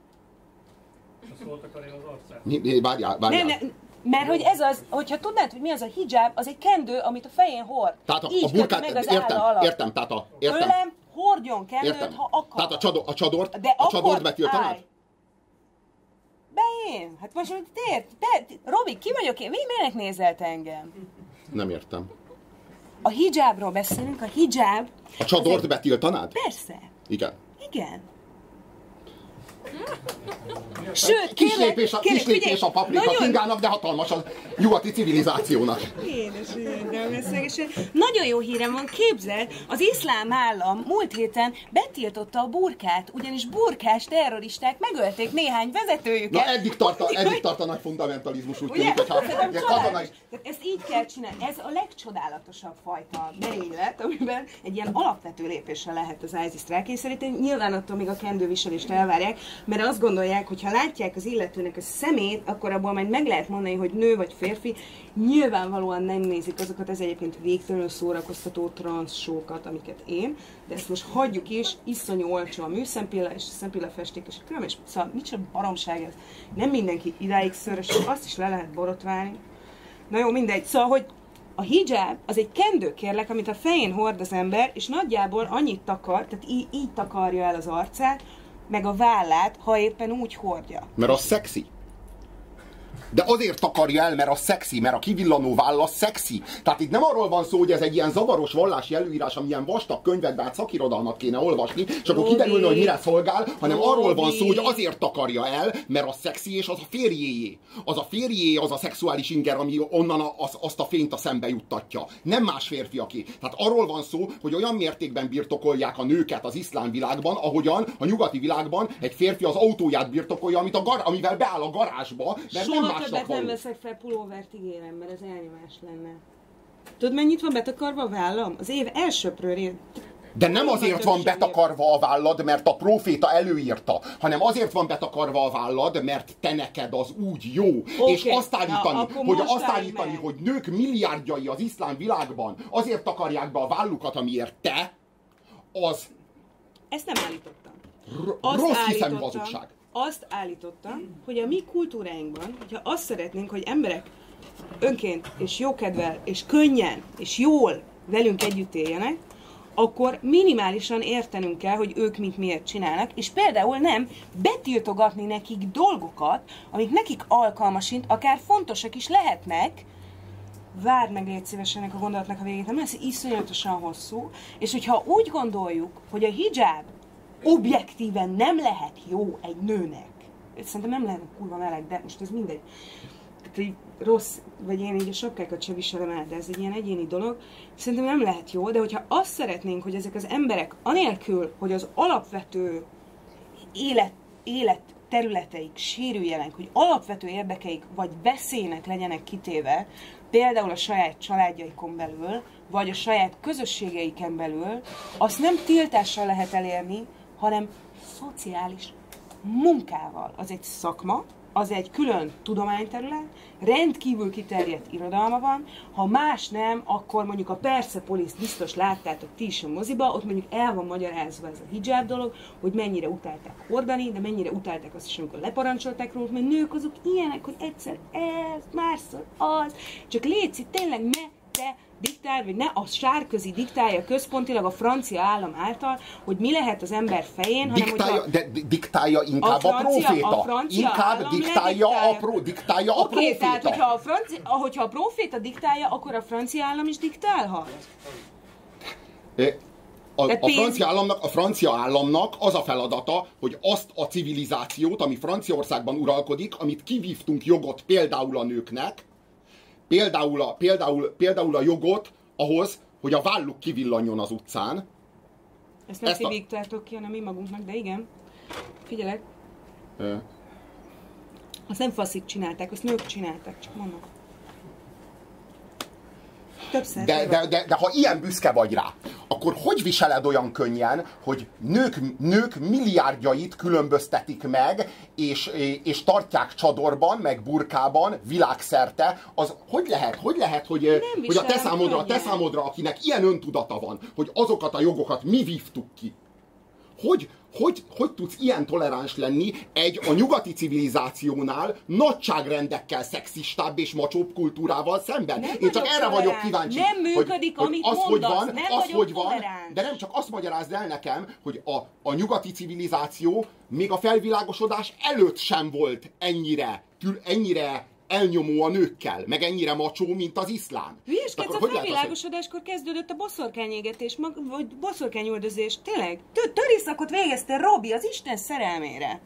Várjál. Mert hogy ez az, hogyha tudnád, hogy mi az a hijab, az egy kendő, amit a fején hord. Tehát így a burkát, meg az álla alatt. értem. Tőlem hordjon kendőt, értem. Ha akar. Tehát a csadort betiltanád? Én? Hát most Robi, ki vagyok én? Miért nézel te engem? Nem értem. A hijabról beszélünk, a hijab... A csadort betiltanád? Persze. Igen. Sőt, kis lépés a Paprika Kingának, de hatalmas a nyugati civilizációnak. Nagyon jó hírem van, képzeld, az iszlám állam múlt héten betiltotta a burkát, ugyanis burkás terroristák megölték néhány vezetőjüket. Na, eddig tart a nagy fundamentalizmus, úgy tűnik, hogyha katonai... Ezt így kell csinálni. Ez a legcsodálatosabb fajta merénylet, amiben egy ilyen alapvető lépéssel lehet az ISIS-t rákényszeríteni. Nyilván attól még a kendőviselést elvárják, mert azt gondolják, hogy ha látják az illetőnek a szemét, akkor abból majd meg lehet mondani, hogy nő vagy férfi. Nyilvánvalóan nem nézik azokat, ez egyébként végtelenül szórakoztató transzsókat, amiket én, de ezt most hagyjuk is, iszonyú olcsó a műszempilla és a szempillafesték, és különben, szóval micsoda baromság ez. Nem mindenki idáig szörös, azt is le lehet borotválni. Na jó, mindegy. Szóval, hogy A hijab az egy kendőkérlek, amit a fején hord az ember, és nagyjából annyit takar, tehát így takarja el az arcát, meg a vállát, ha éppen úgy hordja. Mert az szexi. De azért takarja el, mert az szexi, mert a kivillanó váll az szexi. Tehát itt nem arról van szó, hogy ez egy ilyen zavaros vallási előírás, ami ilyen vastag könyvekben át szakirodalmat kéne olvasni, és akkor kiderülne, hogy mire szolgál, hanem arról van szó, hogy azért takarja el, mert az szexi, és az a férjéjé. Az a férjéjé, az a szexuális inger, ami onnan azt a fényt a szembe juttatja. Nem más férfiaké. Tehát arról van szó, hogy olyan mértékben birtokolják a nőket az iszlám világban, ahogyan a nyugati világban egy férfi az autóját birtokolja, amivel beáll a garázsba, mert nem más. Többet nem veszek fel pulóvert, ígérem, mert ez elnyomás lenne. Tudod, mennyit van betakarva a vállam? Az év elsőprő. De nem azért van betakarva a vállad, mert a próféta előírta, hanem azért van betakarva a vállad, mert te neked az úgy jó. Okay. És azt állítani, hogy nők milliárdjai az iszlám világban azért takarják be a vállukat, amiért te, az... Ezt nem állítottam. Rossz hiszemű hazugság. Azt állítottam, hogy a mi kultúráinkban, hogyha azt szeretnénk, hogy emberek önként és jókedvel és könnyen és jól velünk együtt éljenek, akkor minimálisan értenünk kell, hogy ők mit miért csinálnak, és például nem betiltogatni nekik dolgokat, amik nekik alkalmasint, akár fontosak is lehetnek. Várd meg légy szívesen ennek a gondolatnak a végét, nem lesz iszonyatosan hosszú, és hogyha úgy gondoljuk, hogy a hijab objektíven nem lehet jó egy nőnek. Szerintem nem lehet kurva meleg, de most ez mindegy. Tehát egy rossz, vagy én így a sapkákat sem viselem el, de ez egy ilyen egyéni dolog. Szerintem nem lehet jó, de hogyha azt szeretnénk, hogy ezek az emberek anélkül, hogy az alapvető élet területeik sérüljenek, hogy alapvető érdekeik vagy veszélynek legyenek kitéve, például a saját családjaikon belül, vagy a saját közösségeiken belül, azt nem tiltással lehet elérni, hanem szociális munkával. Az egy szakma, az egy külön tudományterület, rendkívül kiterjedt irodalma van, ha más nem, akkor mondjuk a Persepolis biztos láttátok ti is a moziba, ott mondjuk el van magyarázva ez a hijab dolog, hogy mennyire utálták hordani, de mennyire utálták azt is, amikor leparancsolták róluk, mert nők azok ilyenek, hogy egyszer ez, másszor az, csak létszik tényleg te diktál, vagy ne a Sárközi diktálja központilag a francia állam által, hogy mi lehet az ember fején, diktálja, hanem de diktálja inkább a próféta. Inkább diktálja a próféta. Tehát hogyha a próféta diktálja, akkor a francia állam is diktálhat? A francia államnak az a feladata, hogy azt a civilizációt, ami Franciaországban uralkodik, amit kivívtunk jogot például a nőknek, például a jogot ahhoz, hogy a válluk kivillanjon az utcán. Ezt nem ti diktáltok ki, hanem mi magunknak, de igen. Figyelek. Azt nem faszik csinálták, azt nők csinálták, csak mondom. De ha ilyen büszke vagy rá, akkor hogy viseled olyan könnyen, hogy nők milliárdjait különböztetik meg, és tartják csadorban, meg burkában, világszerte, az hogy lehet, hogy a te számodra, akinek ilyen öntudata van, hogy azokat a jogokat mi vívtuk ki? Hogy tudsz ilyen toleráns lenni a nyugati civilizációnál nagyságrendekkel szexistább és macsóbb kultúrával szemben? Nem Én csak erre vagyok kíváncsi. Nem működik, amit mondasz, nem vagyok toleráns. De nem csak azt magyarázd el nekem, hogy a nyugati civilizáció még a felvilágosodás előtt sem volt ennyire elnyomó a nőkkel, meg ennyire macsó, mint az iszlám. Hülyeskedsz, a felvilágosodáskor kezdődött a boszorkányégetés, vagy boszorkányüldözés. Tényleg? Töriszakot végeztél, Robi, az Isten szerelmére.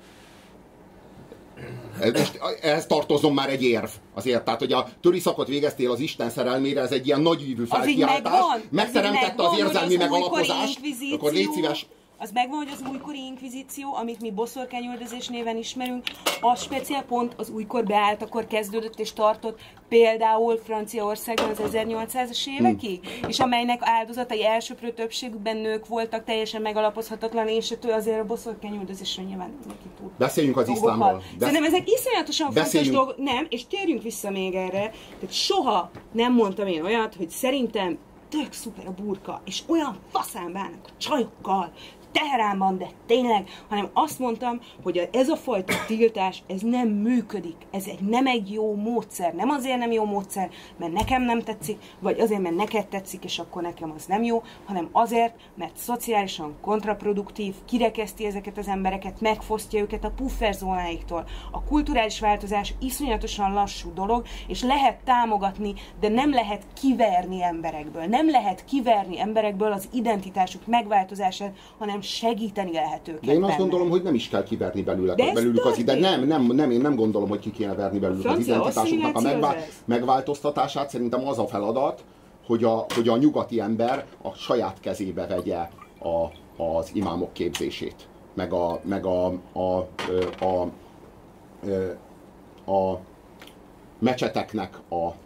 Ehhez tartozom már egy érv azért. Tehát, hogy a töriszakot végeztél az Isten szerelmére, ez egy ilyen nagyívű felkiáltás. Megteremtette az érzelmi megalapozást. Akkor légy szíves. Az megvan, hogy az újkori inkvizíció, amit mi boszorkányüldözés néven ismerünk, az speciál pont az újkor beállt, akkor kezdődött és tartott például Franciaországban az 1800-as évekig, és amelynek áldozatai elsőprő többségükben nők voltak, teljesen megalapozhatatlan, és azért a boszorkányüldözésről nyilván neki tud. Beszéljünk az iszlámról. Szerintem ezek iszonyatosan fontos dolgok. Nem, és térjünk vissza még erre. Tehát soha nem mondtam én olyat, hogy szerintem tök szuper a burka, és olyan faszán bánnak a csajokkal, Teheránban, de tényleg, hanem azt mondtam, hogy ez a fajta tiltás, ez nem működik. Ez nem egy jó módszer. Nem azért nem jó módszer, mert nekem nem tetszik, vagy azért, mert neked tetszik, és akkor nekem az nem jó, hanem azért, mert szociálisan kontraproduktív, kirekeszti ezeket az embereket, megfosztja őket a pufferzónáiktól. A kulturális változás iszonyatosan lassú dolog, és lehet támogatni, de nem lehet kiverni emberekből. Nem lehet kiverni emberekből az identitásuk megváltozását, hanem segíteni lehet őket. De én azt gondolom, hogy nem is kell kiverni belőlük az nem, én nem gondolom, hogy ki kéne verni belőlük az identitásuknak a megváltoztatását. Szerintem az a feladat, hogy a nyugati ember a saját kezébe vegye az imámok képzését, meg a mecseteknek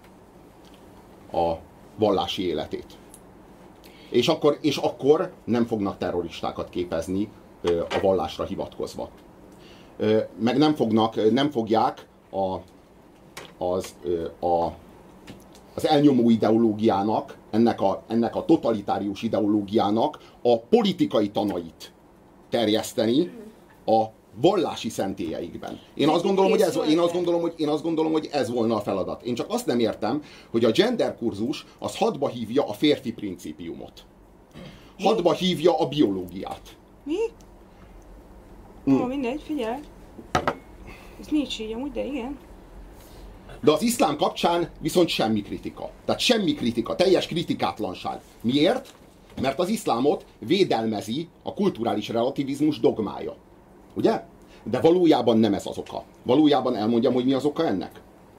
a vallási életét. És akkor nem fognak terroristákat képezni a vallásra hivatkozva. Meg nem fogják az elnyomó ideológiának, ennek a totalitárius ideológiának a politikai tanait terjeszteni a vallási szentélyeikben. Én azt gondolom, hogy ez volna a feladat. Én csak azt nem értem, hogy a gender kurzus az hadba hívja a férfi principiumot. Hadba hívja a biológiát. Mi? Mindegy, figyelj. Ez nincs így amúgy, de igen. De az iszlám kapcsán viszont semmi kritika. Tehát semmi kritika, teljes kritikátlanság. Miért? Mert az iszlámot védelmezi a kulturális relativizmus dogmája. Ugye? De valójában nem ez az oka. Valójában elmondjam, hogy mi az oka ennek.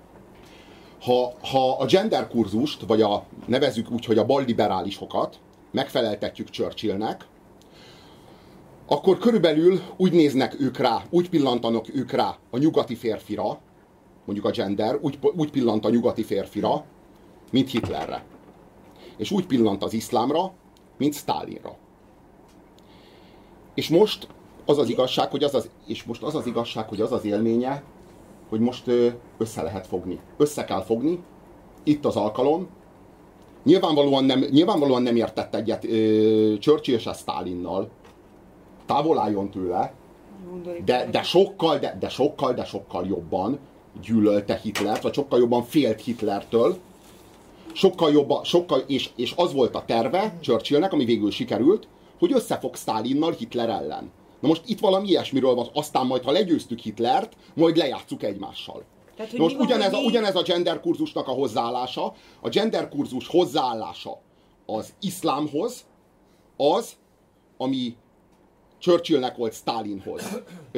Ha a gender kurzust, vagy nevezzük úgy, hogy a balliberálisokat megfeleltetjük Churchillnek, akkor körülbelül úgy néznek ők rá, úgy pillantanak ők rá a nyugati férfira, mondjuk a gender, úgy pillant a nyugati férfira, mint Hitlerre. És úgy pillant az iszlámra, mint Sztálinra. És most az az igazság, hogy az az élménye, hogy most össze lehet fogni. Össze kell fogni. Itt az alkalom. Nyilvánvalóan nem értett egyet Churchill se Sztálinnal. Távol álljon tőle. De sokkal jobban gyűlölte Hitlert, vagy sokkal jobban félt Hitlertől. És az volt a terve Churchillnek, ami végül sikerült, hogy összefog Sztálinnal Hitler ellen. Na most itt valami ilyesmiről van, aztán majd, ha legyőztük Hitlert, majd lejátszuk egymással. Tehát, most ugyanez a gender kurzusnak a hozzáállása, a gender kurzus hozzáállása az iszlámhoz, az, ami Churchillnek volt Sztálinhoz.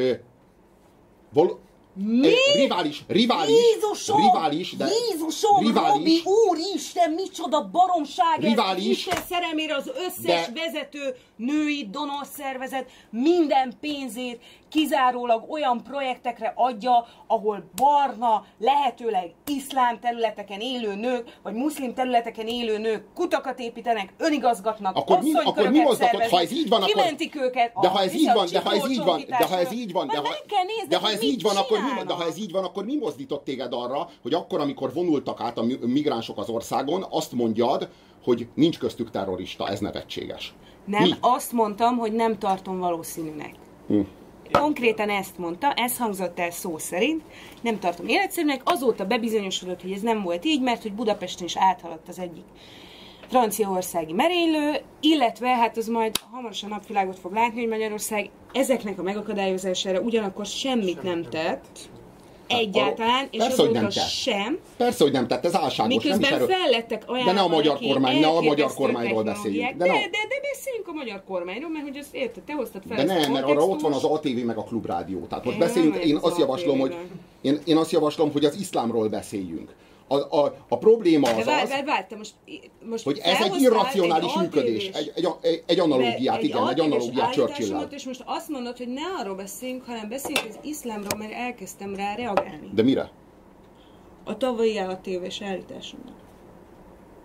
Jézusom, Robi, úristen, micsoda baromság ez! Isten szerelmére az összes vezető női donorszervezet minden pénzét kizárólag olyan projektekre adja, ahol barna, lehetőleg iszlám területeken élő nők, vagy muszlim területeken élő nők kutakat építenek, önigazgatnak, asszonyköröket szerveznek, kimentik őket, de ha ez így van, akkor mi mozdított téged arra, hogy akkor, amikor vonultak át a migránsok az országon, azt mondjad, hogy nincs köztük terrorista, ez nevetséges. Azt mondtam, hogy nem tartom valószínűnek. Konkrétan ezt mondta, ez hangzott el szó szerint, nem tartom életszerűnek, azóta bebizonyosodott, hogy ez nem volt így, mert hogy Budapesten is áthaladt az egyik franciaországi merénylő, illetve hát az majd hamarosan napvilágot fog látni, hogy Magyarország ezeknek a megakadályozására ugyanakkor semmit nem tett, egyáltalán, és azóta sem. Persze, hogy nem tett, ez álságos. Miközben fellettek ajánlani. De ne a magyar kormányról beszéljünk. De beszéljünk a magyar kormányról, mert hogy ezt érted, te hoztad fel. De nem, mert arra ott van az ATV meg a Klubrádió. Tehát most beszéljünk, én azt javaslom, hogy az iszlámról beszéljünk. A probléma az az, hogy ez egy irracionális működés. Egy analógiát, egy analógiát Churchill-lel. És most azt mondod, hogy ne arról beszéljünk, hanem beszéljünk az iszlámról, mert elkezdtem rá reagálni. De mire? A tavalyi ATV-s állításomnak.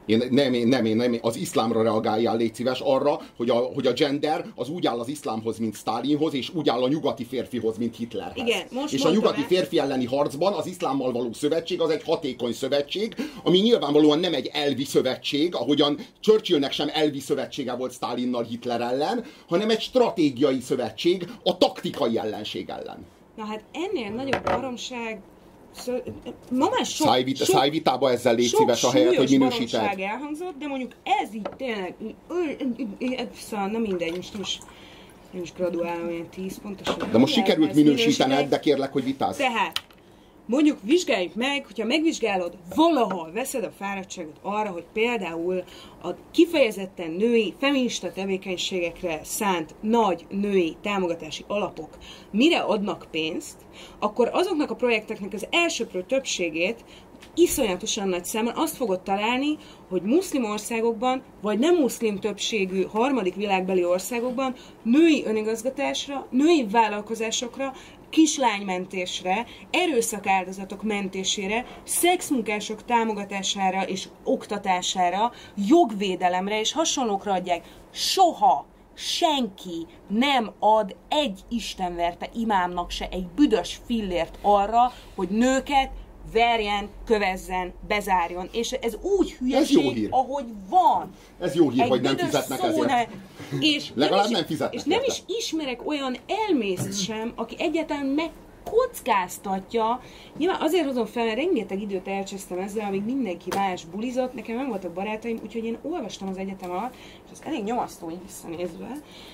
Nem, az iszlámra reagáljál, légy szíves, arra, hogy a gender az úgy áll az iszlámhoz, mint Sztálinhoz, és úgy áll a nyugati férfihoz, mint Hitlerhez. Igen, és a nyugati férfi elleni harcban az iszlámmal való szövetség az egy hatékony szövetség, ami nyilvánvalóan nem egy elvi szövetség, ahogyan Churchillnek sem elvi szövetsége volt Sztálinnal Hitler ellen, hanem egy stratégiai szövetség a taktikai ellenség ellen. Na hát ennél nagyobb baromság, ma már szájvitába ezzel légy szíves a helyet, hogy minősíted. Sok elhangzott, de mondjuk ez így tényleg, szóval nem mindegy, most nem is graduálom olyan 10 pontosan. De most sikerült minősítened, de kérlek, hogy vitázz. Tehát, mondjuk vizsgáljuk meg, hogyha megvizsgálod, valahol veszed a fáradtságot arra, hogy például a kifejezetten női, feminista tevékenységekre szánt nagy női támogatási alapok mire adnak pénzt, akkor azoknak a projekteknek az elsőprő többségét iszonyatosan nagy számon azt fogod találni, hogy muszlim országokban, vagy nem muszlim többségű harmadik világbeli országokban női önigazgatásra, női vállalkozásokra, kislánymentésre, erőszakáldozatok mentésére, szexmunkások támogatására és oktatására, jogvédelemre és hasonlókra adják. Soha senki nem ad egy istenverte imámnak se egy büdös fillért arra, hogy nőket verjen, kövezzen, bezárjon. És ez úgy hülyeség, ahogy van. Ez jó hír, hogy nem fizetnek ezért. És legalább nem fizetnek. És nem is ismerek olyan elmészt sem, aki egyáltalán megkockáztatja. Nyilván azért hozom fel, mert rengeteg időt elcsesztem ezzel, amíg mindenki más bulizott. Nekem nem voltak barátaim, úgyhogy én olvastam az egyetem alatt, és ez elég nyomasztó így visszanézve.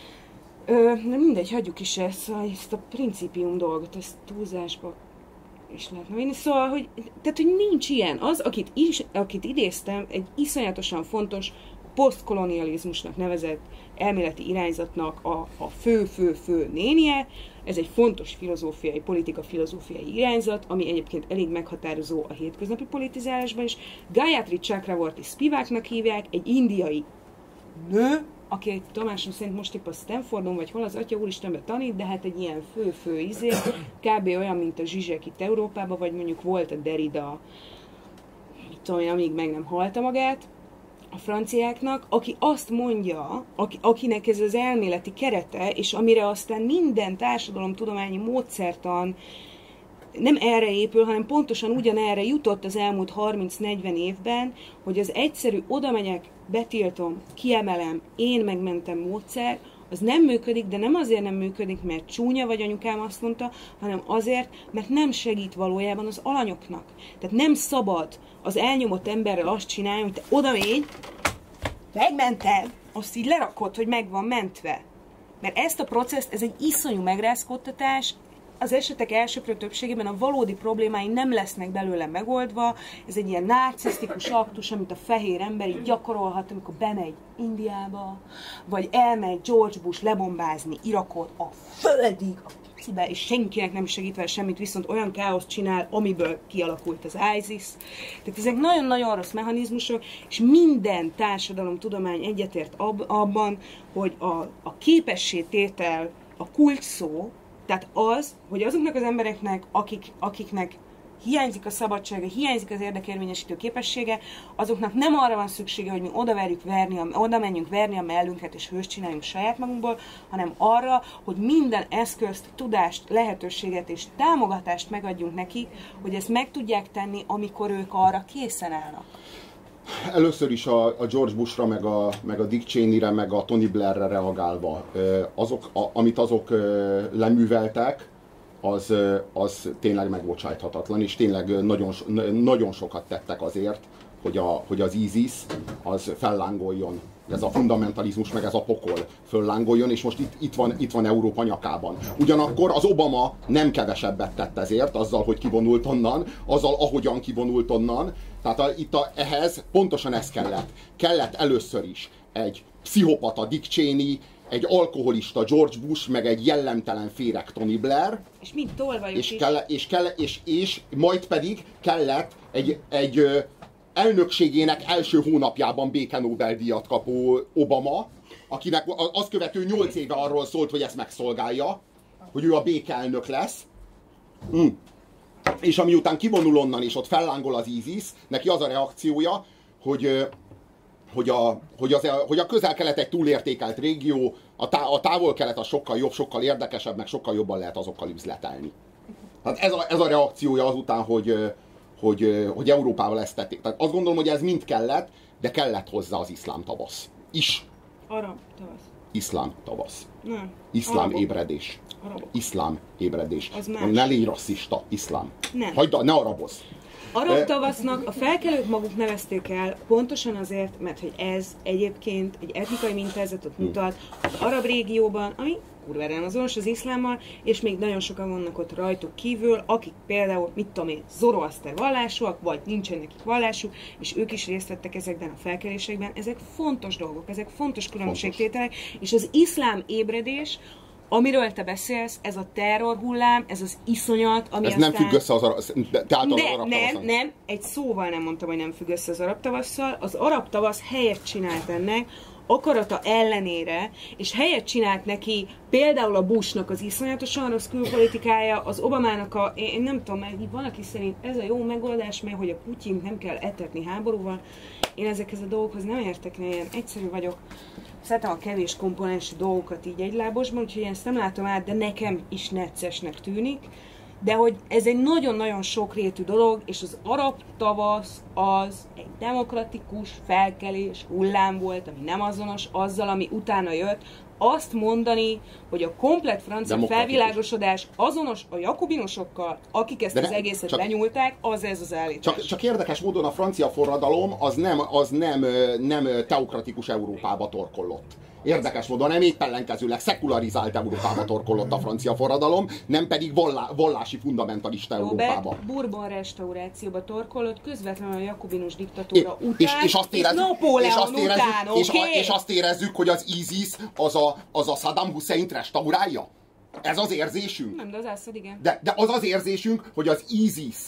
De mindegy, hagyjuk is ezt a principium dolgot, ezt túlzásba is lehetne venni. Szóval, hogy nincs ilyen. Az, akit idéztem, egy iszonyatosan fontos posztkolonializmusnak nevezett elméleti irányzatnak a fő nénie. Ez egy fontos politika-filozófiai irányzat, ami egyébként elég meghatározó a hétköznapi politizálásban is. Gayatri Chakravorty Spivaknak hívják, egy indiai nő, aki Tamásom szerint most épp a Stanfordon, vagy hol az Atya Úristenben tanít, de hát egy ilyen fő izé, kb. Olyan, mint a Zsizsek itt Európában, vagy mondjuk volt a Derrida, mit tudom én, amíg meg nem halta magát, a franciáknak, aki azt mondja, akinek ez az elméleti kerete, és amire aztán minden társadalomtudományi módszertan nem erre épül, hanem pontosan ugyanerre jutott az elmúlt 30-40 évben, hogy az egyszerű odamegyek, betiltom, kiemelem, én megmentem módszer, az nem működik, de nem azért nem működik, mert csúnya vagy, anyukám azt mondta, hanem azért, mert nem segít valójában az alanyoknak. Tehát nem szabad az elnyomott emberrel azt csinálni, hogy te odamégy, megmented, azt így lerakod, hogy meg van mentve. Mert ezt a processzt, ez egy iszonyú megrázkódtatás, az esetek elsőprő többségében a valódi problémái nem lesznek belőle megoldva. Ez egy ilyen narcisztikus aktus, amit a fehér ember így gyakorolhat, amikor bemegy Indiába, vagy elmegy George Bush lebombázni Irakot a földig, a picibe, és senkinek nem segít vele semmit, viszont olyan káoszt csinál, amiből kialakult az ISIS. Tehát ezek nagyon-nagyon rossz mechanizmusok, és minden társadalomtudomány egyetért abban, hogy a képességtétel, a kulcsszó, tehát az, hogy azoknak az embereknek, akiknek hiányzik a szabadsága, hiányzik az érdekérvényesítő képessége, azoknak nem arra van szüksége, hogy mi oda menjünk verni a mellünket és hőst csináljunk saját magunkból, hanem arra, hogy minden eszközt, tudást, lehetőséget és támogatást megadjunk nekik, hogy ezt meg tudják tenni, amikor ők arra készen állnak. Először is a George Bushra, meg a Dick Cheneyre, meg a Tony Blairre reagálva, amit azok leműveltek, az tényleg megbocsájthatatlan, és tényleg nagyon sokat tettek azért, hogy az ISIS az fellángoljon. Ez a fundamentalizmus, meg ez a pokol föllángoljon, és most itt van Európa nyakában. Ugyanakkor az Obama nem kevesebbet tett ezért, azzal, hogy kivonult onnan, azzal, ahogyan kivonult onnan. Tehát ehhez pontosan ez kellett. Kellett először is egy pszichopata Dick Cheney, egy alkoholista George Bush, meg egy jellemtelen féreg Tony Blair. És mind tolvajok és majd pedig kellett egy elnökségének első hónapjában béke Nobel-díjat kapó Obama, akinek azt követő 8 éve arról szólt, hogy ezt megszolgálja, hogy ő a békeelnök lesz. És amiután kivonul onnan, és ott fellángol az ISIS, neki az a reakciója, hogy hogy a Közel-Kelet egy túlértékelt régió, a Távol-Kelet az sokkal jobb, sokkal érdekesebb, meg sokkal jobban lehet azokkal üzletelni. Tehát ez a reakciója azután, hogy Európával ezt tették. Tehát azt gondolom, hogy ez mind kellett, de kellett hozzá az iszlám tavasz is. Arab tavasz. Iszlám tavasz. Nem. Iszlám Arabok. ébredés. Arabok. Iszlám ébredés. Az más. Ne légy rasszista, iszlám. Nem. Hagyd, ne arabozz. Arab tavasznak a felkelők maguk nevezték el, pontosan azért, mert hogy ez egyébként egy etnikai mintázatot mutat az arab régióban, ami kurvára nem azonos az iszlámmal, és még nagyon sokan vannak ott rajtuk kívül, akik például, mit tudom én, zoroaszter vallásúak, vagy nincsen nekik vallásuk, és ők is részt vettek ezekben a felkelésekben. Ezek fontos dolgok, ezek fontos különbségtételek, és az iszlám ébredés, amiről te beszélsz, ez a terrorhullám, ez az iszonyat, ami ez aztán... nem függ össze az arab tavasszal. Nem, egy szóval nem mondtam, hogy nem függ össze az arab tavasszal. Az arab tavasz helyet csinált ennek, akarata ellenére, és helyet csinált neki például a Bushnak az iszonyatosan rossz külpolitikája, az Obamának én nem tudom, mert van, aki szerint ez a jó megoldás, mert hogy a Putyint nem kell etetni háborúval. Én ezekhez a dolgokhoz nem értek, mert ilyen egyszerű vagyok. Szeretem a kevés komponensű dolgokat így egylábosban, úgyhogy én ezt nem látom át, de nekem is neccesnek tűnik. De hogy ez egy nagyon-nagyon sokrétű dolog, és az arab tavasz az egy demokratikus felkelés hullám volt, ami nem azonos azzal, ami utána jött. Azt mondani, hogy a komplett francia felvilágosodás azonos a jakobinosokkal, akik ezt az egészet lenyúlták, az ez az állítás. Csak érdekes módon a francia forradalom az nem teokratikus Európába torkollott. Érdekes módon, nem épp ellenkezőleg szekularizált Európába torkollott a francia forradalom, nem pedig vallási fundamentalista Európába. Robert Bourbon restaurációba torkollott közvetlenül a jakobinus diktatúra után, és Napóleon után, és azt érezzük, hogy az ISIS az a Saddam Husseint restaurálja. Ez az érzésünk. Nem, de az Assad, igen. De az az érzésünk, hogy az ISIS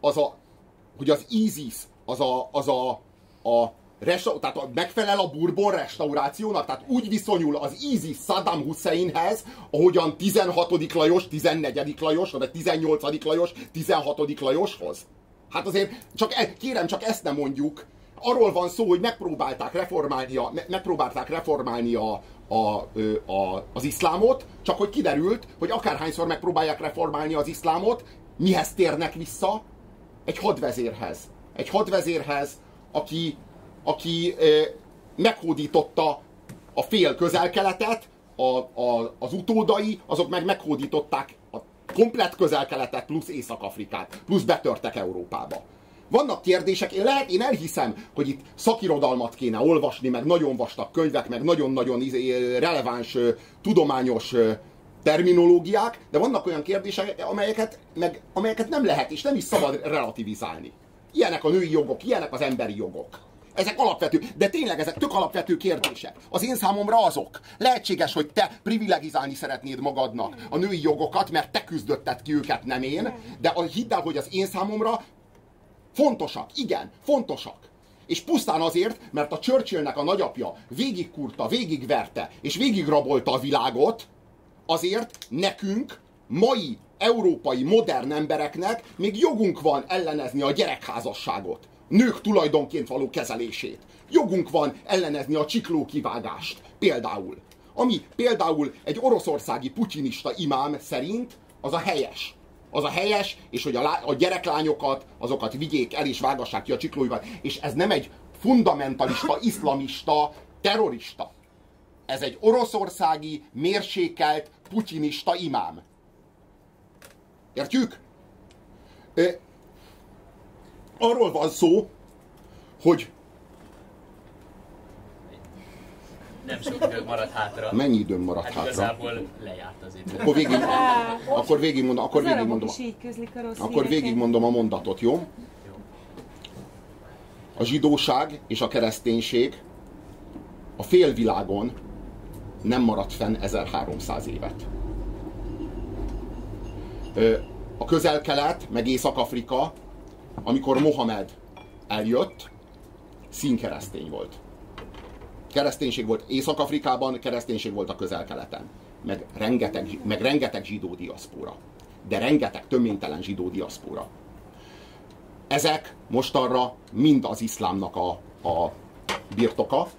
tehát megfelel a Bourbon restaurációnak, tehát úgy viszonyul az ISIS Saddam Husseinhez, ahogyan 16. Lajos, 14. Lajos, vagy 18. Lajos, 16. Lajoshoz. Hát azért, kérem, csak ezt nem mondjuk. Arról van szó, hogy megpróbálták reformálni az iszlámot, csak hogy kiderült, hogy akárhányszor megpróbálják reformálni az iszlámot, mihez térnek vissza? Egy hadvezérhez. Egy hadvezérhez, aki meghódította a fél Közel-Keletet, az utódai, azok meg meghódították a komplett Közel-Keletet plusz Észak-Afrikát, plusz betörtek Európába. Vannak kérdések, én elhiszem, hogy itt szakirodalmat kéne olvasni, meg nagyon vastag könyvek, meg nagyon-nagyon releváns tudományos terminológiák, de vannak olyan kérdések, amelyeket nem lehet és nem is szabad relativizálni. Ilyenek a női jogok, ilyenek az emberi jogok. Ezek alapvető, de tényleg ezek tök alapvető kérdések. Az én számomra azok. Lehetséges, hogy te privilegizálni szeretnéd magadnak a női jogokat, mert te küzdötted ki őket, nem én, de hidd el, hogy az én számomra fontosak. Igen, fontosak. És pusztán azért, mert a Churchillnek a nagyapja végigkurta, végigverte és végigrabolta a világot, azért nekünk, mai európai modern embereknek még jogunk van ellenezni a gyerekházasságot, nők tulajdonként való kezelését. Jogunk van ellenezni a csiklókivágást, például. Ami például egy oroszországi putyinista imám szerint az a helyes. Az a helyes, és hogy a gyereklányokat, azokat vigyék el és vágassák ki a csiklóikat. És ez nem egy fundamentalista, iszlamista, terrorista. Ez egy oroszországi, mérsékelt, putyinista imám. Értjük? Arról van szó, hogy... Nem sok idő maradt hátra. Mennyi időm maradt hát hátra? Igazából lejárt az idő. Akkor végigmondom a mondatot, jó? A zsidóság és a kereszténység a félvilágon nem maradt fenn 1300 évet. A Közel-Kelet, meg Észak-Afrika, amikor Mohamed eljött, színkeresztény volt. Kereszténység volt Észak-Afrikában, kereszténység volt a Közel-Keleten. Meg rengeteg zsidó diaszpóra. De rengeteg töménytelen zsidó diaszpóra. Ezek mostanra mind az iszlámnak birtoka,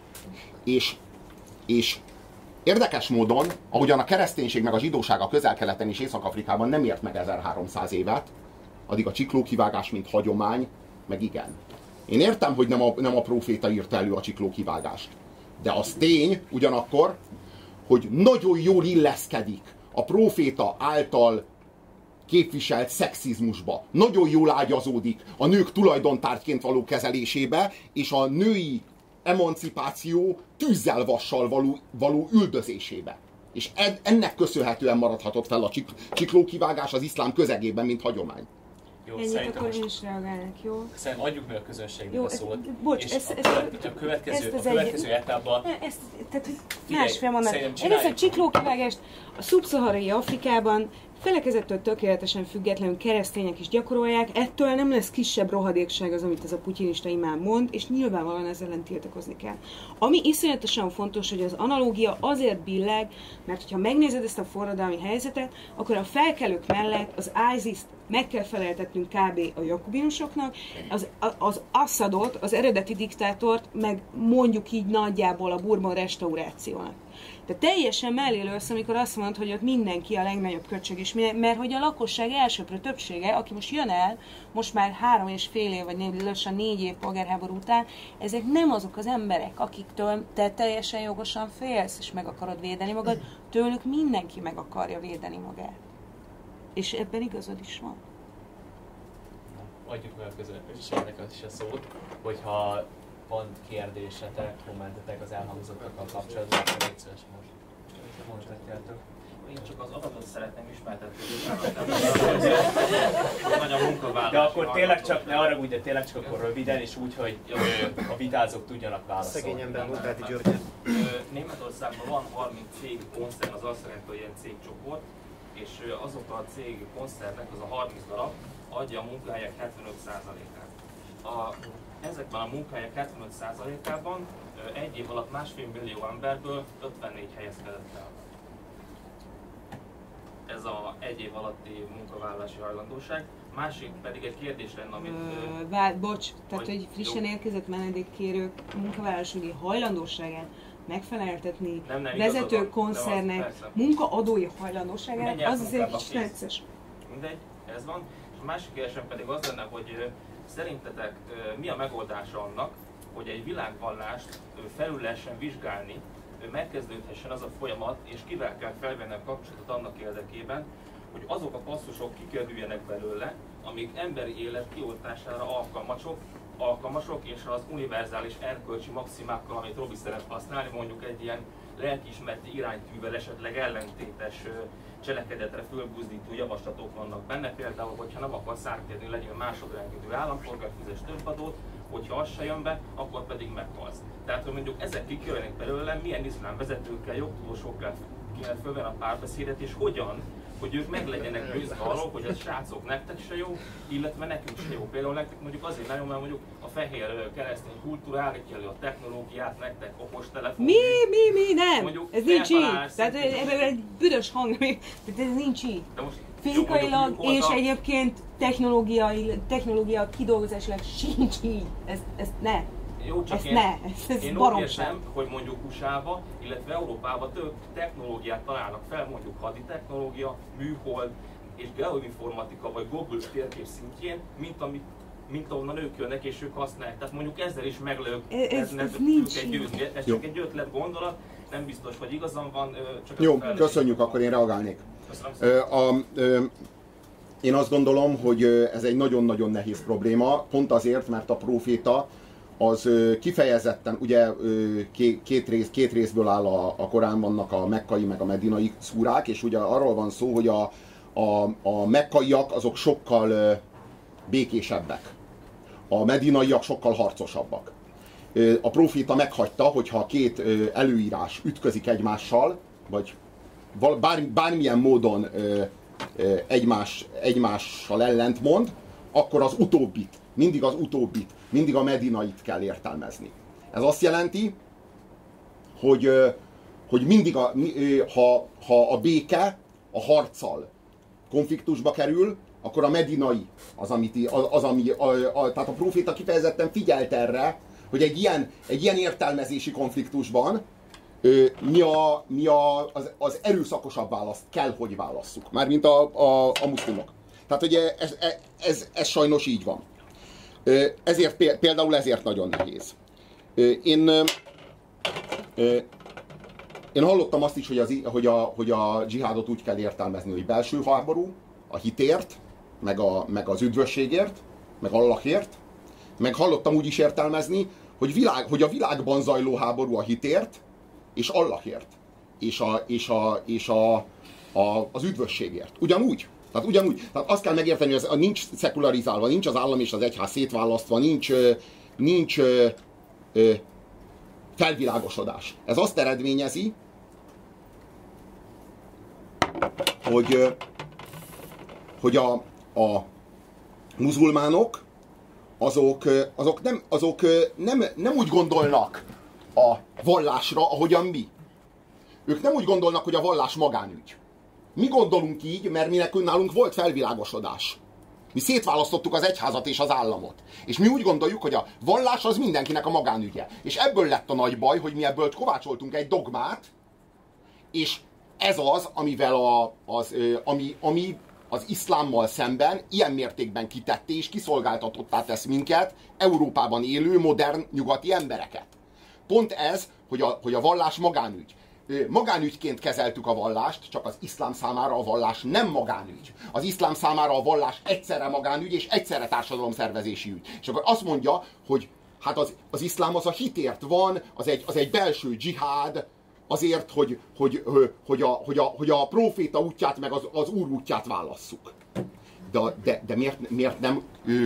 és érdekes módon, ahogyan a kereszténység meg a zsidóság a Közel-Keleten és Észak-Afrikában nem ért meg 1300 évet, addig a csiklókivágás, mint hagyomány, meg igen. Én értem, hogy nem a próféta írta elő a csiklókivágást. De az tény ugyanakkor, hogy nagyon jól illeszkedik a próféta által képviselt szexizmusba. Nagyon jól ágyazódik a nők tulajdontárgyként való kezelésébe, és a női emancipáció tűzzel vassal való üldözésébe. És ennek köszönhetően maradhatott fel a csiklókivágás az iszlám közegében, mint hagyomány. Jó, ennyit akkor én is reagálnak, jó? Szerintem adjuk meg a közönségnek jó, a szót. Bocs, és a következő etapban... Tehát másfél mondat. Egyrészt a csiklókivágást a szubszaharai Afrikában felekezettől tökéletesen függetlenül keresztények is gyakorolják, ettől nem lesz kisebb rohadékság az, amit ez a putyinista imám mond, és nyilvánvalóan ezzel ellen tiltakozni kell. Ami iszonyatosan fontos, hogy az analógia azért billeg, mert hogyha megnézed ezt a forradalmi helyzetet, akkor a felkelők mellett az ISIS-t meg kell feleltetnünk kb. A jakubinusoknak, az Assadot, az eredeti diktátort, meg mondjuk így nagyjából a Bourbon restaurációnak. De teljesen mellélősz, amikor azt mondod, hogy ott mindenki a legnagyobb köcsög is, mert hogy a lakosság elsőprő többsége, aki most jön el, most már 3,5 év, vagy lassan 4 év polgárháború után, ezek nem azok az emberek, akiktől te teljesen jogosan félsz, és meg akarod védeni magad, tőlük mindenki meg akarja védeni magát. És ebben igazad is van. Adjuk meg a közönségnek is a szót, hogyha van kérdésetek, kommentetek az elhangzottakkal kapcsolatban, akkor légy szíves most. Mondhatjátok. Én csak az adatot szeretném ismertetni. Nagyon munkavállalás. De akkor tényleg csak, ne arra úgy, de tényleg csak akkor röviden, és úgy, hogy a vitázók tudjanak válaszolni. Szegény ember, Munkáti György. Németországban van 30 cég koncern, az azt jelenti, hogy ilyen cégcsoport, és azok a cég koncernek, az a 30 darab adja a munkahelyek 75%-át. Ezekben a munkahelyek 75%-ában egy év alatt 1,5 millió emberből 54 helyezkedett el. Ez a egy év alatti munkavállalási hajlandóság. Másik pedig egy kérdés lenne, amit... Bocs, tehát hogy frissen érkezett menedékkérők munkavállalási hajlandóságán megfeleltetni vezető koncernek munkaadói hajlandóságát, az azért kis necces. Mindegy, ez van. És a másik kérdésem pedig az lenne, hogy szerintetek mi a megoldása annak, hogy egy világvallást felül lehessen vizsgálni, megkezdődhessen az a folyamat, és kivel kell felvenni a kapcsolatot annak érdekében, hogy azok a passzusok kikerüljenek belőle, amik emberi élet kioltására alkalmasok, és az univerzális erkölcsi maximákkal, amit Robi szeret használni, mondjuk egy ilyen lelkiismereti iránytűvel esetleg ellentétes cselekedetre fölbuzdító javaslatok vannak benne, például, hogyha nem akarsz ártérni, legyél másodrendű állampolgár, fizes több adót, hogyha az se jön be, akkor pedig meghalsz. Tehát, hogy mondjuk ezek kikerülnek belőle, milyen iszlám vezetőkkel, jogtudósokkal kéne fölvenni a párbeszédet, és hogyan, hogy ők meg legyenek győzve arról, hogy ez srácok nektek se jó, illetve nekünk se jó. Például nektek mondjuk azért nagyon, mert mondjuk a fehér keresztény kultúra állítja elő a technológiát, nektek okostelefon. Mi, nem! Mondjuk ez nincs így. Tehát egy büdös hang, tehát ez nincs így. Fizikailag és egyébként technológia kidolgozásilag sincs így. Ez ne. Jó, csak én úgy értem, hogy mondjuk USA-ba, illetve Európában több technológiát találnak fel, mondjuk haditechnológia, műhold és geoinformatika vagy Google térkép szintjén, mint ahonnan ők jönnek és ők használják. Tehát mondjuk ezzel is meglők, ez csak egy ötlet gondolat, nem biztos, hogy igazam van. Csak jó, köszönjük, akkor én reagálnék. Én azt gondolom, hogy ez egy nagyon-nagyon nehéz probléma, pont azért, mert a próféta az kifejezetten, ugye két részből áll a Koránnak a mekkai meg a medinai szúrák, és ugye arról van szó, hogy a mekkaiak azok sokkal békésebbek, a medinaiak sokkal harcosabbak. A próféta meghagyta, hogyha a két előírás ütközik egymással, vagy bármilyen módon egymással ellentmond, akkor az utóbbit, mindig a medinait kell értelmezni. Ez azt jelenti, hogy mindig ha a béke a harccal konfliktusba kerül, akkor a medinai tehát a próféta kifejezetten figyelt erre, hogy egy ilyen értelmezési konfliktusban az erőszakosabb választ kell, hogy válasszuk. Mármint a muszlimok. Tehát ugye ez sajnos így van. Például ezért nagyon nehéz. Én hallottam azt is, hogy a dzsihádot úgy kell értelmezni, hogy belső háború, a hitért, meg az üdvösségért, meg Allahért, meg hallottam úgy is értelmezni, hogy a világban zajló háború a hitért, és Allahért, és az üdvösségért. Ugyanúgy. Tehát azt kell megérteni, hogy nincs szekularizálva, nincs az állam és az egyház szétválasztva, nincs felvilágosodás. Ez azt eredményezi, hogy a muzulmánok azok nem úgy gondolnak a vallásra, ahogyan mi. Ők nem úgy gondolnak, hogy a vallás magánügy. Mi gondolunk így, mert nálunk volt felvilágosodás. Mi szétválasztottuk az egyházat és az államot. És mi úgy gondoljuk, hogy a vallás az mindenkinek a magánügye. És ebből lett a nagy baj, hogy mi ebből kovácsoltunk egy dogmát, és ez az, ami az iszlámmal szemben ilyen mértékben kitette és kiszolgáltatottá tesz minket, Európában élő, modern, nyugati embereket. Pont ez, hogy a vallás magánügy. Magánügyként kezeltük a vallást, csak az iszlám számára a vallás nem magánügy. Az iszlám számára a vallás egyszerre magánügy és egyszerre társadalomszervezési ügy. És akkor azt mondja, hogy hát az iszlám az a hitért van, az egy belső dzsihád, azért, hogy a próféta útját meg az úr útját válasszuk. De miért nem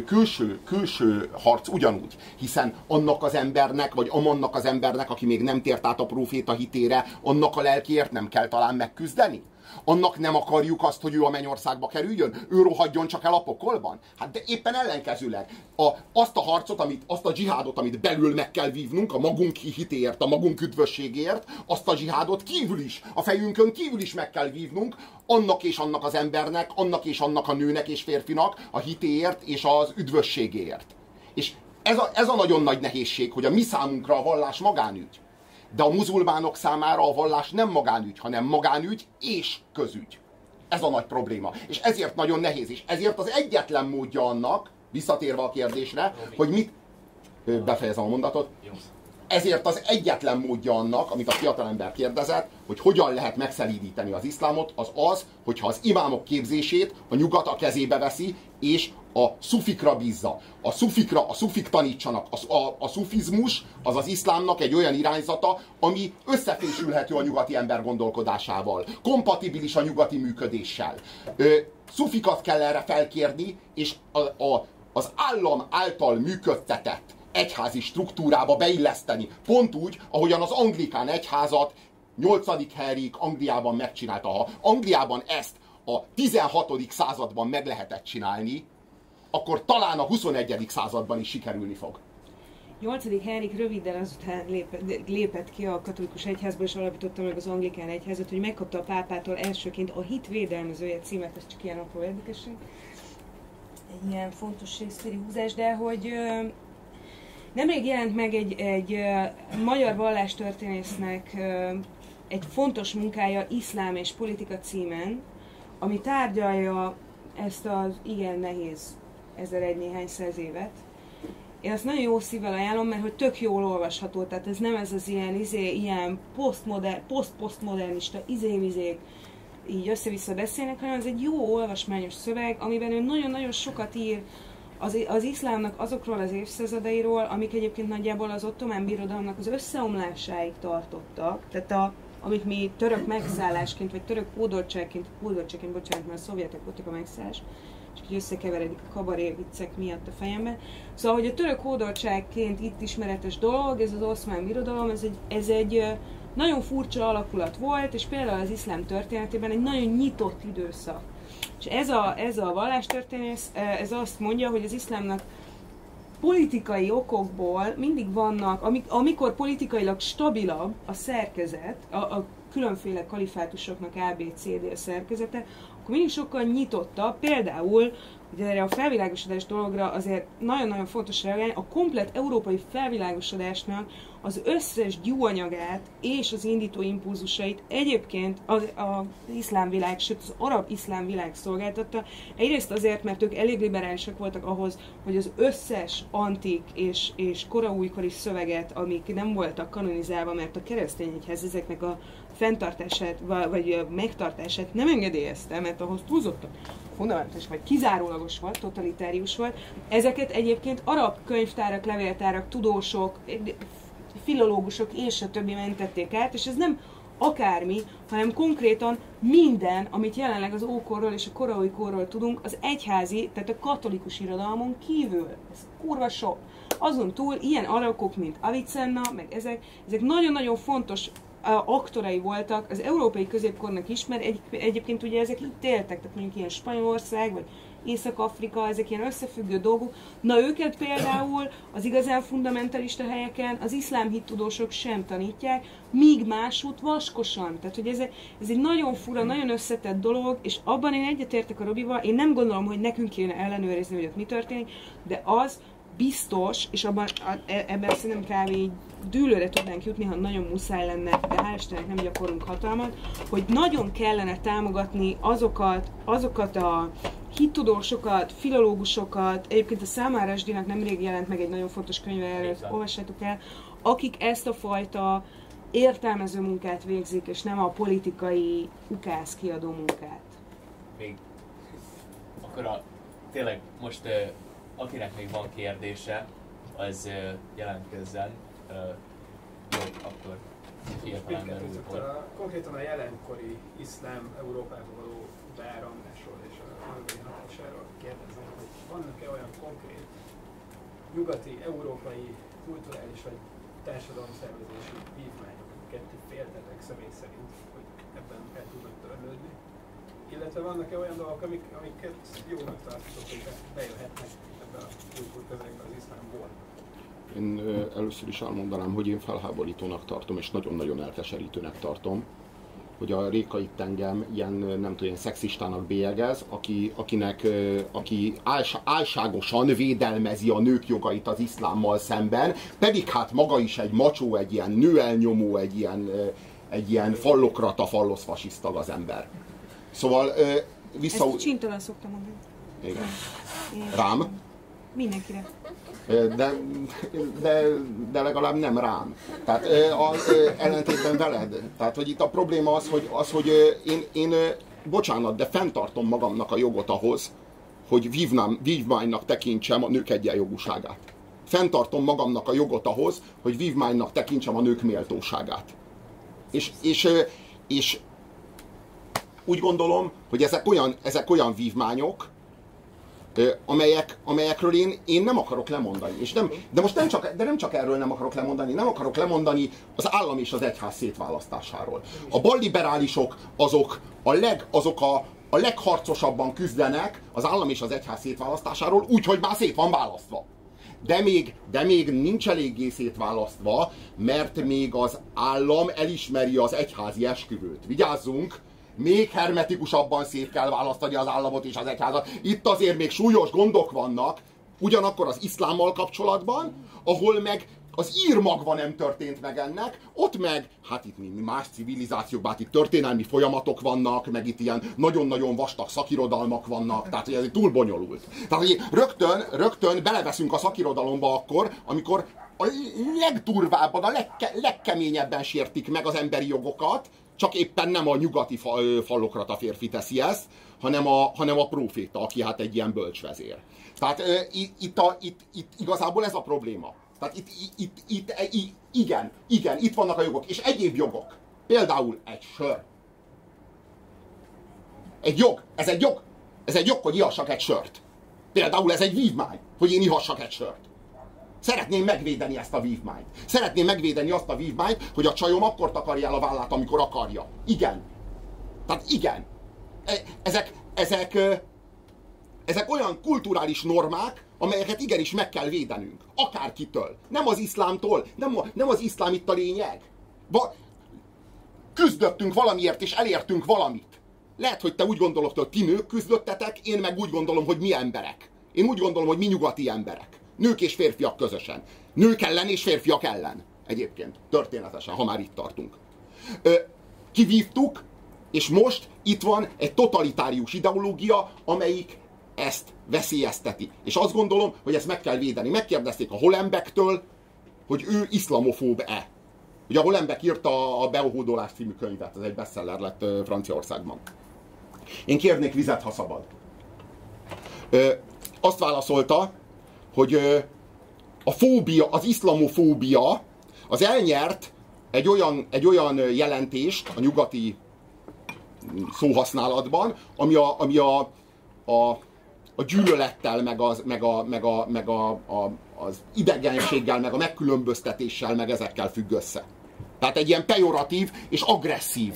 külső harc ugyanúgy? Hiszen annak az embernek, vagy amannak az embernek, aki még nem tért át a próféta hitére, annak a lelkiért nem kell talán megküzdeni? Annak nem akarjuk azt, hogy ő a mennyországba kerüljön? Ő rohadjon csak el a pokolban? Hát de éppen ellenkezőleg. Azt a harcot, azt a dzsihádot, amit belül meg kell vívnunk, a magunk hitéért, a magunk üdvösségért, azt a dzsihádot kívül is, a fejünkön kívül is meg kell vívnunk, annak és annak az embernek, annak és annak a nőnek és férfinak a hitéért és az üdvösségéért. És ez a nagyon nagy nehézség, hogy a mi számunkra a vallás magánügy. De a muzulmánok számára a vallás nem magánügy, hanem magánügy és közügy. Ez a nagy probléma. És ezért nagyon nehéz. És ezért az egyetlen módja annak, visszatérve a kérdésre, hogy mit... Befejezem a mondatot. Ezért az egyetlen módja annak, amit a fiatalember kérdezett, hogy hogyan lehet megszelídíteni az iszlámot, az, hogyha az imámok képzését a nyugat a kezébe veszi, és a szufikra bízza. A szufik tanítsanak. A szufizmus az az iszlámnak egy olyan irányzata, ami összefésülhető a nyugati ember gondolkodásával. Kompatibilis a nyugati működéssel. Szufikat kell erre felkérni, és az állam által működtetett egyházi struktúrába beilleszteni. Pont úgy, ahogyan az anglikán egyházat 8. Henrik Angliában megcsinálta. Ha Angliában ezt a 16. században meg lehetett csinálni, akkor talán a 21. században is sikerülni fog. 8. Henrik röviddel azután lépett ki a katolikus egyházba, és alapította meg az anglikán egyházat, hogy megkapta a pápától elsőként a hit védelmezője címet, ez csak ilyen apró érdekesség. Egy ilyen fontosságszerű húzás, de hogy nemrég jelent meg egy magyar vallástörténésznek egy fontos munkája, Iszlám és politika címen, ami tárgyalja ezt az igen nehéz 1001 néhány száz évet. Én azt nagyon jó szívvel ajánlom, mert hogy tök jól olvasható, tehát ez nem ez az ilyen posztmodernista izék így össze-vissza beszélnek, hanem ez egy jó olvasmányos szöveg, amiben ő nagyon-nagyon sokat ír az iszlámnak azokról az évszázadairól, amik egyébként nagyjából az ottomán birodalomnak az összeomlásáig tartottak, tehát amit mi török megszállásként, vagy török hódoltságként, bocsánat, mert a szovjetek voltak a megszállás, és így összekeveredik a kabaré viccek miatt a fejemben. Szóval, hogy a török hódoltságként itt ismeretes dolog, ez az oszmán birodalom, ez egy nagyon furcsa alakulat volt, és például az iszlám történetében egy nagyon nyitott időszak. És ez a vallástörténész, ez azt mondja, hogy az iszlámnak politikai okokból mindig vannak, amikor politikailag stabilabb a szerkezet, a különféle kalifátusoknak ABCD szerkezete, akkor mindig sokkal nyitottabb, például hogy erre a felvilágosodás dologra azért nagyon-nagyon fontos reagálni. A komplett európai felvilágosodásnak az összes gyúanyagát és az indító impulzusait egyébként az iszlám világ, sőt az arab iszlám világ szolgáltatta. Egyrészt azért, mert ők elég liberálisak voltak ahhoz, hogy az összes antik és koraújkori szöveget, amik nem voltak kanonizálva, mert a keresztény egyház ezeknek a fenntartását, vagy megtartását nem engedélyezte, mert ahhoz túlzottan fundamentális, vagy kizárólagos volt, totalitárius volt. Ezeket egyébként arab könyvtárak, levéltárak, tudósok, filológusok és a többi mentették át, és ez nem akármi, hanem konkrétan minden, amit jelenleg az ókorról és a korai korról tudunk, az egyházi, tehát a katolikus irodalmon kívül. Ez kurva sok. Azon túl ilyen alakok, mint Avicenna, meg ezek nagyon-nagyon fontos aktorai voltak az európai középkornak is, mert egyébként ugye ezek itt éltek, tehát mondjuk ilyen Spanyolország, vagy Észak-Afrika, ezek ilyen összefüggő dolgok. Na őket például az igazán fundamentalista helyeken az iszlám hittudósok sem tanítják, míg másút vaskosan. Tehát, hogy ez egy nagyon fura, nagyon összetett dolog, és abban én egyetértek a Robival, én nem gondolom, hogy nekünk kéne ellenőrizni, hogy ott mi történik, de az biztos, és ebben szerintem kb. Dűlőre tudnánk jutni, ha nagyon muszáj lenne, de hál' Istennek nem gyakorlunk hatalmat, hogy nagyon kellene támogatni azokat a hittudósokat, filológusokat, egyébként a Salman Rushdie-nak nemrég jelent meg egy nagyon fontos könyve, erről olvassátok el, akik ezt a fajta értelmező munkát végzik, és nem a politikai ukász kiadó munkát. Még akkor tényleg most akinek még van kérdése, az jelentkezzen. Jó, akkor fiatalember úr. Konkrétan a jelenkori iszlám Európába való beáramlásról és a magai hatásáról kérdezem, hogy vannak-e olyan konkrét nyugati, európai, kulturális vagy társadalomszervezési vívmányok, amiket ti féltetek személy szerint, hogy ebben el tudnak törlődni? Illetve vannak-e olyan dolgok, amiket jónak tartotok, hogy bejöhetnek ebbe a kultúrközegbe az iszlámból? Én először is elmondanám, hogy én felháborítónak tartom, és nagyon-nagyon elkeserítőnek tartom, hogy a Réka itt engem ilyen, nem tudom, ilyen szexistának bélyegez, aki álságosan védelmezi a nők jogait az iszlámmal szemben, pedig hát maga is egy macsó, egy ilyen nőelnyomó, egy ilyen fallokrata, falloszfasiszta az ember. Szóval Ezt csintalan szoktam mondani. Igen. Rám? Mindenkire. De legalább nem rám. Tehát ellentétben veled. Tehát, hogy itt a probléma az, hogy én bocsánat, de fenntartom magamnak a jogot ahhoz, hogy vívmánynak tekintsem a nők egyenjogúságát. Fenntartom magamnak a jogot ahhoz, hogy vívmánynak tekintsem a nők méltóságát. És úgy gondolom, hogy ezek olyan vívmányok, amelyekről én nem akarok lemondani. És nem csak erről nem akarok lemondani, nem akarok lemondani az állam és az egyház szétválasztásáról. A balliberálisok azok a legharcosabban küzdenek az állam és az egyház szétválasztásáról, úgyhogy már szét van választva. De még nincs eléggé szétválasztva, mert még az állam elismeri az egyházi esküvőt. Vigyázzunk! Még hermetikusabban szét kell választani az államot és az egyházat. Itt azért még súlyos gondok vannak, ugyanakkor az iszlámmal kapcsolatban, ahol meg az írmagva nem történt meg ennek, ott meg, hát itt más civilizációkban, hát itt történelmi folyamatok vannak, meg itt ilyen nagyon-nagyon vastag szakirodalmak vannak, tehát ez túl bonyolult. Tehát hogy rögtön beleveszünk a szakirodalomba akkor, amikor a legdurvábban, a legkeményebben sértik meg az emberi jogokat, csak éppen nem a nyugati fallokrata férfi teszi ezt, hanem a próféta, aki hát egy ilyen bölcsvezér. Tehát itt igazából ez a probléma. Tehát igen, itt vannak a jogok, és egyéb jogok. Például egy sör. Egy jog, ez egy jog, hogy ihassak egy sört. Például ez egy vívmány, hogy én ihassak egy sört. Szeretném megvédeni ezt a vívmányt. Szeretném megvédeni azt a vívmányt, hogy a csajom akkor takarja el a vállát, amikor akarja. Igen. Tehát igen. Ezek olyan kulturális normák, amelyeket igenis meg kell védenünk. Akárkitől. Nem az iszlámtól. Nem az iszlám itt a lényeg. Küzdöttünk valamiért, és elértünk valamit. Lehet, hogy te úgy gondolod, hogy ti nők küzdöttetek, én meg úgy gondolom, hogy mi emberek. Én úgy gondolom, hogy mi nyugati emberek. Nők és férfiak közösen. Nők ellen és férfiak ellen. Egyébként, történetesen, ha már itt tartunk. Kivívtuk, és most itt van egy totalitárius ideológia, amelyik ezt veszélyezteti. És azt gondolom, hogy ezt meg kell védeni. Megkérdezték a Hollenbecktől, hogy ő iszlamofób-e. Ugye a Hollenbeck írta a Beohódolás című könyvet, ez egy bestseller lett Franciaországban. Én kérnék vizet, ha szabad. Azt válaszolta, hogy a fóbia, az iszlamofóbia az elnyert egy olyan jelentést a nyugati szóhasználatban, ami a gyűlölettel, meg az idegenséggel, meg a megkülönböztetéssel, meg ezekkel függ össze. Tehát egy ilyen pejoratív és agresszív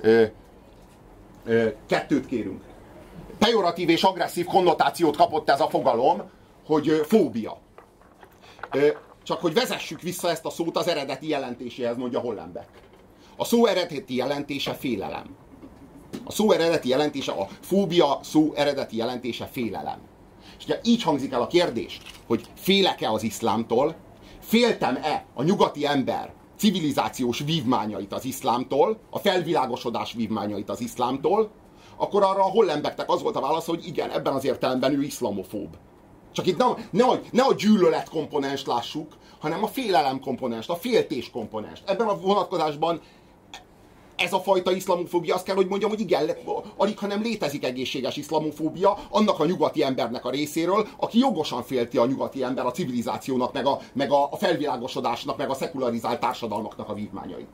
kettőt kérünk. Pejoratív és agresszív konnotációt kapott ez a fogalom, hogy fóbia. Csak hogy vezessük vissza ezt a szót az eredeti jelentéséhez, mondja Hollenbeck. A szó eredeti jelentése félelem. A szó eredeti jelentése, a fóbia szó eredeti jelentése félelem. És ugye így hangzik el a kérdés, hogy félek-e az iszlámtól, féltem-e a nyugati ember civilizációs vívmányait az iszlámtól, a felvilágosodás vívmányait az iszlámtól, akkor arra a Hollenbecknek az volt a válasz, hogy igen, ebben az értelemben ő iszlamofób. Csak itt ne a gyűlölet komponenst lássuk, hanem a félelem komponenst, a féltés komponenst. Ebben a vonatkozásban ez a fajta iszlamofóbia, azt kell, hogy mondjam, hogy igen, alig, hanem létezik egészséges iszlamofóbia annak a nyugati embernek a részéről, aki jogosan félti a nyugati ember a civilizációnak, meg a felvilágosodásnak, meg a szekularizált társadalmaknak a vívmányait.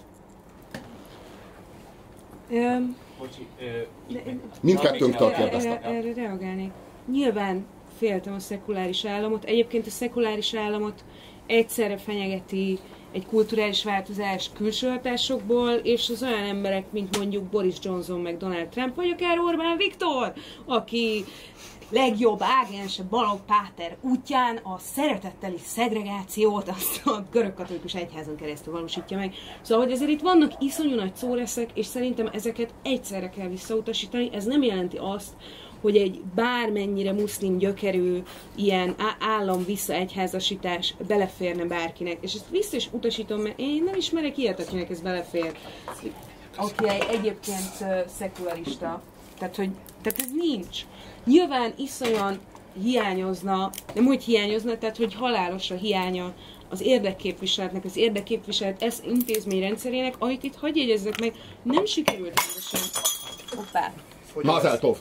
Mindkettőnktől kérdeztek. Erre reagálnék. Nyilván féltem a szekuláris államot. Egyébként a szekuláris államot egyszerre fenyegeti egy kulturális változás külső hatásokból, és az olyan emberek, mint mondjuk Boris Johnson, meg Donald Trump, vagy akár Orbán Viktor, aki legjobb ágense Balogh Páter útján a szeretetteli szegregációt azt a görögkatolikus egyházon keresztül valósítja meg. Szóval, hogy azért itt vannak iszonyú nagy szóreszek, és szerintem ezeket egyszerre kell visszautasítani. Ez nem jelenti azt, hogy egy bármennyire muszlim gyökerű ilyen állam visszaegyházasítás beleférne bárkinek. És ezt vissza is utasítom, mert én nem ismerek ilyet, akinek ez belefér. Aki egyébként szekularista. Tehát ez nincs. Nyilván iszonyan hiányozna, nem úgy hiányozna, tehát hogy halálosra hiánya az érdekképviseletnek, az érdekképviselet ez intézményrendszerének, amit itt hadd jegyezzek meg, nem sikerült rendesen. Hoppá! Mazel tov!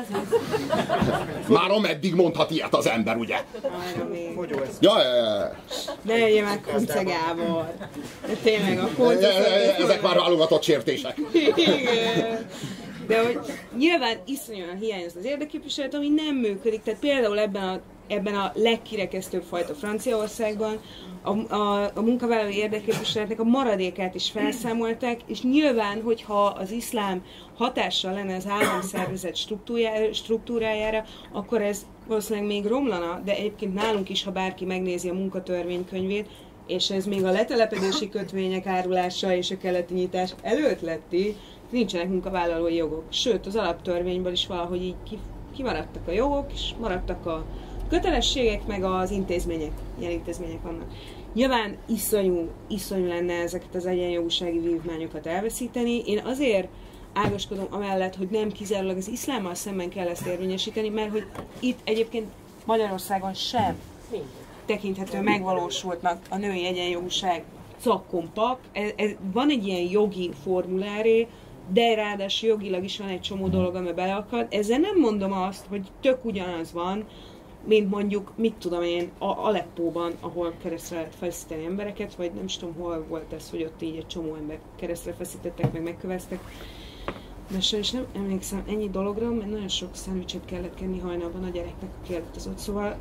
Már ameddig mondhat ilyet az ember, ugye? Ja. De legyen már Kunce Gábor. De tényleg a Kunce... Ezek már válogatott sértések. Igen. De hogy nyilván iszonyúan hiányozna az érdekképviselet, ami nem működik. Tehát például ebben a legkirekesztőbb fajta Franciaországban a munkavállalói érdekképviseletnek a maradékát is felszámolták, és nyilván, hogyha az iszlám hatással lenne az államszervezet struktúrájára, akkor ez valószínűleg még romlana, de egyébként nálunk is, ha bárki megnézi a munkatörvénykönyvét, és ez még a letelepedési kötvények árulása és a keleti nyitás előtt letti, nincsenek munkavállalói jogok. Sőt, az alaptörvényből is valahogy így kimaradtak a jogok, és maradtak a kötelességek, meg az intézmények. Ilyen intézmények vannak. Nyilván iszonyú lenne ezeket az egyenjogúsági vívmányokat elveszíteni. Én azért ágaskodom amellett, hogy nem kizárólag az iszlámmal szemben kell ezt érvényesíteni, mert hogy itt egyébként Magyarországon sem tekinthető megvalósultnak a női egyenjogúság cakkompak. Van egy ilyen jogi formuláré, de ráadásul jogilag is van egy csomó dolog, ami beleakad. Ezzel nem mondom azt, hogy tök ugyanaz van, mint mondjuk, mit tudom én, Aleppóban, ahol keresztre lehet feszíteni embereket, vagy nem is tudom, hol volt ez, hogy ott így egy csomó ember keresztre feszítettek, meg megköveztek. De sajnos nem emlékszem ennyi dologra, mert nagyon sok szendvicset kellett kenni hajnalban a gyereknek, aki elutazott. Szóval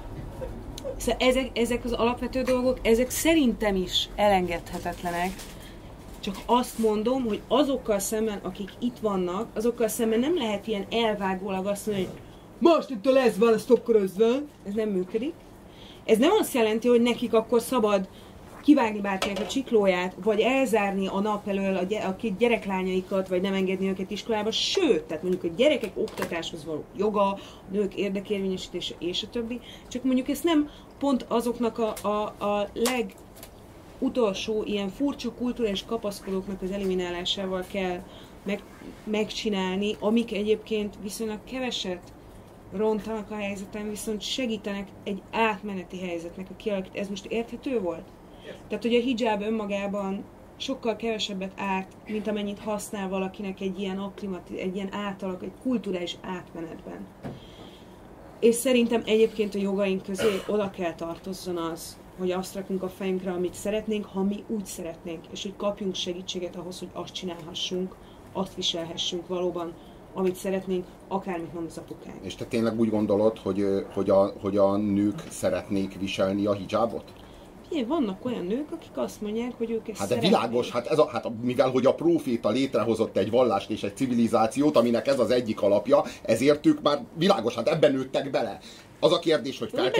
ezek az alapvető dolgok, ezek szerintem is elengedhetetlenek. Csak azt mondom, hogy azokkal szemben, akik itt vannak, azokkal szemben nem lehet ilyen elvágólag azt mondani, hogy most itt lesz választók körözve. Ez nem működik. Ez nem azt jelenti, hogy nekik akkor szabad kivágni bárkinek a csiklóját, vagy elzárni a nap elől a két gyereklányaikat, vagy nem engedni őket iskolába, sőt, tehát mondjuk a gyerekek oktatáshoz való joga, a nők érdekérvényesítése és a többi, csak mondjuk ezt nem pont azoknak a legutolsó ilyen furcsa kulturális kapaszkodóknak az eliminálásával kell megcsinálni, amik egyébként viszonylag keveset rontanak a helyzeten, viszont segítenek egy átmeneti helyzetnek a kialakítását. Ez most érthető volt? Tehát, hogy a hijab önmagában sokkal kevesebbet árt, mint amennyit használ valakinek egy ilyen egy kulturális átmenetben. És szerintem egyébként a jogaink közé oda kell tartozzon az, hogy azt rakunk a fejünkre, amit szeretnénk, ha mi úgy szeretnénk, és hogy kapjunk segítséget ahhoz, hogy azt csinálhassunk, azt viselhessünk valóban, amit szeretnénk, akármit mond az apukánk. És te tényleg úgy gondolod, hogy a nők szeretnék viselni a hijabot? Igen, vannak olyan nők, akik azt mondják, hogy ők ezt Hát de szeretnék. világos, mivel hogy a próféta létrehozott egy vallást és egy civilizációt, aminek ez az egyik alapja, ezért ők már világos, hát ebben nőttek bele. Az a kérdés, hogy fel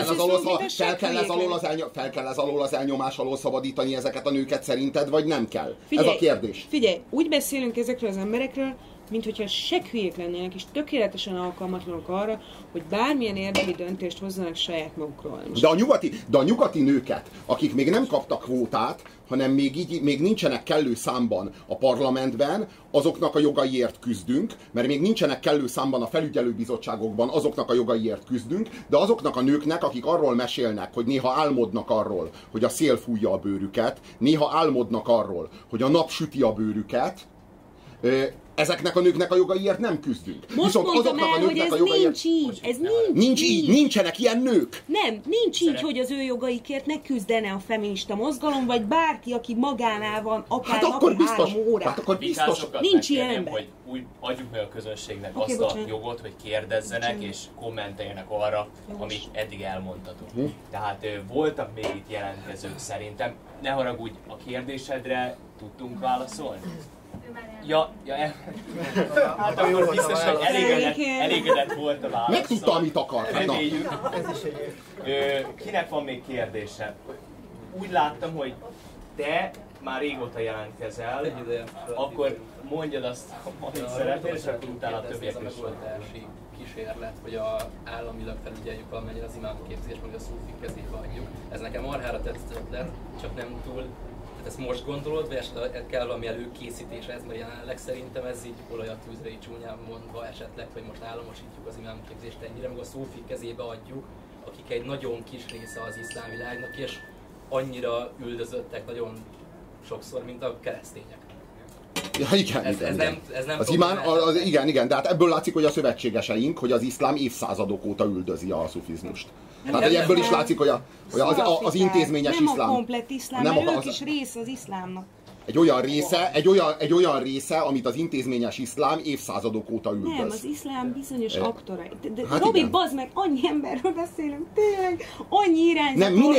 kell ez alól az elnyomás alól szabadítani ezeket a nőket szerinted, vagy nem kell? Figyelj, ez a kérdés. Figyelj, úgy beszélünk ezekről az emberekről, mint hogyha hülyék lennének, és tökéletesen alkalmatlanok arra, hogy bármilyen érdemi döntést hozzanak saját magukról. De a nyugati nőket, akik még nem kaptak kvótát, hanem még nincsenek kellő számban a parlamentben, azoknak a jogaiért küzdünk, mert még nincsenek kellő számban a felügyelőbizottságokban, azoknak a jogaiért küzdünk, de azoknak a nőknek, akik arról mesélnek, hogy néha álmodnak arról, hogy a szél fújja a bőrüket, néha álmodnak arról, hogy a nap süti a bőrüket, ezeknek a nőknek a jogaiért nem küzdünk. Most viszont azoknak el, a nőknek hogy ez a jogaiért... nincs így. Ez nincs így. Nincsenek ilyen nők. Nem, nincs így, hogy az ő jogaikért ne küzdene a feminista mozgalom, vagy bárki, aki magánál van, akár hát akkor napi biztos, 3 órát. Hát akkor biztos. Nincs ilyen ember. Hogy úgy adjuk meg a közönségnek azt a jogot, hogy kérdezzenek és kommenteljenek arra, amit eddig elmondtatok. Tehát voltak még itt jelentkezők szerintem. Ne haragudj, a kérdésedre tudtunk válaszolni? Hát akkor biztos, hogy elégedett volt a válasz. Megtudta, amit akar. Reméljük. Kinek van még kérdése? Úgy láttam, hogy te már régóta jelentkezel, akkor mondjad azt, amit szeretnél, és akkor utána a többiek is megoldási kísérlet, hogy államilag felügyeljük valamennyire az imámképzést, meg a szúfik kezébe adjuk. Ez nekem marhára tetszett ötlet, csak nem túl. Ezt most gondolod, vagy esetleg kell valami előkészítéshez, mert jelenleg szerintem ez így olaj a tűzre, így csúnyán mondva esetleg, hogy most államosítjuk az imámképzést ennyire, meg a szófik kezébe adjuk, akik egy nagyon kis része az iszlám világnak, és annyira üldözöttek nagyon sokszor, mint a keresztények. Ja, igen, ez nem igen, de hát ebből látszik, hogy a szövetségeseink, hogy az iszlám évszázadok óta üldözi a szufizmust. Tehát ebből is látszik, hogy az intézményes iszlám... Nem a komplett iszlám, mert ők is része az iszlámnak. Egy olyan része, amit az intézményes iszlám évszázadok óta üldöz. Nem, az iszlám bizonyos aktorai. Hát Robi, bazd meg, annyi emberről beszélünk, tényleg, annyi irányzatról, nem,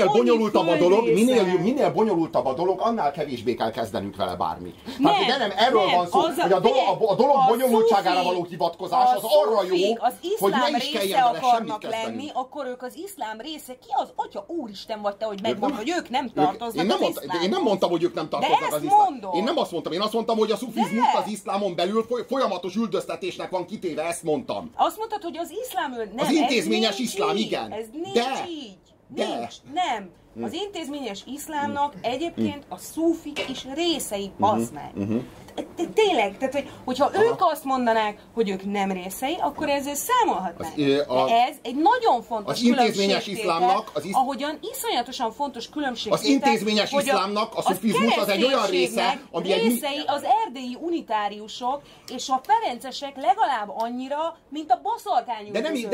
minél bonyolultabb a dolog, annál kevésbé kell kezdenünk vele bármit. Nem, erről van szó, hogy a dolog bonyolultságára való hivatkozás az arra jó, hogy ne is kelljen vele semmit kezdeni. Akkor ők az iszlám része, ki az atya úristen vagy te, hogy megmondod, hogy ők nem tartoznak az iszlámhoz. Én nem mondtam, hogy ők nem tartoznak az iszlámhoz. Én nem azt mondtam, én azt mondtam, hogy a szufizmus az iszlámon belül folyamatos üldöztetésnek van kitéve, ezt mondtam. Azt mondtad, hogy az iszlám nem. Az intézményes iszlám, igen. Ez nincs így. Nincs, nem. Az intézményes iszlámnak egyébként a szúfik is részei, bazd meg. Tényleg, tehát hogyha ők azt mondanák, hogy ők nem részei, akkor ezzel számolhatnánk. De ez egy nagyon fontos különbségtétel, ahogyan iszonyatosan fontos különbségtétel, az intézményes iszlámnak a szufizmus az egy olyan része, ami részei az erdélyi unitáriusok és a ferencesek legalább annyira, mint a boszorkányüldözők.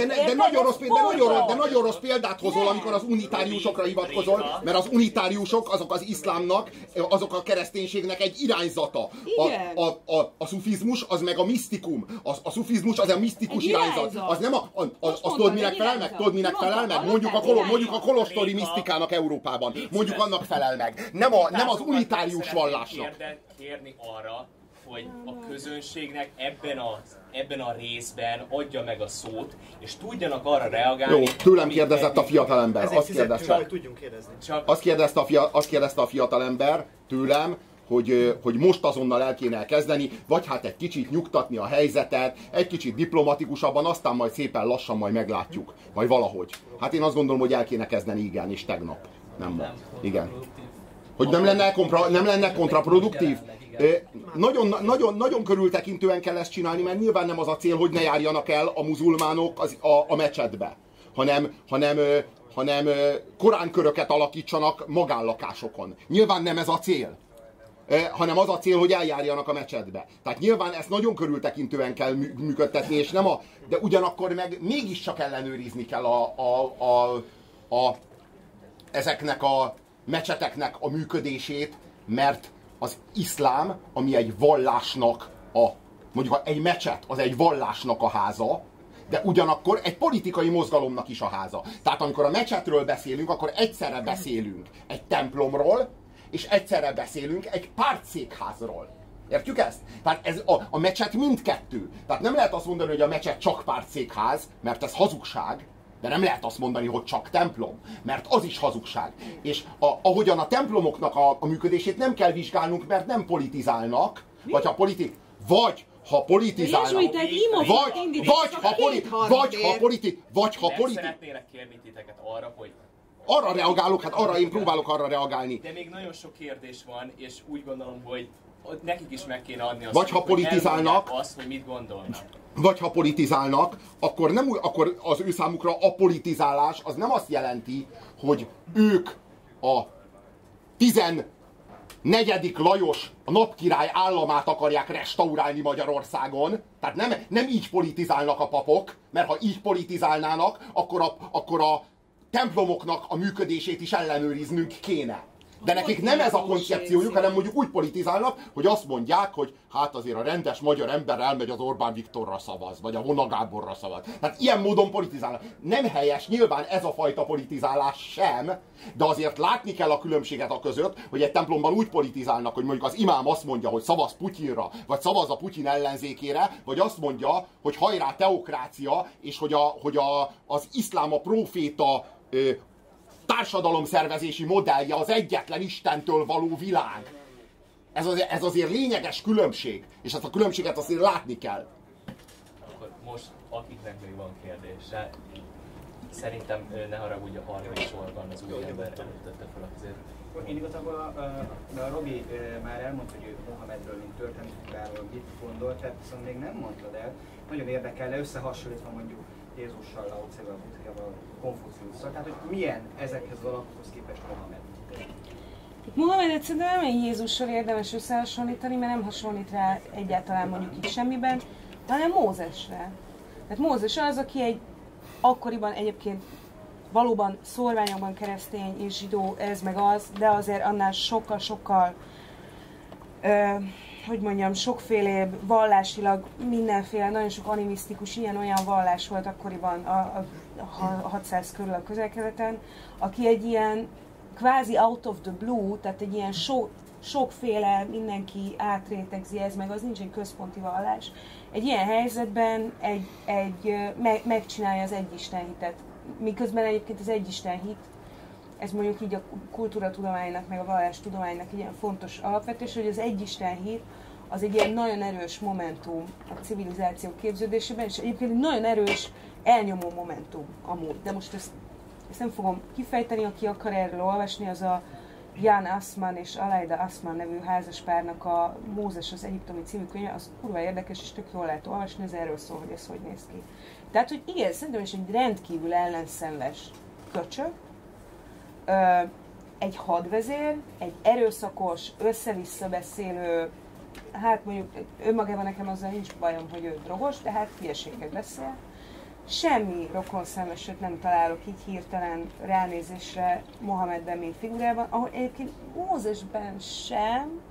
De nagyon rossz példát hozol, amikor az unitáriusokra hivatkozol, mert az unitáriusok azok az iszlámnak, azok a kereszténységnek egy irányzata. A szufizmus az meg a misztikum. A szufizmus az a misztikus irányzat. Az nem azt tudod minek felel meg? Mondjuk a kolostori misztikának Európában. Mondjuk annak felel meg. Nem az unitárius vallásnak. Kérni arra, hogy a közönségnek ebben a részben adja meg a szót, és tudjanak arra reagálni. Jó, tőlem kérdezett a fiatalember. Azt kérdezte a fiatalember tőlem, hogy most azonnal el kéne kezdeni, vagy hát egy kicsit nyugtatni a helyzetet, egy kicsit diplomatikusabban, aztán majd szépen lassan majd meglátjuk. Majd valahogy. Hát én azt gondolom, hogy el kéne kezdeni, igen, és tegnap. Nem ma. Igen. Hogy nem lenne kontraproduktív? Nagyon körültekintően kell ezt csinálni, mert nyilván nem az a cél, hogy ne járjanak el a muzulmánok a mecsetbe, hanem koránköröket alakítsanak magánlakásokon. Nyilván nem ez a cél, hanem az a cél, hogy eljárjanak a mecsetbe. Tehát nyilván ezt nagyon körültekintően kell működtetni, és nem de ugyanakkor meg mégiscsak ellenőrizni kell ezeknek a mecseteknek a működését, mert az iszlám, ami egy vallásnak mondjuk egy mecset, az egy vallásnak a háza, de ugyanakkor egy politikai mozgalomnak is a háza. Tehát amikor a mecsetről beszélünk, akkor egyszerre beszélünk egy templomról, és egyszerre beszélünk egy pártszékházról. Értjük ezt? Tehát ez a mecset mindkettő. Tehát nem lehet azt mondani, hogy a mecset csak pártszékház, mert ez hazugság, de nem lehet azt mondani, hogy csak templom, mert az is hazugság. És ahogyan a templomoknak a működését nem kell vizsgálnunk, mert nem politizálnak, vagy ha politizálnak, szeretnélek kérni titeket arra, hogy arra reagálok, hát én próbálok arra reagálni. De még nagyon sok kérdés van, és úgy gondolom, hogy nekik is meg kéne adni azt, vagy ha politizálnak, azt, hogy mit gondolnak. Vagy ha politizálnak, akkor az ő számukra a politizálás az nem azt jelenti, hogy ők a 14. Lajos, a napkirály államát akarják restaurálni Magyarországon. Tehát nem így politizálnak a papok, mert ha így politizálnának, akkor a templomoknak a működését is ellenőriznünk kéne. De nekik nem ez a koncepciójuk, hanem mondjuk úgy politizálnak, hogy azt mondják, hogy hát azért a rendes magyar ember elmegy az Orbán Viktorra szavaz, vagy a Vona Gáborra szavaz. Tehát ilyen módon politizálnak. Nem helyes nyilván ez a fajta politizálás sem, de azért látni kell a különbséget a között, hogy egy templomban úgy politizálnak, hogy mondjuk az imám azt mondja, hogy szavaz Putyinra, vagy szavaz a Putyin ellenzékére, vagy azt mondja, hogy hajrá teokrácia, és hogy az iszlám a próféta társadalomszervezési modellje az egyetlen Istentől való világ. Ez azért lényeges különbség, és ezt a különbséget azért látni kell. Akkor most, akiknek még van kérdése, szerintem ne haragudj, a harmadik sorban az új ember említette fel a kezét. Én igazából a Robi már elmondta, hogy ő Mohamedről, mint történetfiguráról mit gondol, tehát viszont még nem mondtad el. Nagyon érdekelne összehasonlítva mondjuk Jézussal, Lao Tse-vel, Buddhával, Konfuciusszal, tehát hogy milyen ezekhez az alakokhoz képest Mohamed? Mohamedet szerintem nem Jézussal érdemes összehasonlítani, mert nem hasonlít rá egyáltalán mondjuk itt semmiben, hanem Mózesre. Tehát Mózes az, aki egy akkoriban egyébként valóban szórványokban keresztény és zsidó, ez meg az, de azért annál sokkal-sokkal hogy mondjam, sokféle vallásilag mindenféle, nagyon sok animisztikus, ilyen-olyan vallás volt akkoriban a 600 körül a Közel-Keleten, aki egy ilyen kvázi out of the blue, tehát egy ilyen sokféle, mindenki átrétegzi, ez meg az nincs egy központi vallás. Egy ilyen helyzetben megcsinálja az egyistenhitet. Miközben egyébként az egyistenhit, ez mondjuk így a kultúratudománynak, meg a vallástudománynak egy ilyen fontos alapvetés, hogy az egyistenhit az egy ilyen nagyon erős momentum a civilizáció képződésében, és egyébként egy nagyon erős elnyomó momentum amúgy. De most ezt nem fogom kifejteni, aki akar erről olvasni, az a Jan Assmann és Aleida Assmann nevű házaspárnak a Mózes az egyiptomi című könyve, az kurva érdekes, és tök jól lehet olvasni, ez erről szól, hogy ez hogy néz ki. Tehát, hogy igen, szerintem is egy rendkívül ellenszenves köcsög, egy hadvezér, egy erőszakos, össze-vissza beszélő, hát mondjuk önmagában nekem azzal nincs bajom, hogy ő drogos, de hát hülyeséget beszél. Semmi rokonszenvesőt nem találok így hirtelen ránézésre Mohamedben, mint figurában, ahol egyébként Mózesben sem,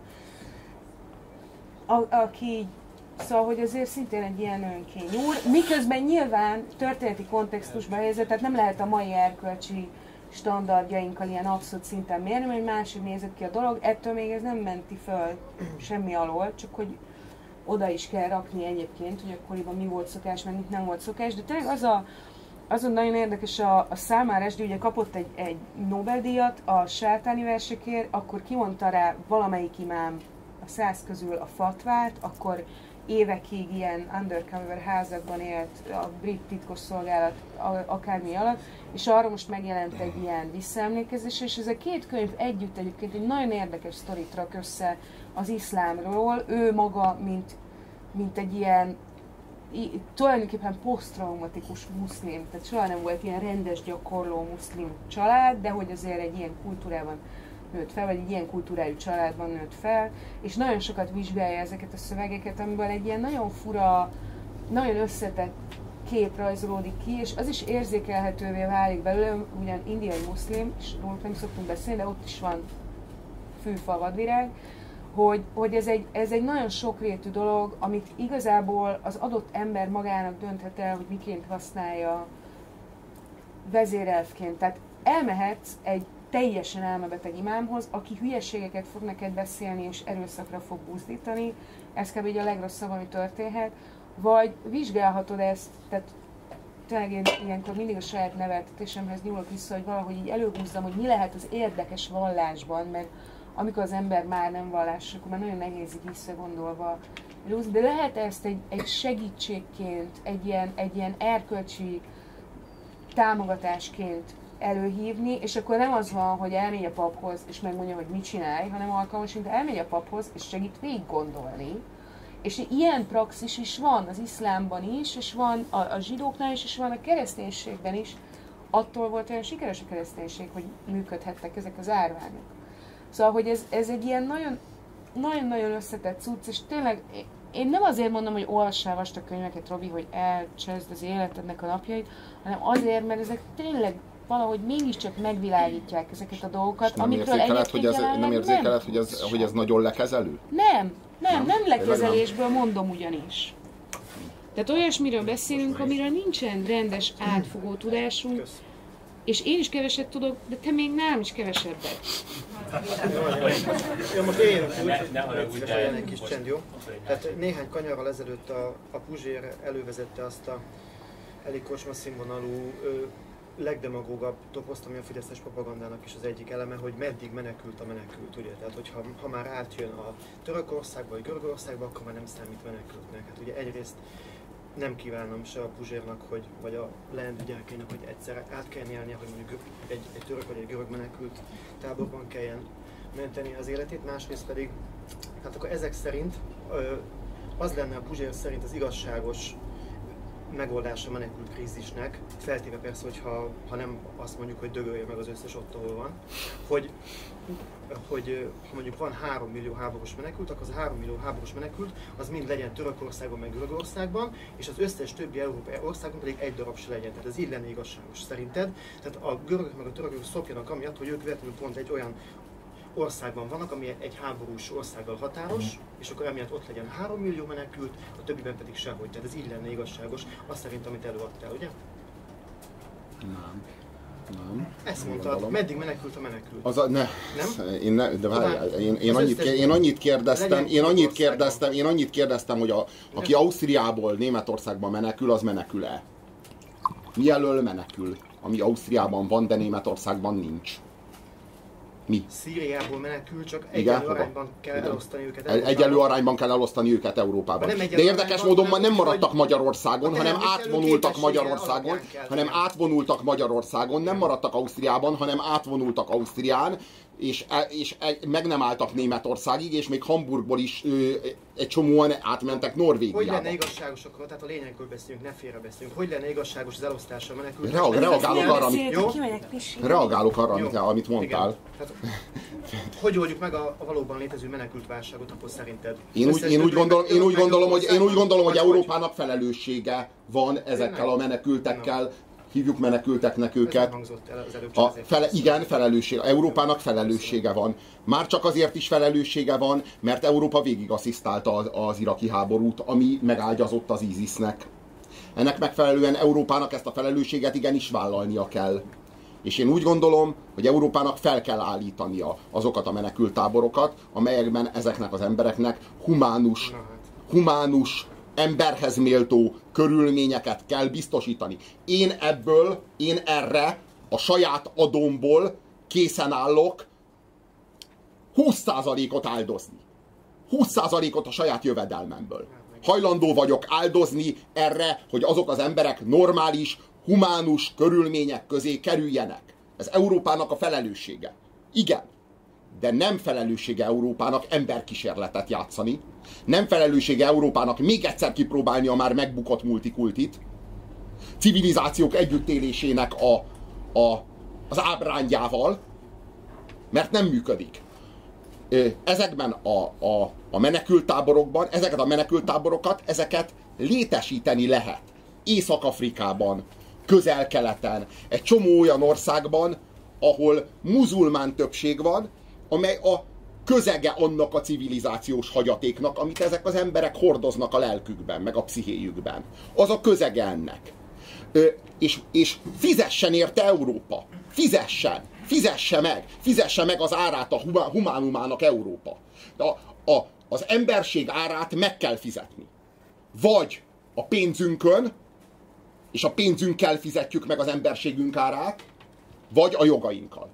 aki szóval, hogy azért szintén egy ilyen önkény úr, miközben nyilván történeti kontextusban helyezett, tehát nem lehet a mai erkölcsi standardjainkkal ilyen abszolút szinten mérni, mert máshogy nézett ki a dolog, ettől még ez nem menti föl semmi alól, csak hogy oda is kell rakni egyébként, hogy akkoriban mi volt szokás, meg mit nem volt szokás, de tényleg az nagyon érdekes a Salman Rushdie, ugye kapott egy Nobel-díjat a sátáni versekért, akkor kimondta rá valamelyik imám a 100 közül a fatvát, akkor évekig ilyen undercover házakban élt a brit titkosszolgálat akármi alatt, és arra most megjelent egy ilyen visszaemlékezés, és ez a két könyv együtt egyébként egy nagyon érdekes sztorit rak össze az iszlámról. Ő maga, mint egy ilyen tulajdonképpen posztraumatikus muszlim, tehát soha nem volt ilyen rendes gyakorló muszlim család, de hogy azért egy ilyen kultúrában nőtt fel, vagy egy ilyen kultúrájú családban nőtt fel, és nagyon sokat vizsgálja ezeket a szövegeket, amiből egy ilyen nagyon fura, nagyon összetett kép rajzolódik ki, és az is érzékelhetővé válik belőle, ugyan indiai muszlim, és róluk nem szoktunk beszélni, de ott is van fűfa, vadvirág, hogy ez egy nagyon sokrétű dolog, amit igazából az adott ember magának dönthet el, hogy miként használja vezérelvként. Tehát elmehetsz egy teljesen elmebeteg imámhoz, aki hülyeségeket fog neked beszélni és erőszakra fog buzdítani, ez kb. A legrosszabb, ami történhet, vagy vizsgálhatod ezt, tehát tényleg én ilyenkor mindig a saját neveltetésemhez nyúlok vissza, hogy valahogy így előhúzzam, hogy mi lehet az érdekes vallásban, mert amikor az ember már nem vallás, akkor már nagyon nehéz így visszagondolva. De lehet ezt egy segítségként, egy ilyen erkölcsi támogatásként előhívni, és akkor nem az van, hogy elmegy a paphoz, és megmondja, hogy mit csinálj, hanem alkalmasint elmegy a paphoz, és segít végig gondolni. És ilyen praxis is van az iszlámban is, és van a zsidóknál is, és van a kereszténységben is. Attól volt olyan sikeres a kereszténység, hogy működhettek ezek az árványok. Szóval, hogy ez egy ilyen nagyon összetett cucc, és tényleg én nem azért mondom, hogy olvassál vastag könyveket, Robi, hogy elcseszd az életednek a napjait, hanem azért, mert ezek tényleg valahogy mégiscsak megvilágítják ezeket a dolgokat, amikről egyébként nem érzékeled, hogy ez nagyon lekezelő? Nem lekezelésből mondom ugyanis. Tehát olyasmiről beszélünk, amiről nincsen rendes átfogó tudásunk, és én is keveset tudok, de te még nálam is kevesebbet. Ja, most én legyen egy kis csend, jó? Tehát néhány kanyarral ezelőtt a Puzsér elővezette azt a elég kocsma színvonalú legdemagógabb toposzt, ami a fideszes propagandának is az egyik eleme, hogy meddig menekült a menekült, ugye? Tehát, hogyha ha már átjön a Törökországba vagy Görögországba, akkor már nem számít menekültnek. Hát ugye egyrészt nem kívánom se a Puzsérnak, vagy a leendő gyerekeinek, hogy egyszer át kell élnie, hogy mondjuk egy török vagy egy görög menekült táborban kelljen menteni az életét, másrészt pedig, hát akkor ezek szerint az lenne a Puzsér szerint az igazságos megoldása menekült krízisnek, feltéve persze, hogy ha nem azt mondjuk, hogy dögölje meg az összes ott, ahol van, hogy ha mondjuk van 3 millió háborús menekült, akkor az a 3 millió háborús menekült az mind legyen Törökországban, meg Görögországban, és az összes többi európai országban pedig egy darab se legyen. Tehát ez így lenne igazságos szerinted. Tehát a görögök meg a törökök szopjanak amiatt, hogy ők véletlenül pont egy olyan országban vannak, ami egy háborús országgal határos, és akkor emiatt ott legyen 3 millió menekült, a többiben pedig sehogy. Tehát ez így lenne igazságos, azt szerint, amit előadtál, ugye? Nem. Ezt mondtad, meddig menekült a menekült? Nem? De várjál, én annyit kérdeztem, hogy aki Ausztriából Németországba menekül, az menekül-e? Mi elől menekül? Ami Ausztriában van, de Németországban nincs. Mi? Szíriából menekül, csak egyenlő arányban kell elosztani őket Európában. Egyenlő arányban kell elosztani őket Európában. De érdekes módon nem maradtak Magyarországon, hanem átvonultak Magyarországon, nem maradtak Ausztriában, hanem átvonultak Ausztrián, és meg nem álltak Németországig, és még Hamburgból is egy csomóan átmentek Norvégiába. Hogy lenne igazságos akkor, tehát a lényegről beszélünk, ne félrebeszélünk, hogy lenne igazságos az elosztással menekült? Reagálok arra, amit mondtál. Tehát, hogy oldjuk meg a valóban létező menekült válságot, akkor szerinted? Én úgy gondolom, hogy Európának felelőssége van ezekkel a menekültekkel. Hívjuk menekülteknek őket. Igen, felelősség. Európának felelőssége van. Már csak azért is felelőssége van, mert Európa végig asszisztálta az iraki háborút, ami megágyazott az ISIS-nek. Ennek megfelelően Európának ezt a felelősséget igenis vállalnia kell. És én úgy gondolom, hogy Európának fel kell állítania azokat a menekülttáborokat, amelyekben ezeknek az embereknek humánus humánus, emberhez méltó körülményeket kell biztosítani. Én erre a saját adomból készen állok 20%-ot áldozni. 20%-ot a saját jövedelmemből. Hajlandó vagyok áldozni erre, hogy azok az emberek normális, humánus körülmények közé kerüljenek. Ez Európának a felelőssége. Igen. De nem felelőssége Európának emberkísérletet játszani. Nem felelőssége Európának még egyszer kipróbálni a már megbukott multikultit. Civilizációk együttélésének az ábrányával, mert nem működik. Ezekben a menekülttáborokban, ezeket a menekülttáborokat, ezeket létesíteni lehet. Észak-Afrikában, Közel-Keleten, egy csomó olyan országban, ahol muzulmán többség van, amely a közege annak a civilizációs hagyatéknak, amit ezek az emberek hordoznak a lelkükben, meg a pszichéjükben. Az a közege ennek. És fizessen érte Európa. Fizesse meg az árát a humánumának Európa. Az emberség árát meg kell fizetni. Vagy a pénzünkön, és a pénzünkkel fizetjük meg az emberségünk árát, vagy a jogainkkal.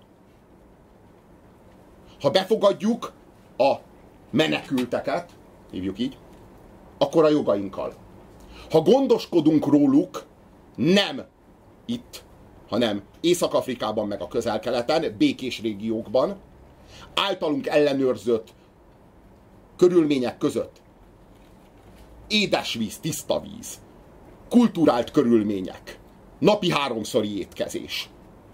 Ha befogadjuk a menekülteket, hívjuk így, akkor a jogainkkal. Ha gondoskodunk róluk, nem itt, hanem Észak-Afrikában meg a Közel-Keleten, békés régiókban, általunk ellenőrzött körülmények között, édesvíz, tiszta víz, kulturált körülmények, napi 3-szori étkezés.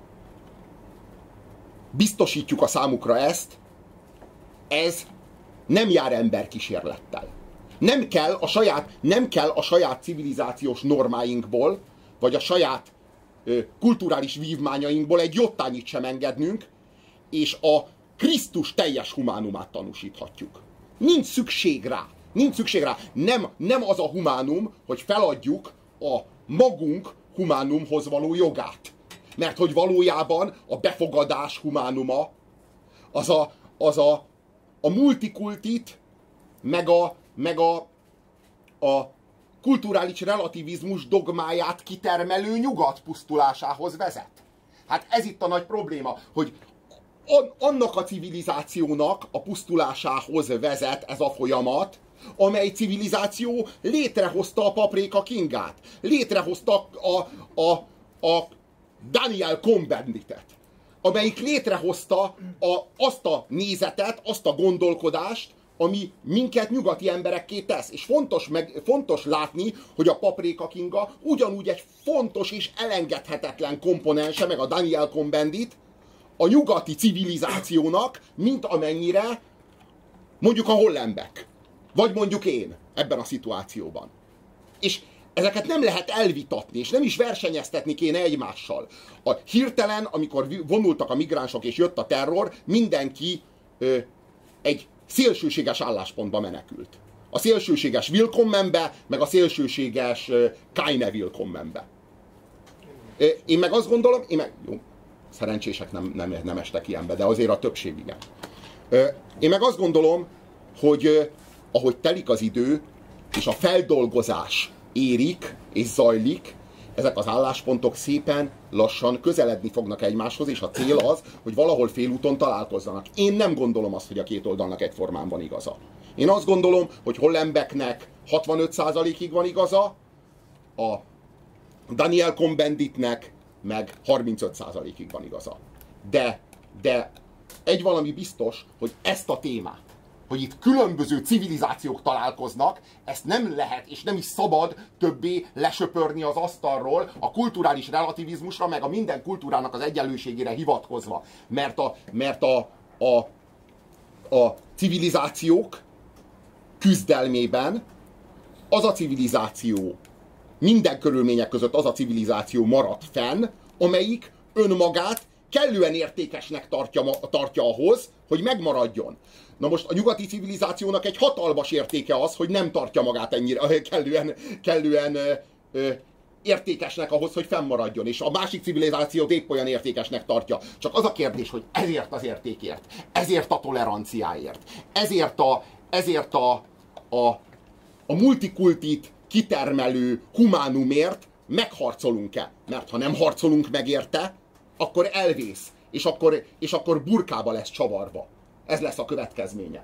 Biztosítjuk a számukra ezt, ez nem jár emberkísérlettel. Nem kell a saját civilizációs normáinkból, vagy a saját kulturális vívmányainkból egy jottányit sem engednünk, és a Krisztus teljes humánumát tanúsíthatjuk. Nincs szükség rá. Nem az a humánum, hogy feladjuk a magunk humánumhoz való jogát. Mert hogy valójában a befogadás humánuma az a multikultit, meg a kulturális relativizmus dogmáját kitermelő nyugat pusztulásához vezet. Hát ez itt a nagy probléma, hogy annak a civilizációnak a pusztulásához vezet ez a folyamat, amely civilizáció létrehozta a Paprika Kingát, létrehozta a Daniel Cohn-Benditet, amelyik létrehozta azt a nézetet, azt a gondolkodást, ami minket nyugati emberekké tesz. És fontos látni, hogy a Paprika Kinga ugyanúgy egy fontos és elengedhetetlen komponense, meg a Daniel Cohn-Bendit a nyugati civilizációnak, mint amennyire mondjuk a hollandek, vagy mondjuk én ebben a szituációban. És ezeket nem lehet elvitatni, és nem is versenyeztetni kéne egymással. Hirtelen, amikor vonultak a migránsok és jött a terror, mindenki egy szélsőséges álláspontba menekült. A szélsőséges Willkommenbe, meg a szélsőséges Keine Willkommenbe. Én meg azt gondolom, jó, szerencsések nem estek ilyenbe, de azért a többség igen. Én meg azt gondolom, hogy ahogy telik az idő, és a feldolgozás érik és zajlik, ezek az álláspontok szépen lassan közeledni fognak egymáshoz, és a cél az, hogy valahol félúton találkozzanak. Én nem gondolom azt, hogy a két oldalnak egyformán van igaza. Én azt gondolom, hogy Hollenbecknek 65%-ig van igaza, a Daniel Cohn-Benditnek meg 35%-ig van igaza. De egy valami biztos, hogy ezt a témát, hogy itt különböző civilizációk találkoznak, ezt nem lehet és nem is szabad többé lesöpörni az asztalról a kulturális relativizmusra, meg a minden kultúrának az egyenlőségére hivatkozva. Mert a civilizációk küzdelmében az a civilizáció, minden körülmények között az a civilizáció maradt fenn, amelyik önmagát kellően értékesnek tartja ahhoz, hogy megmaradjon. Na most a nyugati civilizációnak egy hatalmas értéke az, hogy nem tartja magát ennyire kellően értékesnek ahhoz, hogy fennmaradjon. És a másik civilizációt épp olyan értékesnek tartja. Csak az a kérdés, hogy ezért az értékért, ezért a toleranciáért, ezért a a multikultit kitermelő humánumért megharcolunk-e? Mert ha nem harcolunk meg érte, akkor elvész, és akkor burkába lesz csavarva. Ez lesz a következménye.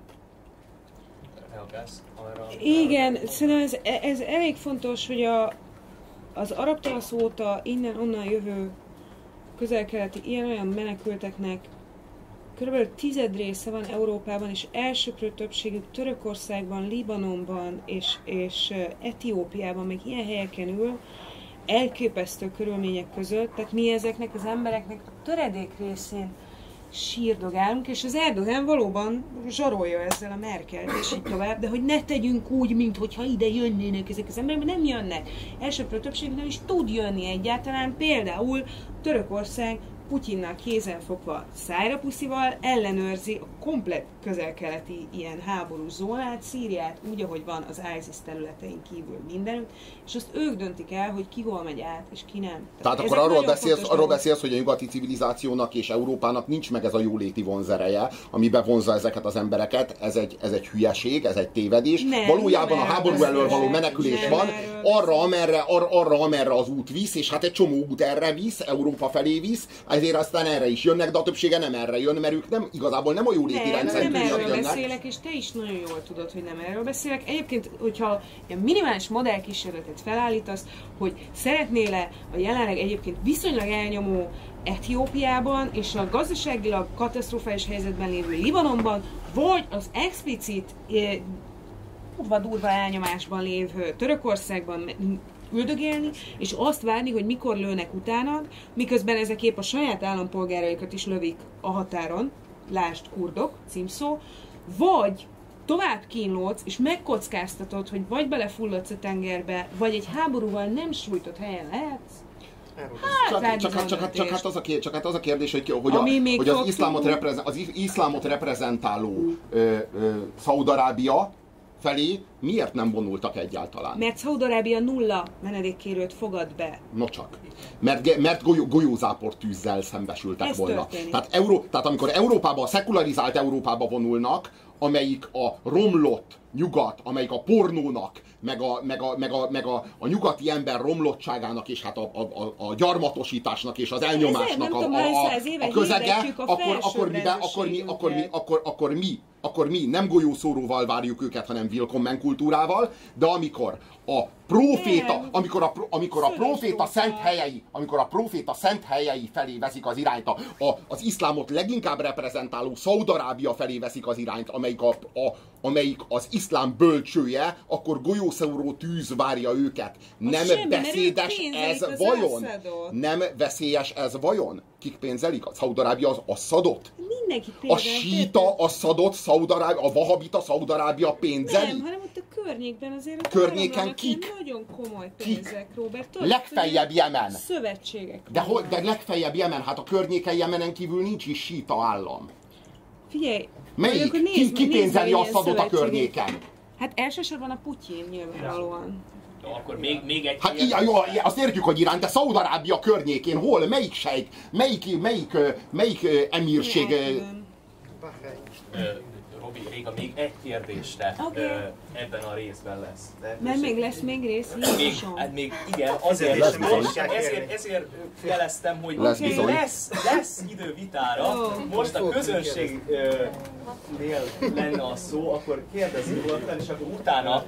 Igen, szerintem ez elég fontos, hogy az arab tavasz óta innen-onnan jövő közel-keleti ilyen-olyan menekülteknek körülbelül 10 része van Európában, és elsőprő többségük Törökországban, Libanonban és Etiópiában, meg ilyen helyeken ül, elképesztő körülmények között, tehát mi ezeknek az embereknek a töredék részén sírdogálunk, és az Erdogan valóban zsarolja ezzel a Merkelt, és így tovább, de hogy ne tegyünk úgy, mintha ide jönnének ezek az emberek, mert nem jönnek. Elsőprő többség nem is tud jönni egyáltalán, például Törökország Putyinnal kézenfogva szájrapuszival ellenőrzi a komplett közel-keleti ilyen háborús zónát, Szíriát, úgy, ahogy van az ISIS területein kívül mindenütt, és azt ők döntik el, hogy ki hol megy át, és ki nem. Tehát akkor arról beszélsz, hogy a nyugati civilizációnak és Európának nincs meg ez a jóléti vonzereje, ami bevonza ezeket az embereket, ez egy hülyeség, ez egy tévedés. Valójában a háború elől való menekülés van, arra, amerre az út visz, és hát egy csomó út erre visz, Európa felé visz, ezért aztán erre is jönnek, de a többsége nem erre jön, mert ők igazából nem a jóléti rendszer miatt jönnek. Nem erről beszélek, és te is nagyon jól tudod, hogy nem erről beszélek. Egyébként, hogyha ilyen minimális modellkísérletet felállítasz, hogy szeretnél-e a jelenleg egyébként viszonylag elnyomó Etiópiában és a gazdaságilag katasztrofális helyzetben lévő Libanonban, vagy az explicit durva elnyomásban lévő Törökországban üldögélni, és azt várni, hogy mikor lőnek utánad, miközben ezek épp a saját állampolgáraikat is lövik a határon, lásd kurdok, címszó, vagy tovább kínlódsz, és megkockáztatod, hogy vagy belefulladsz a tengerbe, vagy egy háborúval nem sújtott helyen lehetsz. Csak az a kérdés, hogy az iszlámot reprezentáló Szaúd-Arábia felé miért nem vonultak egyáltalán? Mert Szaúd-Arábia 0 menedékkérőt fogad be. Nocsak. Mert golyózápor tűzzel szembesültek volna. Tehát amikor Európába, a szekularizált Európába vonulnak, amelyik a romlott nyugat, amelyik a pornónak, meg a nyugati ember romlottságának, és hát a gyarmatosításnak és az elnyomásnak a közege, akkor mi nem golyószóróval várjuk őket, hanem willkommen kultúrával, de amikor a próféta szent helyei felé veszik az irányt, az iszlámot leginkább reprezentáló Szaúd-Arábia felé veszik az irányt, amelyik az iszlám bölcsője, akkor golyószóró tűz várja őket. Nem beszédes ez vajon? Nem veszélyes ez vajon? Kik pénzelik? A Szaúd-Arábia az Assadot? Mindenki a síta Assadot, a vahabita Szaúd-Arábia pénzeli? Nem, hanem ott a környékben azért környéken kik? Nagyon komoly pénzek, Robert. Legfeljebb Jemen. Szövetségek. De legfeljebb Jemen, hát a környéken Jemenen kívül nincs is síta állam. Figyelj, ki pénzeli Assadot a környéken? Hát elsősorban a Putyin nyilvánvalóan. Akkor még egy... Hát jó, azt értjük, hogy Irán, de Szaúd-Arábia környékén hol? Melyik sejk? Melyik emírség? Robi, Réga, még egy kérdésre ebben a részben lesz. Mert még lesz még rész? Még igen, azért jeleztem, hogy lesz idő vitára. Most a közönségnél lenne a szó, akkor kérdezzük nyugodtan, és akkor utána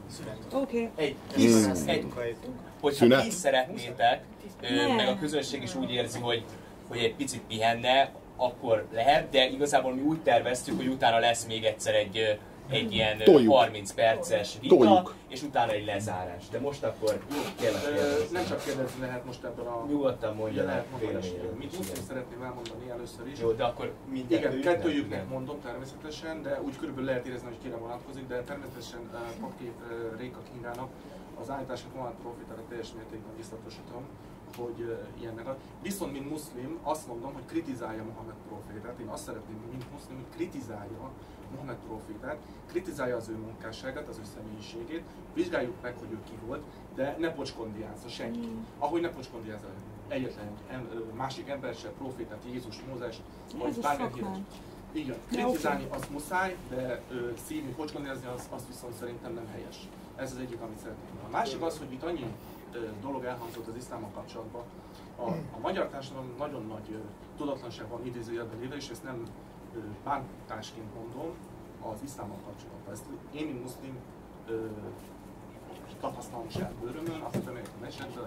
hogyha ti szeretnétek, meg a közönség is úgy érzi, hogy egy picit pihenne, akkor lehet, de igazából mi úgy terveztük, hogy utána lesz még egyszer egy ilyen 30 perces vita, és utána egy lezárás. De most akkor kérlek kérdezni. Nem csak kérdezni lehet most ebben a... Nyugodtan mondjanak véleményről. Mit úgy szeretném elmondani először is. Jó, de akkor igen, kettőjüknek mondom természetesen, de úgy körülbelül lehet érezni, hogy kire vonatkozik, de természetesen Papkép Réka Kingának az állítását Mohamed profétára teljes mértékben biztosítom, hogy ilyennek. Viszont, mint muszlim, azt mondom, hogy kritizálja Mohamed profétát. Én azt szeretném, mint muszlim, hogy kritizálja Mohamed profétát, kritizálja az ő munkásságát, az ő személyiségét, vizsgáljuk meg, hogy ő ki volt, de ne pocskondiázza senki. Ahogy ne pocskondiázza egyetlen másik ember se, profétát, Jézus, Mózest, vagy bármilyen híres. Igen, kritizálni az muszáj, de szívni, pocskondiázni az viszont szerintem nem helyes. Ez az egyik, amit szeretnék. A másik az, hogy itt annyi dolog elhangzott az iszlámmal kapcsolatban. A magyar társadalom nagyon nagy tudatlanság van idézőjelben léve, és ezt nem bántásként mondom az iszlámmal kapcsolatban. Ezt én, mint muszlim, tapasztalom saját bőrömön, azt bemegyek a mecsetbe,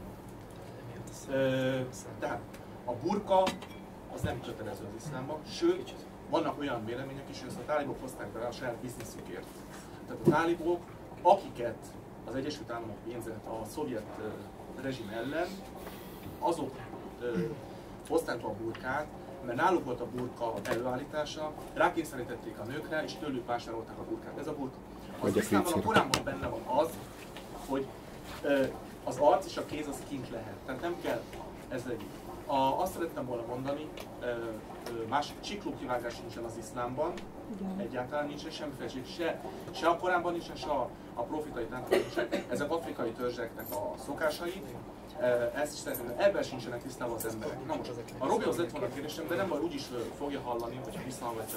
tehát a burka az nem kötelező az iszlámban, sőt, vannak olyan vélemények is, hogy ezt a tálibok hozták be a saját bizniszükért. Tehát a tálibok, akiket az Egyesült Államok pénzelt a szovjet rezsim ellen, azok hozták be a burkát, mert náluk volt a burka előállítása, rákényszerítették a nőkre, és tőlük vásárolták a burkát. Ez a burka. Az iszlámban a Koránban benne van az, hogy az arc és a kéz az kint lehet. Tehát nem kell ez egyik. Azt szerettem volna mondani, másik csiklókivágás nincsen az iszlámban, egyáltalán nincsen semmiféle, se a Koránban nincsen, se a profitai táncban nincsen. Ezek afrikai törzseknek a szokásai, ezt is szeretném, ebben sincsenek tisztában az emberek. Na most, a Robihoz lett volna a kérdésem, de nem baj, úgyis fogja hallani, hogyha visszahallgatja a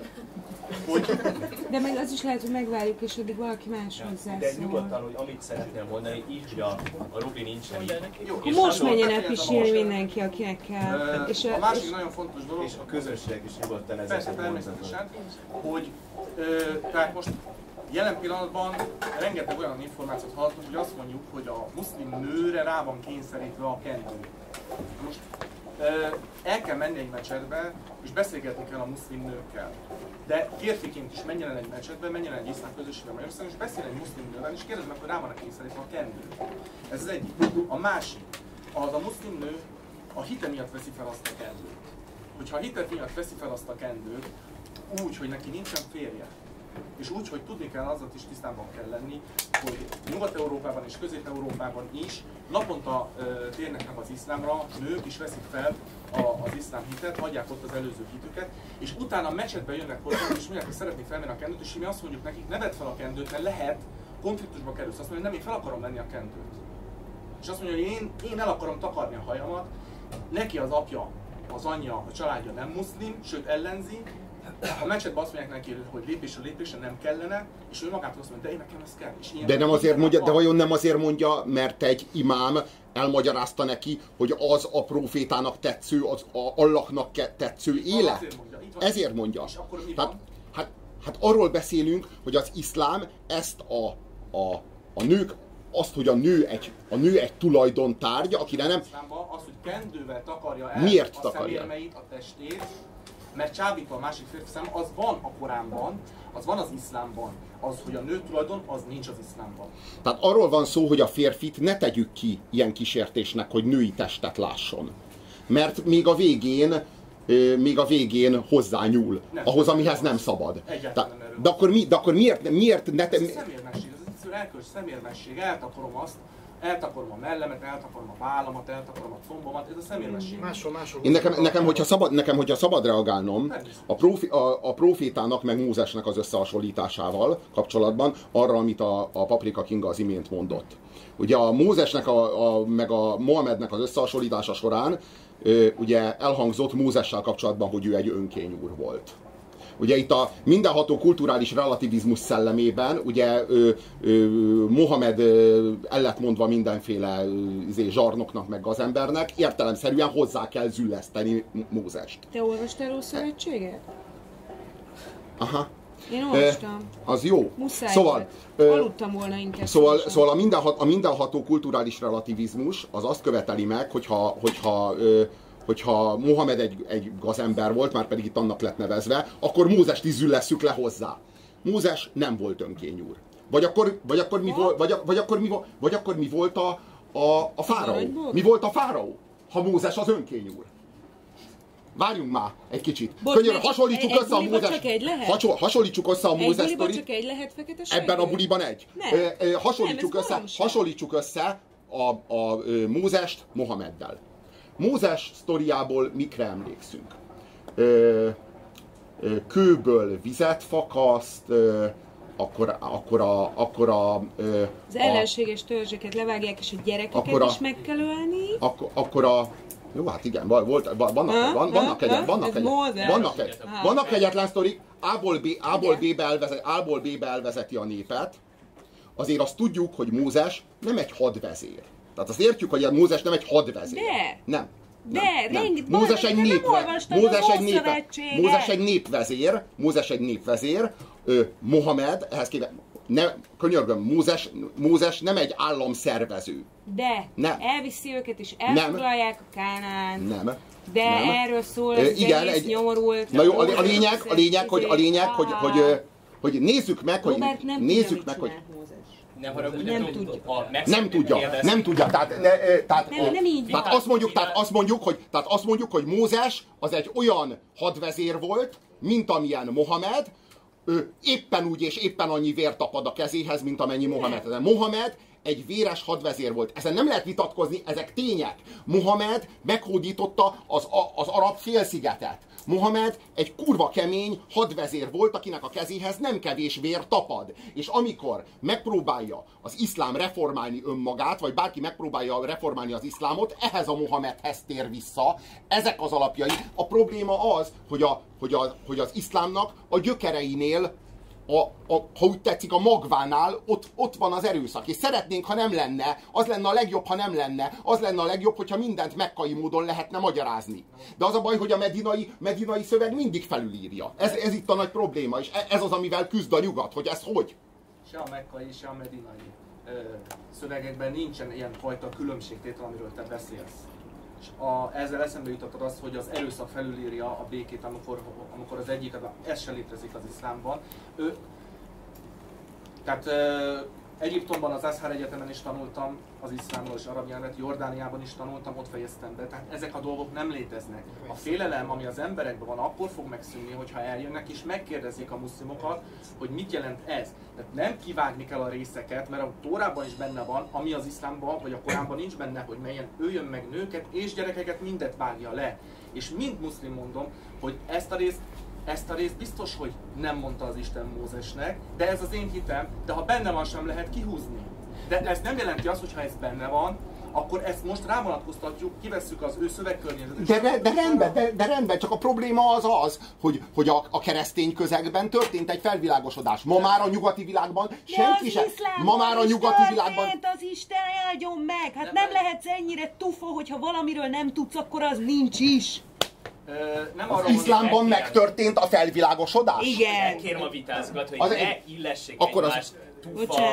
felvételt. De meg az is lehet, hogy megvárjuk, és addig valaki más hozzászól. De nyugodtan, hogy amit szeretnél mondani, így, hogy a Robi nincsen így. És most menjen el pisilni mindenki, akinek kell. A másik nagyon fontos dolog, és a közönség is nyugodtan ezzel. Persze, természetesen, hogy tehát most jelen pillanatban rengeteg olyan információt hallottunk, hogy azt mondjuk, hogy a muszlim nőre rá van kényszerítve a kendő. Most el kell menni egy mecsetbe, és beszélgetni kell a muszlim nőkkel. De férfiként is menjen el egy mecsetbe, menjen el egy iszlám közösségbe Magyarországon, és beszél egy muszlim nővel, és kérdezd meg, hogy rá van kényszerítve a kendő. Ez az egyik. A másik, az a muszlim nő a hite miatt veszi fel azt a kendőt. Hogyha a hite miatt veszi fel azt a kendőt, úgy, hogy neki nincsen férje, és úgy, hogy tudni kell, azzal is tisztában kell lenni, hogy Nyugat-Európában és Közép-Európában is naponta térnek meg az iszlámra, nők is veszik fel az iszlám hitet, hagyják ott az előző hitüket, és utána a mecsetbe jönnek hozzá, és mondják, hogy szeretnék felvenni a kendőt, és mi azt mondjuk nekik, ne vedd fel a kendőt, mert lehet, konfliktusba kerülsz. Azt mondja, hogy nem, én fel akarom venni a kendőt. És azt mondja, hogy én el akarom takarni a hajamat, neki az apja, az anyja, a családja nem muszlim, sőt ellenzi, a mecsetben azt mondják neki, hogy lépésről lépésre nem kellene, és ő magától azt mondja, de én nekem ez kell. És de nem azért mondja, de vajon nem azért mondja, mert egy imám elmagyarázta neki, hogy az a profétának tetsző, az Allahnak tetsző élet? Azért mondja. Ezért mondja. És akkor mi van? Hát arról beszélünk, hogy az iszlám ezt a nők, azt, hogy a nő egy tulajdontárgy, akire nem... Az, hogy kendővel takarja el miért a szemérmeit, a testét, mert csábítva a másik férfi szem, az van a Koránban, az van az iszlámban. Az, hogy a nő tulajdon, az nincs az iszlámban. Tehát arról van szó, hogy a férfit ne tegyük ki ilyen kísértésnek, hogy női testet lásson. Mert még a végén hozzányúl ahhoz, amihez nem szabad. De akkor miért ne... Ez a szemérmesség, ez egyszerűen elkös szemérmesség, eltakarom a mellemet, eltakarom a vállamat, eltakarom a combomat, ez a szemérmesség. Nekem, hogyha szabad reagálnom, a profétának meg Mózesnek az összehasonlításával kapcsolatban arra, amit a Paprika Kinga az imént mondott. Ugye a Mózesnek meg a Mohamednek az összehasonlítása során ugye elhangzott Mózessel kapcsolatban, hogy ő egy önkényúr volt. Ugye itt a mindenható kulturális relativizmus szellemében, ugye Mohamed el lett mondva mindenféle zsarnoknak meg gazembernek, értelemszerűen hozzá kell zülleszteni Mózest. Te olvastál Ószövetséget? Aha. Én olvastam. Az jó. Muszáj szóval, aludtam volna inkább. Szóval a mindenható kulturális relativizmus az azt követeli meg, hogyha Mohamed egy gazember volt, már pedig itt annak lett nevezve, akkor Mózest is züllesszük le hozzá. Mózes nem volt önkényúr. Vagy akkor mi volt a fáraó? Mi volt a fáraó, ha Mózes az önkényúr? Várjunk már egy kicsit. Hasonlítsuk össze a Mózes. Hasonlítsuk össze a Mózes sztorit. Csak egy lehet fekete ebben a buliban egy. Hasonlítsuk össze a Mózest Mohameddel. Mózes sztoriából mikre emlékszünk? Kőből vizet fakaszt, akkor az ellenséges törzseket levágják, és a gyerekeket is meg kell ölni. Jó, hát igen, vannak kegyetlen sztorik. A-ból B-be elvezeti a népet, azért azt tudjuk, hogy Mózes nem egy hadvezér. Tehát azt értjük, hogy a Mózes nem egy hadvezér. Nem. Mózes egy népvezér. Mózes egy népvezér. Mohamed, ehhez képest, könyörgöm, Mózes nem egy államszervező. Elviszi őket és elfoglalják a Kánaánt. Nem. Erről szól, ez igen, egész nyomorult. Na jó, a lényeg, hogy nézzük meg, hogy... Nem tudja. Tehát azt mondjuk, hogy Mózes az egy olyan hadvezér volt, mint amilyen Mohamed, éppen úgy és éppen annyi vér tapad a kezéhez, mint amennyi Mohamed. Mohamed egy véres hadvezér volt. Ezen nem lehet vitatkozni, ezek tények. Mohamed meghódította az arab félszigetet. Mohamed egy kurva kemény hadvezér volt, akinek a kezéhez nem kevés vér tapad. És amikor megpróbálja az iszlám reformálni önmagát, vagy bárki megpróbálja reformálni az iszlámot, ehhez a Mohamedhez tér vissza. Ezek az alapjai. A probléma az, hogy az iszlámnak a gyökereinél, ha úgy tetszik, a magvánál ott van az erőszak. És szeretnénk, ha nem lenne, az lenne a legjobb, ha nem lenne, az lenne a legjobb, hogyha mindent mekkai módon lehetne magyarázni. De az a baj, hogy a medinai szöveg mindig felülírja. Ez itt a nagy probléma, és ez az, amivel küzd a nyugat, hogy ez hogy? Se a mekkai, se a medinai szövegekben nincsen ilyen fajta különbségtétel, amiről te beszélsz. És ezzel eszembe jutott az, hogy az erőszak felülírja a békét, amikor az egyik, ez se létezik az iszlámban. Egyiptomban az Azhar Egyetemen is tanultam az iszlámról és arab nyelvet, Jordániában is tanultam, ott fejeztem be. Tehát ezek a dolgok nem léteznek. A félelem, ami az emberekben van, akkor fog megszűnni, hogyha eljönnek és megkérdezik a muszlimokat, hogy mit jelent ez. Tehát nem kivágni kell a részeket, mert a Tórában is benne van, ami az iszlámban vagy a Koránban nincs benne, hogy melyen öljön meg nőket és gyerekeket, mindet vágja le. És mind muszlim mondom, hogy ezt a részt biztos, hogy nem mondta az Isten Mózesnek, de ez az én hitem, de ha benne van, sem lehet kihúzni. De ez nem jelenti azt, hogy ha ez benne van, akkor ezt most rávonatkoztatjuk, kivesszük az ő szövegkörnyezetét. De rendben, csak a probléma az, hogy a keresztény közegben történt egy felvilágosodás. Ma már a nyugati világban senki sem. Ma már a nyugati világban... Az Isten áldjon meg! Hát nem lehetsz ennyire tufa, hogyha valamiről nem tudsz, akkor az nincs is. Az iszlámban megtörtént a felvilágosodás? Igen. Kérem a vitázgat, hogy ne illessék egymást tufa,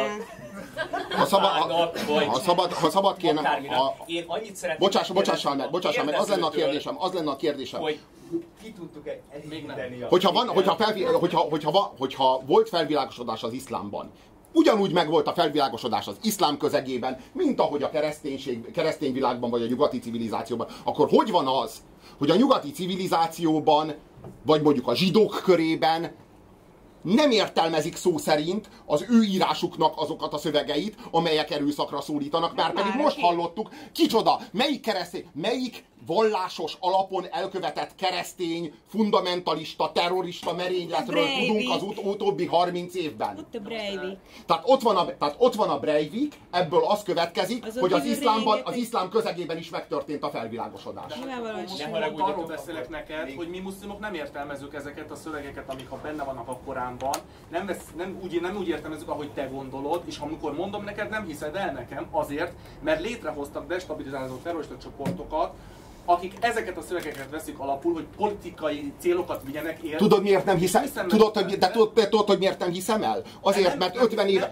ha szabad kérnem... Én annyit szeretném... Bocsássál meg, az lenne a kérdésem. Hogy ki tudtuk elégíteni a... Hogyha volt felvilágosodás az iszlámban, ugyanúgy megvolt a felvilágosodás az iszlám közegében, mint ahogy a keresztény világban vagy a nyugati civilizációban, akkor hogy van az, hogy a nyugati civilizációban, vagy mondjuk a zsidók körében nem értelmezik szó szerint az ő írásuknak azokat a szövegeit, amelyek erőszakra szólítanak, már pedig most hallottuk, kicsoda, melyik vallásos alapon elkövetett keresztény, fundamentalista, terrorista merényletről tudunk az utóbbi 30 évben. Ott a Breivik. Tehát ott van a Breivik, ebből az következik, hogy az iszlám közegében is megtörtént a felvilágosodás. Arról beszélek neked, hogy mi muszlimok nem értelmezzük ezeket a szövegeket, amik benne vannak a Koránban. Nem úgy értelmezzük, ahogy te gondolod, és amikor mondom neked, nem hiszed el nekem, azért, mert létrehoztak destabilizáló terrorista csoportokat, akik ezeket a szövegeket veszik alapul, hogy politikai célokat vigyenek el. Tudod, miért nem hiszem? Tudod, hogy miért nem hiszem el? Azért, mert 50 év...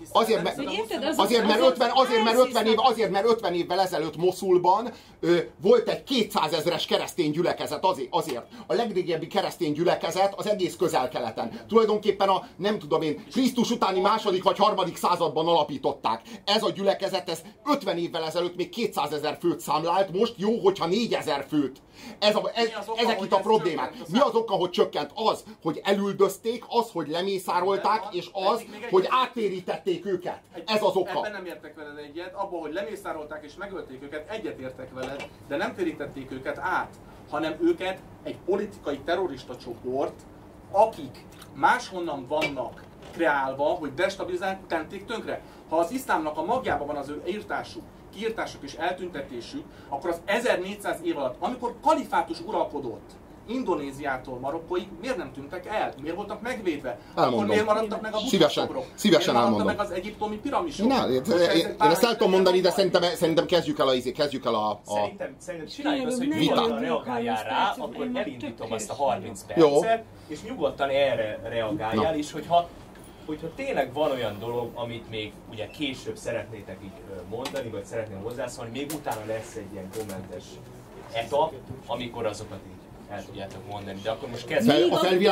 Azért, mert 50 évvel ezelőtt Moszulban volt egy 200 000-es keresztény gyülekezet. Azért. A legrégebbi keresztény gyülekezet az egész Közel-Keleten. Tulajdonképpen a, nem tudom én, Krisztus utáni második vagy harmadik században alapították. Ez a gyülekezet, ez 50 évvel ezelőtt még 200 000 főt számlált, most jó, hogyha 4000 főt. Ezek itt a problémák. Mi az oka, hogy csökkent? Az, hogy elüldözték, az, hogy lemészárolták, és az, hogy áttérítették őket. Ez az oka. Ebben nem értek veled egyet, abban, hogy lemészárolták és megölték őket, egyet értek veled, de nem térítették őket át, hanem őket egy politikai terrorista csoport, akik máshonnan vannak kreálva, hogy destabilizálni, tenték tönkre. Ha az iszlámnak a magjában van az ő kiírtásuk és eltüntetésük, akkor az 1400 év alatt, amikor kalifátus uralkodott, Indonéziától Marokkóig miért nem tűntek el? Miért voltak megvédve? Elmondom. Akkor miért maradtak meg a Szívesen miért elmondom. meg az egyiptomi piramisok? Én ezt el tudom mondani, de szerintem kezdjük el a Szerintem csináljuk azt, hogy nyugodtan reagáljál rá, akkor elindítom azt a 30 percet, jó. És nyugodtan erre reagáljál, és hogyha tényleg van olyan dolog, amit még ugye később szeretnétek így mondani, vagy szeretném hozzászólni, még utána lesz egy ilyen kommentes etap, amikor azokat így el tudjátok mondani. De akkor most kezdjük.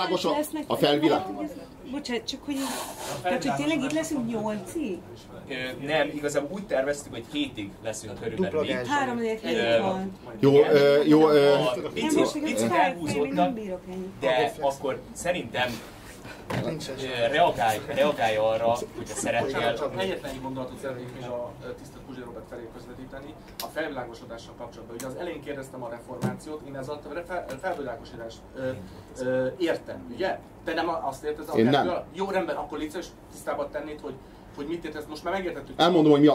Bocsánat, csak hogy... Tehát, hogy tényleg itt leszünk 8-ig? Nem, igazából úgy terveztük, hogy 7-ig leszünk körülbelül. 3-4 van. Jó. Picit elhúzódtak, de akkor szerintem reagálj arra, hogyha szeretnél. Csak egyetlen egy gondolatot szeretnék még a tisztelt Puzsér Robert felé közvetíteni. A felvilágosodással kapcsolatban. Ugye az elején kérdeztem a reformációt, én ezzel a felvilágosodást értem, ugye? Te nem azt érted? Én nem. Jó, rendben, akkor légy szíves tisztában tennéd, hogy mit értesz, most már megértettük. Elmondom, hogy mi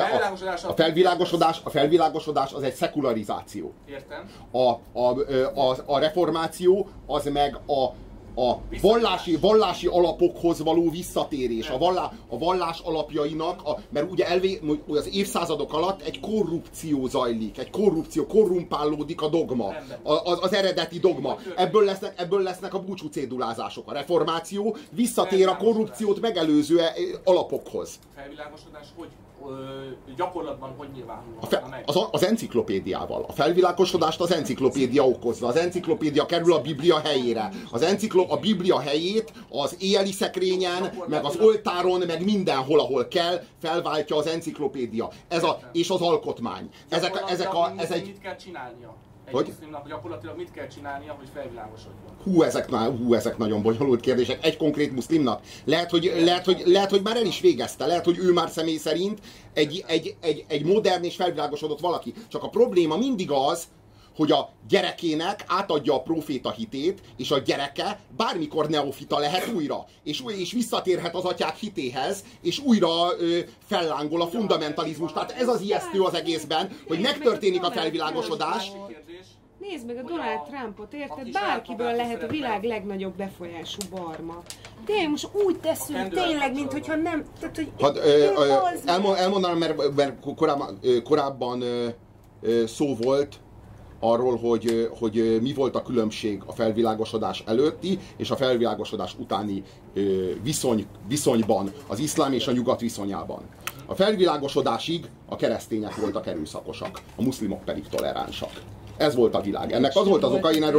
a felvilágosodás az egy szekularizáció. Értem. A reformáció az meg a vallási alapokhoz való visszatérés, a vallás alapjainak, mert ugye az évszázadok alatt egy korrupció zajlik, korrumpálódik a dogma, az eredeti dogma. Ebből lesznek a búcsú cédulázások. A reformáció visszatér a korrupciót megelőző alapokhoz. Felvilágosodás gyakorlatban hogy nyilvánul meg? Az enciklopédiával. A felvilágosodást az enciklopédia okozza. Az enciklopédia kerül a Biblia helyére. A Biblia helyét az éjjeli szekrényen, meg az oltáron, meg mindenhol, ahol kell, felváltja az enciklopédia. És az alkotmány. Mit kell csinálnia? Gyakorlatilag mit kell csinálnia, hogy felvilágosodjon? Ezek nagyon bonyolult kérdések. Egy konkrét muszlimnak. Lehet, hogy már el is végezte. Lehet, hogy ő már személy szerint egy modern és felvilágosodott valaki. Csak a probléma mindig az, hogy a gyerekének átadja a próféta hitét, és a gyereke bármikor neofita lehet újra. És visszatérhet az atyák hitéhez, és újra fellángol a fundamentalizmus. Tehát ez az ijesztő az egészben, hogy megtörténik a felvilágosodás. Nézd meg a Donald Trumpot, érted? Bárkiből lehet a világ legnagyobb befolyású barma. Tényleg most úgy teszünk, tényleg, mint hogyha nem... Elmondanám, mert korábban szó volt arról, hogy mi volt a különbség a felvilágosodás előtti és a felvilágosodás utáni viszonyban, az iszlám és a nyugat viszonyában. A felvilágosodásig a keresztények voltak erőszakosak, a muszlimok pedig toleránsak. Ez volt a világ. Ennek az volt az oka, én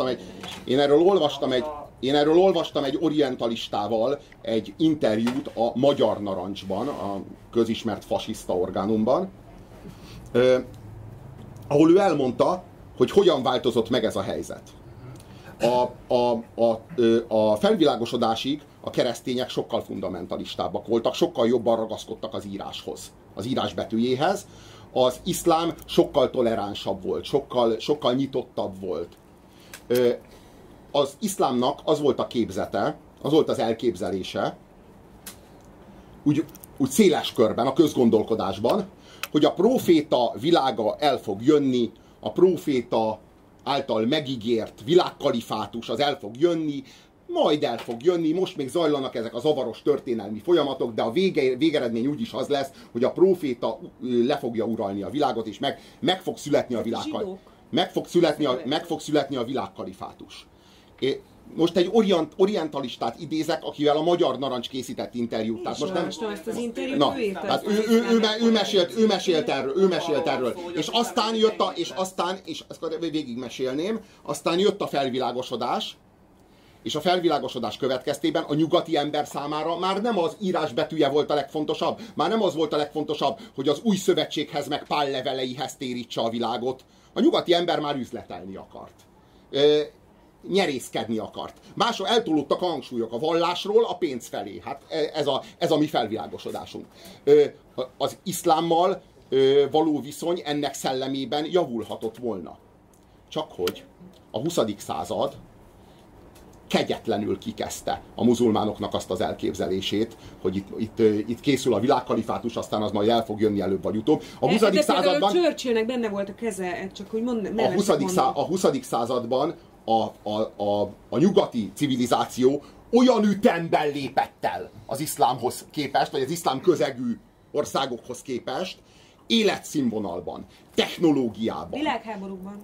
erről olvastam egy orientalistával egy interjút a Magyar Narancsban, a közismert fasiszta orgánumban, ahol ő elmondta, hogy hogyan változott meg ez a helyzet. A felvilágosodásig a keresztények sokkal fundamentalistábbak voltak, sokkal jobban ragaszkodtak az íráshoz, az írás betűjéhez. Az iszlám sokkal toleránsabb volt, sokkal nyitottabb volt. Az iszlámnak az volt a képzete, az volt az elképzelése, úgy széles körben, a közgondolkodásban, hogy a próféta világa el fog jönni, a próféta által megígért világkalifátus az el fog jönni, majd el fog jönni, most még zajlanak ezek a zavaros történelmi folyamatok, de a végeredmény úgyis az lesz, hogy a próféta le fogja uralni a világot, és meg fog születni a világkalifátus. Most egy orientalistát idézek, akivel a Magyar Narancs készített interjút. Tehát most nem ezt az interjút, ő mesélt erről. És aztán jött és ezt végigmesélném, aztán jött a felvilágosodás, és a felvilágosodás következtében a nyugati ember számára már nem az írás betűje volt a legfontosabb, már nem az volt a legfontosabb, hogy az új szövetséghez meg Pál leveleihez térítse a világot. A nyugati ember már üzletelni akart. Nyerészkedni akart. Másról eltolódtak a hangsúlyok a vallásról a pénz felé. Hát ez a mi felvilágosodásunk. Az iszlámmal való viszony ennek szellemében javulhatott volna. Csak hogy a 20. század kegyetlenül kikezdte a muzulmánoknak azt az elképzelését, hogy itt készül a világkalifátus, aztán az majd el fog jönni előbb vagy utóbb. A 20. században... Churchillnek benne volt a keze, csak hogy a 20. században a nyugati civilizáció olyan ütemben lépett el az iszlámhoz képest, vagy az iszlám közegű országokhoz képest, életszínvonalban, technológiában. Világháborúkban.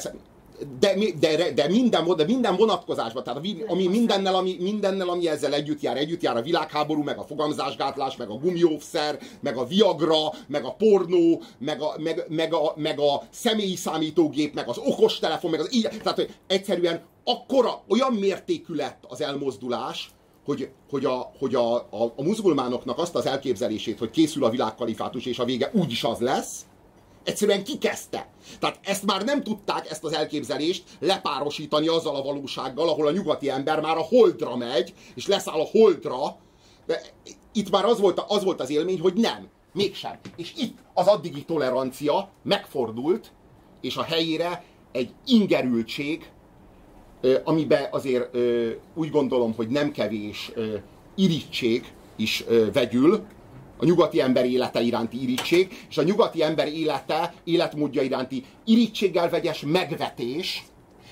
De minden vonatkozásban, tehát mindennel, ami ezzel együtt jár a világháború, meg a fogamzásgátlás, meg a gumióvszer, meg a Viagra, meg a pornó, meg a személyi számítógép, meg az okostelefon, meg az így, tehát hogy egyszerűen akkora, olyan mértékű lett az elmozdulás, hogy a muzulmánoknak azt az elképzelését, hogy készül a világkalifátus, és a vége úgyis az lesz, egyszerűen kikezdte. Tehát ezt már nem tudták, ezt az elképzelést lepárosítani azzal a valósággal, ahol a nyugati ember már a holdra megy, és leszáll a holdra. De itt már az volt az élmény, hogy nem, mégsem. És itt az addigi tolerancia megfordult, és a helyére egy ingerültség, amiben azért úgy gondolom, hogy nem kevés irigység is vegyül, a nyugati ember élete iránti irítség, és a nyugati ember életmódja iránti irítséggel vegyes megvetés,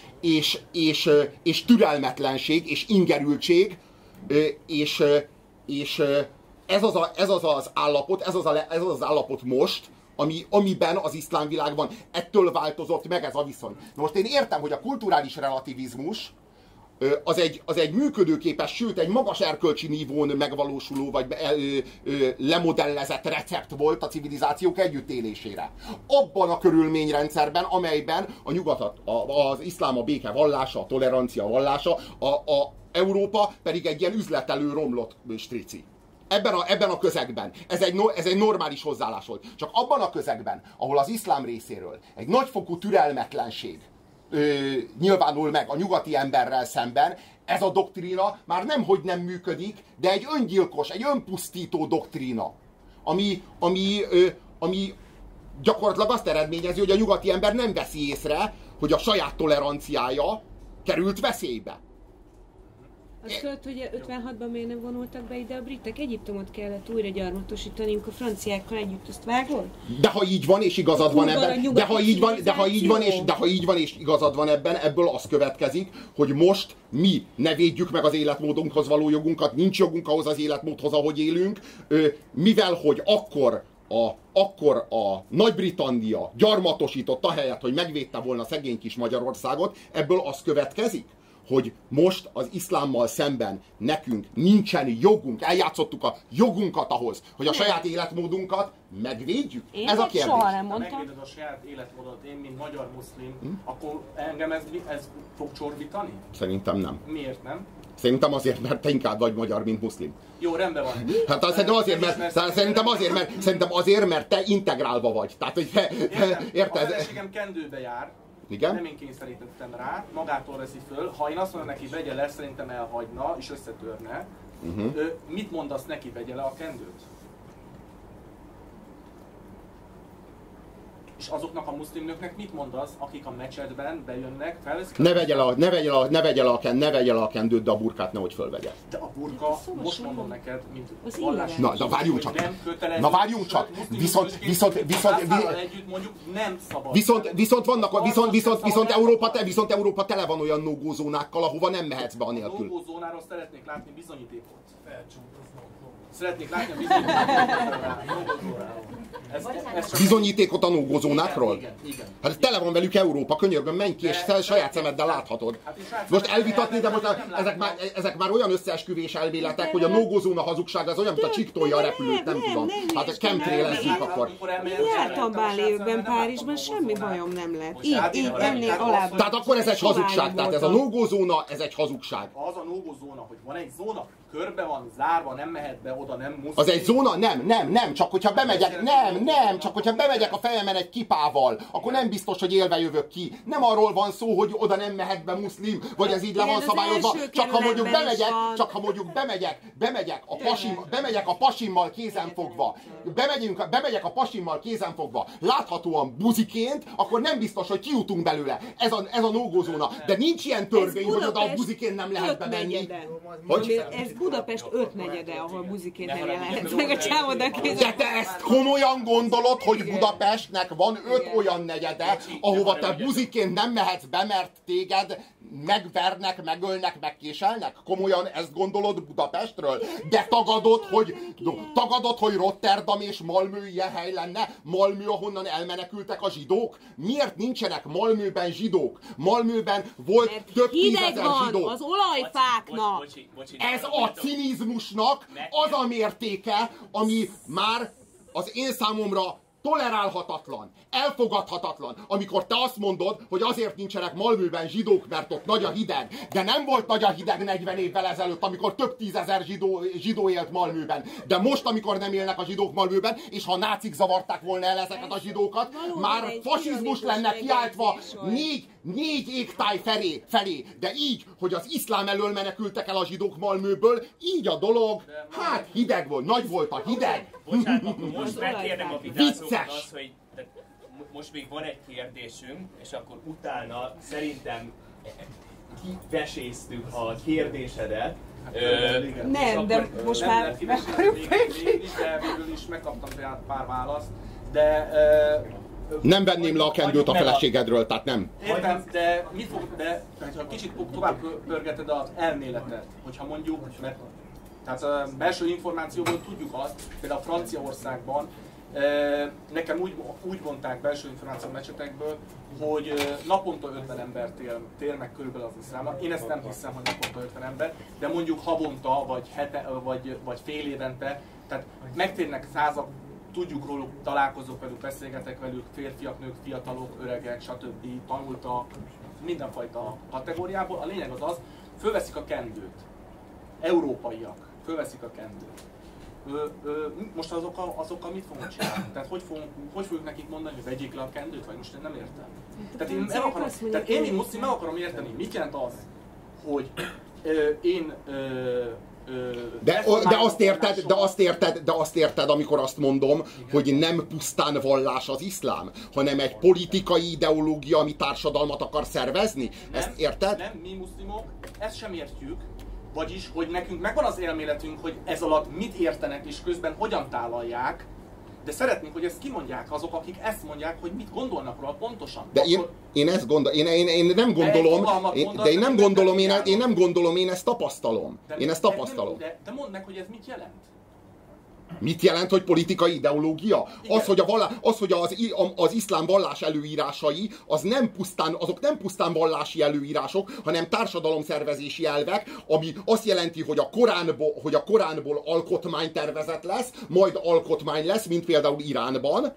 és türelmetlenség, és ingerültség, és ez az az állapot most, amiben az iszlám világban ettől változott meg ez a viszony. Na most én értem, hogy a kulturális relativizmus az egy működőképes, sőt egy magas erkölcsi nívón megvalósuló, vagy lemodellezett recept volt a civilizációk együttélésére. Abban a körülményrendszerben, amelyben a nyugat, az iszlám a béke vallása, a tolerancia vallása, a Európa pedig egy ilyen üzletelő romlott strici. Ebben a közegben. Ez egy normális hozzáállás volt. Csak abban a közegben, ahol az iszlám részéről egy nagyfokú türelmetlenség nyilvánul meg a nyugati emberrel szemben, ez a doktrína már nemhogy nem működik, de egy öngyilkos, egy önpusztító doktrína, ami gyakorlatilag azt eredményezi, hogy a nyugati ember nem veszi észre, hogy a saját toleranciája került veszélybe. Azt tudod, hogy 56-ban miért nem vonultak be ide a britek? Egyiptomot kellett újra gyarmatosítaniuk a franciákkal együtt, azt vágod? De ha így van, és igazad van ebben, de ha így van, és igazad van ebben, ebből az következik, hogy most mi ne védjük meg az életmódunkhoz való jogunkat, nincs jogunk ahhoz az életmódhoz, ahogy élünk, mivel hogy akkor a Nagy-Britannia gyarmatosított ahelyett, hogy megvédte volna szegény kis Magyarországot, ebből az következik, hogy most az iszlámmal szemben nekünk nincsen jogunk, eljátszottuk a jogunkat ahhoz, hogy a saját életmódunkat megvédjük. Én ez a kérdés. soha nem mondtam. Megvéded a saját életmódot, én mint magyar muszlim, akkor engem ez fog csorbítani? Szerintem nem. Miért nem? Szerintem azért, mert te inkább vagy magyar, mint muszlim. Jó, rendben van. Hát szerintem azért, mert te integrálva vagy. Tehát, hogy érted? A feleségem kendőbe jár. Igen? Nem én kényszerítettem rá, magától veszi föl. Ha én azt mondom neki, vegye le, szerintem elhagyna és összetörne. Mit mondasz neki, vegye le a kendőt? És azoknak a muszlimnöknek mit mondasz, akik a mecsetben bejönnek, felveszik? Ne vegye le a kendőt, de a burkát nehogy fölvegye. De a burka, most mondom neked, mint vallás. Na várjunk csak. Viszont Európa tele van olyan no-go-zónákkal, ahova nem mehetsz be anélkül. A no-go-zónáról szeretnék látni bizonyítékot. Szeretnék látni a bizonyítékot. Bizonyítékot a no-go-zónákról? Igen. Hát tele van velük Európa, könyörgöm, menj ki, és saját szemeddel láthatod. Most elvitatni, de most ezek már olyan összeesküvés elméletek, hogy a no-go-zóna hazugság az olyan, mint a csiktolja a repülőt, nem tudom. Hát chemtrailezzük akkor. Jártam Báliőkben, Párizsban, semmi bajom nem lett. Így ennél alább. Tehát akkor ez egy hazugság, tehát ez a no-go-zóna, ez egy hazugság. Az a no-go-zóna, hogy van egy zóna, körbe van zárva, nem mehet be oda, nem muszlim. Az egy zóna? Nem, csak hogyha bemegyek, csak hogyha bemegyek a fejemen egy kipával, akkor nem biztos, hogy élve jövök ki. Nem arról van szó, hogy oda nem mehet be muszlim, vagy ez így le van szabályozva, csak ha mondjuk bemegyek a pasimmal kézenfogva, bemegyek a pasimmal kézenfogva, láthatóan buziként, akkor nem biztos, hogy kijutunk belőle. Ez a no-go zóna. De nincs ilyen törvény, hogy oda a buziként nem lehet bemenni. Ez Budapest 5/4, ahol buziként nem lehet meg a csávoda kézzel. De te ezt komolyan gondolod, hogy Budapestnek van 5 olyan negyede, ahova te buziként nem mehetsz be, mert téged megvernek, megölnek, megkéselnek? Komolyan ezt gondolod Budapestről? De tagadod, hogy Rotterdam és Malmö ilyen hely lenne? Malmö, ahonnan elmenekültek a zsidók? Miért nincsenek Malmöben zsidók? Malmöben volt több tízezer zsidó. Az olajfáknak. Ez a cinizmusnak az a mértéke, ami már az én számomra tolerálhatatlan, elfogadhatatlan, amikor te azt mondod, hogy azért nincsenek Malmöben zsidók, mert ott nagy a hideg. De nem volt nagy a hideg 40 évvel ezelőtt, amikor több tízezer zsidó élt Malmöben. De most, amikor nem élnek a zsidók Malmöben, és ha a nácik zavarták volna el ezeket a zsidókat, már fasizmus lenne kiáltva négy égtáj felé. De így, hogy az iszlám elől menekültek el a zsidók Malmöből, így a dolog, hát hideg volt, nagy volt a hideg. Bocsánat, akkor most megkérnem a vitázókat az, hogy most még van egy kérdésünk, és akkor utána szerintem kiveséztük a kérdésedet. Nem, de most már végül is megkaptam pár választ, de nem venném le a kendőt a feleségedről, tehát nem. Értem, de mit fog, ha kicsit tovább pörgeted az elméletet, hogyha mondjuk, mert tehát a belső információból tudjuk azt, például Franciaországban nekem úgy mondták belső információ mecsetekből, hogy naponta 50 ember tér meg körülbelül az iszlámra. Én ezt nem hiszem, hogy naponta 50 ember, de mondjuk havonta, vagy fél évente, tehát megtérnek százak, tudjuk róluk, találkozok velük, beszélgetek velük, férfiak, nők, fiatalok, öregek, stb. Tanultak mindenfajta kategóriából. A lényeg az, fölveszik a kendőt. Európaiak fölveszik a kendőt. Most azokkal mit fogunk csinálni? Tehát hogy fogjuk nekik mondani, hogy vegyék le a kendőt, vagy most én nem értem. Tehát én, mint muszlim, meg akarom érteni, mit jelent az, hogy én de azt érted, amikor azt mondom, hogy nem pusztán vallás az iszlám, hanem egy politikai ideológia, ami társadalmat akar szervezni? Ezt érted? Nem, mi muszlimok ezt sem értjük, vagyis, hogy nekünk megvan az elméletünk, hogy ez alatt mit értenek és közben hogyan tálalják, de szeretnénk, hogy ezt kimondják azok, akik ezt mondják, hogy mit gondolnak róla pontosan. De én ezt gondolom, én nem gondolom, én ezt tapasztalom. De mondd meg, hogy ez mit jelent. Mit jelent, hogy politikai ideológia? Az, hogy az iszlám vallás előírásai, azok nem pusztán vallási előírások, hanem társadalomszervezési elvek, ami azt jelenti, hogy a Koránból alkotmánytervezet lesz, majd alkotmány lesz, mint például Iránban.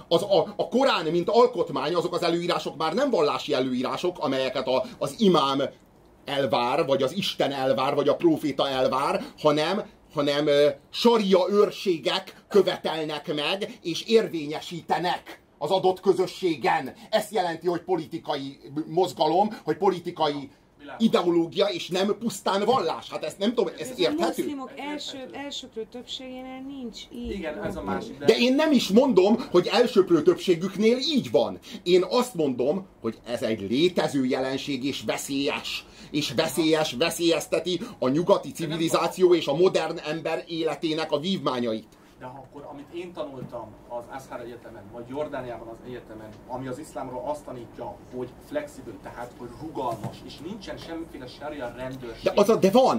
A Korán, mint alkotmány, azok az előírások már nem vallási előírások, amelyeket az imám elvár, vagy az Isten elvár, vagy a próféta elvár, hanem saria őrségek követelnek meg, és érvényesítenek az adott közösségen. Ez jelenti, hogy politikai mozgalom, hogy politikai ideológia, és nem pusztán vallás. Hát ezt nem tudom, ez érthető? A muszlimok elsőprő többségénél nincs így. Igen, ez a másik. De én nem is mondom, hogy elsőprő többségüknél így van. Én azt mondom, hogy ez egy létező jelenség, és veszélyes. És veszélyezteti a nyugati civilizáció és a modern ember életének a vívmányait. De akkor, amit én tanultam az Azhar Egyetemen, vagy Jordániában az egyetemen, ami az iszlámról azt tanítja, hogy flexibil, tehát hogy rugalmas, és nincsen semmiféle saria rendőrség. De van!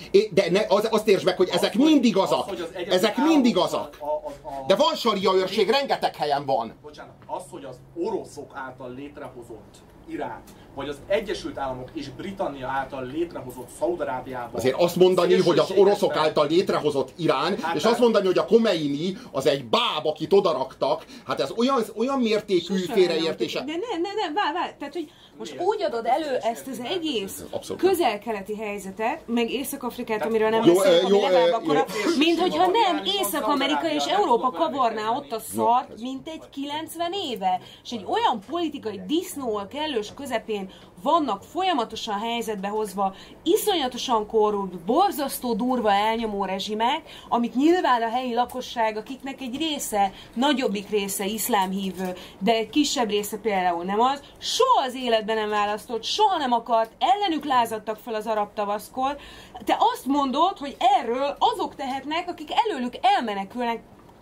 Azt értsd meg, hogy ezek mind igazak. Ezek mind igazak. De van saria őrség, rengeteg helyen van. Bocsánat, az, hogy az oroszok által létrehozott Irán, vagy az Egyesült Államok és Britannia által létrehozott Szaúd-Arábiában. Azért azt mondani, hogy az oroszok által létrehozott Irán, és azt mondani, hogy a Khomeini az egy báb, akit odaraktak, hát ez olyan mértékű félreértése. De nem, várj. Tehát, hogy most úgy adod elő ezt az egész közel-keleti helyzetet, meg Észak-Afrikát, amiről nem beszélek, ami legalább akkora, mint hogyha nem Észak-Amerika és Európa kavarná ott a szart, mint egy 90 éve. És egy olyan politikai disznó kellős közepén vannak folyamatosan helyzetbe hozva, iszonyatosan korrupt, borzasztó durva elnyomó rezsimek, amik nyilván a helyi lakosság, akiknek egy része, nagyobbik része iszlámhívő, de egy kisebb része például nem az, soha az életben nem választott, soha nem akart, ellenük lázadtak fel az arab tavaszkor. Te azt mondod, hogy erről azok tehetnek, akik előlük elmenekülnek.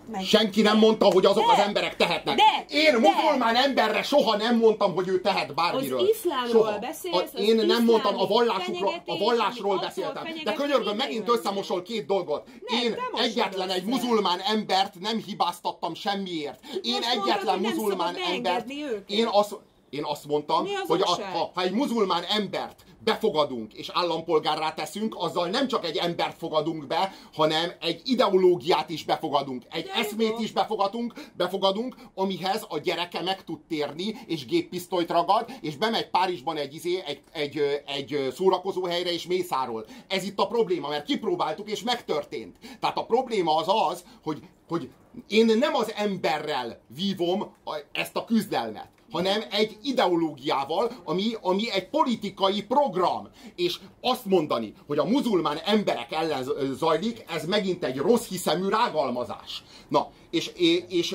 Senki nem mondta, hogy azok az emberek tehetnek. Én muzulmán emberre soha nem mondtam, hogy ő tehet bármiről. Az iszlámról beszélsz, Én nem mondtam, a vallásról beszéltem. De könyörgöm, megint összemosol két dolgot. Én egyetlen egy muzulmán embert nem hibáztattam semmiért. Én egyetlen muzulmán embert... Én azt mondtam, hogy ha egy muzulmán embert befogadunk és állampolgárrá teszünk, azzal nem csak egy embert fogadunk be, hanem egy ideológiát is befogadunk. Egy eszmét is befogadunk, amihez a gyereke meg tud térni, és géppisztolyt ragad, és bemegy Párizsban egy szórakozóhelyre, és mészárol. Ez itt a probléma, mert kipróbáltuk, és megtörtént. Tehát a probléma az, hogy én nem az emberrel vívom ezt a küzdelmet, hanem egy ideológiával, ami egy politikai program. És azt mondani, hogy a muzulmán emberek ellen zajlik, ez megint egy rossz hiszemű rágalmazás. Na, és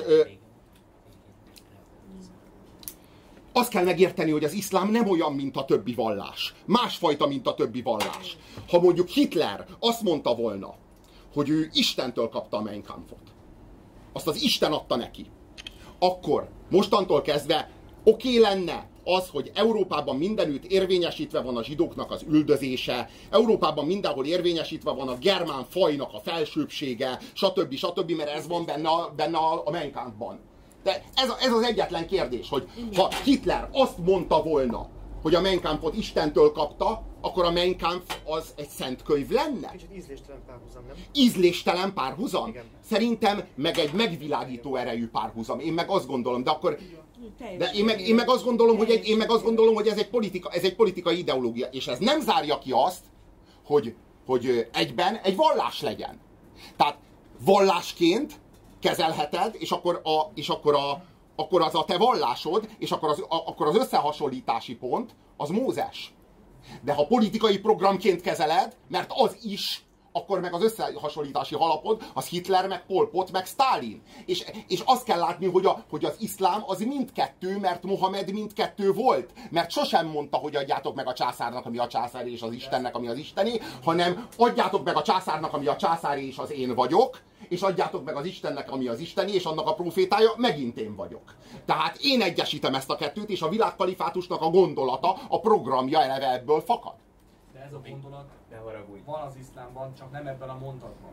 azt kell megérteni, hogy az iszlám nem olyan, mint a többi vallás. Másfajta, mint a többi vallás. Ha mondjuk Hitler azt mondta volna, hogy ő Istentől kapta a Mein Kampfot, azt az Isten adta neki, akkor mostantól kezdve oké lenne az, hogy Európában mindenütt érvényesítve van a zsidóknak az üldözése, Európában mindenhol érvényesítve van a germán fajnak a felsőbbsége, stb., mert ez van benne a Mein Kampfban. De ez az egyetlen kérdés, hogy ha Hitler azt mondta volna, hogy a Mein Kampfot Istentől kapta, akkor a Mein Kampf az egy szent könyv lenne? Kicsit ízléstelen párhuzam, nem? Ízléstelen párhuzam? Igen. Szerintem meg egy megvilágító erejű párhuzam. Én meg azt gondolom, de akkor... De én meg azt gondolom, hogy ez egy politikai ideológia. És ez nem zárja ki azt, hogy egyben egy vallás legyen. Tehát vallásként kezelheted, és akkor az a te vallásod, és akkor az összehasonlítási pont az Mózes. De ha politikai programként kezeled, mert az is, akkor meg az összehasonlítási alapod az Hitler, meg Pol Pot, meg Sztálin. És azt kell látni, hogy az iszlám az mindkettő, mert Mohamed mindkettő volt. Mert sosem mondta, hogy adjátok meg a császárnak, ami a császári, és az Istennek, ami az isteni, hanem adjátok meg a császárnak, ami a császári, és az én vagyok, és adjátok meg az Istennek, ami az isteni, és annak a profétája, megint én vagyok. Tehát én egyesítem ezt a kettőt, és a világkalifátusnak a gondolata, a programja eleve ebből fakad. De ez a gondolat van az iszlámban, csak nem ebben a mondatban.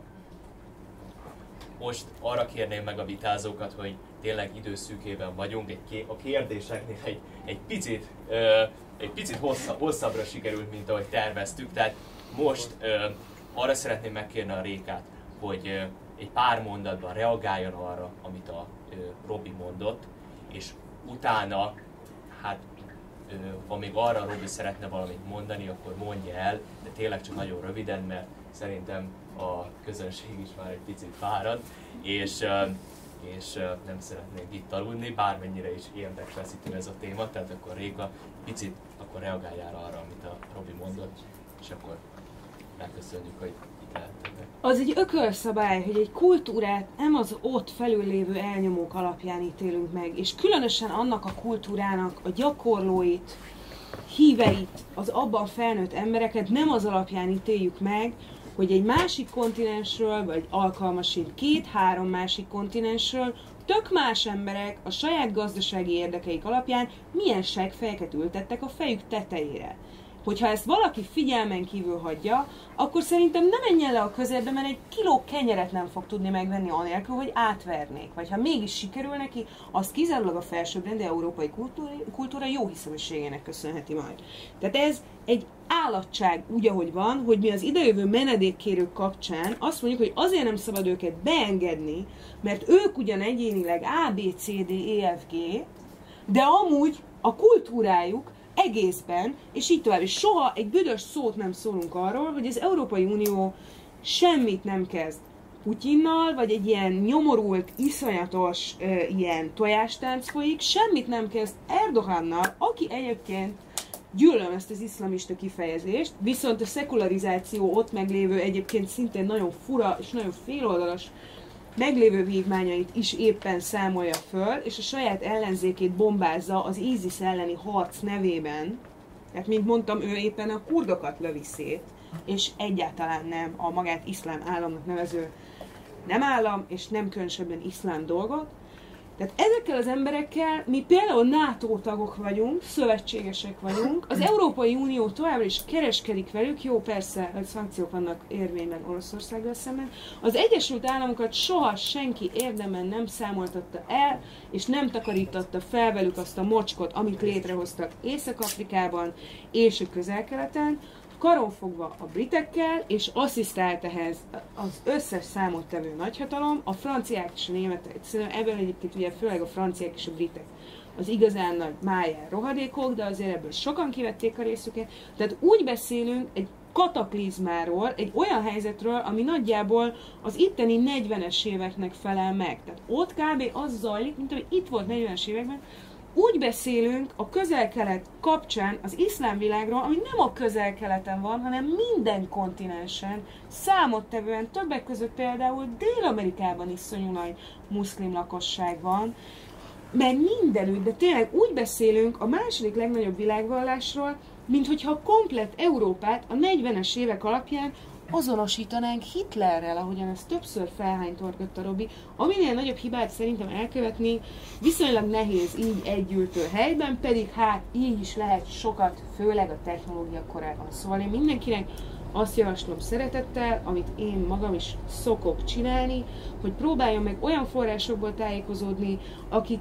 Most arra kérném meg a vitázókat, hogy tényleg időszűkében vagyunk, a kérdéseknél egy picit hosszabbra sikerült, mint ahogy terveztük, tehát most arra szeretném megkérni a Rékát, hogy egy pár mondatban reagáljon arra, amit a Robi mondott, és utána, hát ha még arra Robi szeretne valamit mondani, akkor mondja el, de tényleg csak nagyon röviden, mert szerintem a közönség is már egy picit fárad, és nem szeretnék itt aludni, bármennyire is érdekfeszítő ez a téma, tehát akkor Réka, picit akkor reagáljál arra, amit a Robi mondott, és akkor megköszönjük, hogy itt lehettek. Az egy ökölszabály, hogy egy kultúrát nem az ott felüllévő elnyomók alapján ítélünk meg, és különösen annak a kultúrának a gyakorlóit, híveit, az abban felnőtt embereket nem az alapján ítéljük meg, hogy egy másik kontinensről, vagy alkalmasint 2-3 másik kontinensről tök más emberek a saját gazdasági érdekeik alapján milyen seggfejeket ültettek a fejük tetejére. Hogyha ezt valaki figyelmen kívül hagyja, akkor szerintem nem menjen le a közérbe, mert egy kiló kenyeret nem fog tudni megvenni anélkül, hogy átvernék. Vagy ha mégis sikerül neki, azt kizárólag a felsőbbrendű európai kultúra jó hiszeműségének köszönheti majd. Tehát ez egy állatság úgy, ahogy van, hogy mi az idejövő menedékkérők kapcsán azt mondjuk, hogy azért nem szabad őket beengedni, mert ők ugyan egyénileg A, B, C, D, E, F, G, de amúgy a kultúrájuk egészben, és így tovább, és soha egy büdös szót nem szólunk arról, hogy az Európai Unió semmit nem kezd Putyinnal, vagy egy ilyen nyomorult, iszonyatos ilyen tojástánc folyik, semmit nem kezd Erdogannal, aki egyébként, gyűlölöm ezt az iszlamista kifejezést, viszont a szekularizáció ott meglévő egyébként szintén nagyon fura és nagyon féloldalas meglévő vívmányait is éppen számolja föl, és a saját ellenzékét bombázza az ISIS elleni harc nevében. Tehát, mint mondtam, ő éppen a kurdokat lövi szét, és egyáltalán nem a magát iszlám államnak nevező nem állam, és nem különösebben iszlám dolgot. Tehát ezekkel az emberekkel mi például NATO tagok vagyunk, szövetségesek vagyunk, az Európai Unió továbbra is kereskedik velük, jó persze, hogy szankciók vannak érvényben Oroszországgal szemben. Az Egyesült Államokat soha senki érdemben nem számoltatta el, és nem takarította fel velük azt a mocskot, amit létrehoztak Észak-Afrikában és a Közel-Keleten, karonfogva a britekkel, és asszisztált ehhez az összes számottevő nagyhatalom, a franciák és a németek. Szerintem ebben egyébként ugye főleg a franciák és a britek az igazán nagy máján rohadékok, de azért ebből sokan kivették a részüket. Tehát úgy beszélünk egy kataklizmáról, egy olyan helyzetről, ami nagyjából az itteni 40-es éveknek felel meg. Tehát ott kb. Az zajlik, mint ami itt volt 40-es években. Úgy beszélünk a Közel-Kelet kapcsán az iszlám világról, ami nem a Közel-Keleten van, hanem minden kontinensen, számottevően, többek között például Dél-Amerikában is szörnyű nagy muszlim lakosság van, mert mindenütt, de tényleg úgy beszélünk a második legnagyobb világvallásról, mint hogyha komplett Európát a 40-es évek alapján azonosítanánk Hitlerrel, ahogyan ezt többször felhánytorgott a Robi. Aminél nagyobb hibát szerintem elkövetni viszonylag nehéz így együltő helyben, pedig hát így is lehet sokat, főleg a technológia korában. Szóval én mindenkinek azt javaslom szeretettel, amit én magam is szokok csinálni, hogy próbáljon meg olyan forrásokból tájékozódni, akik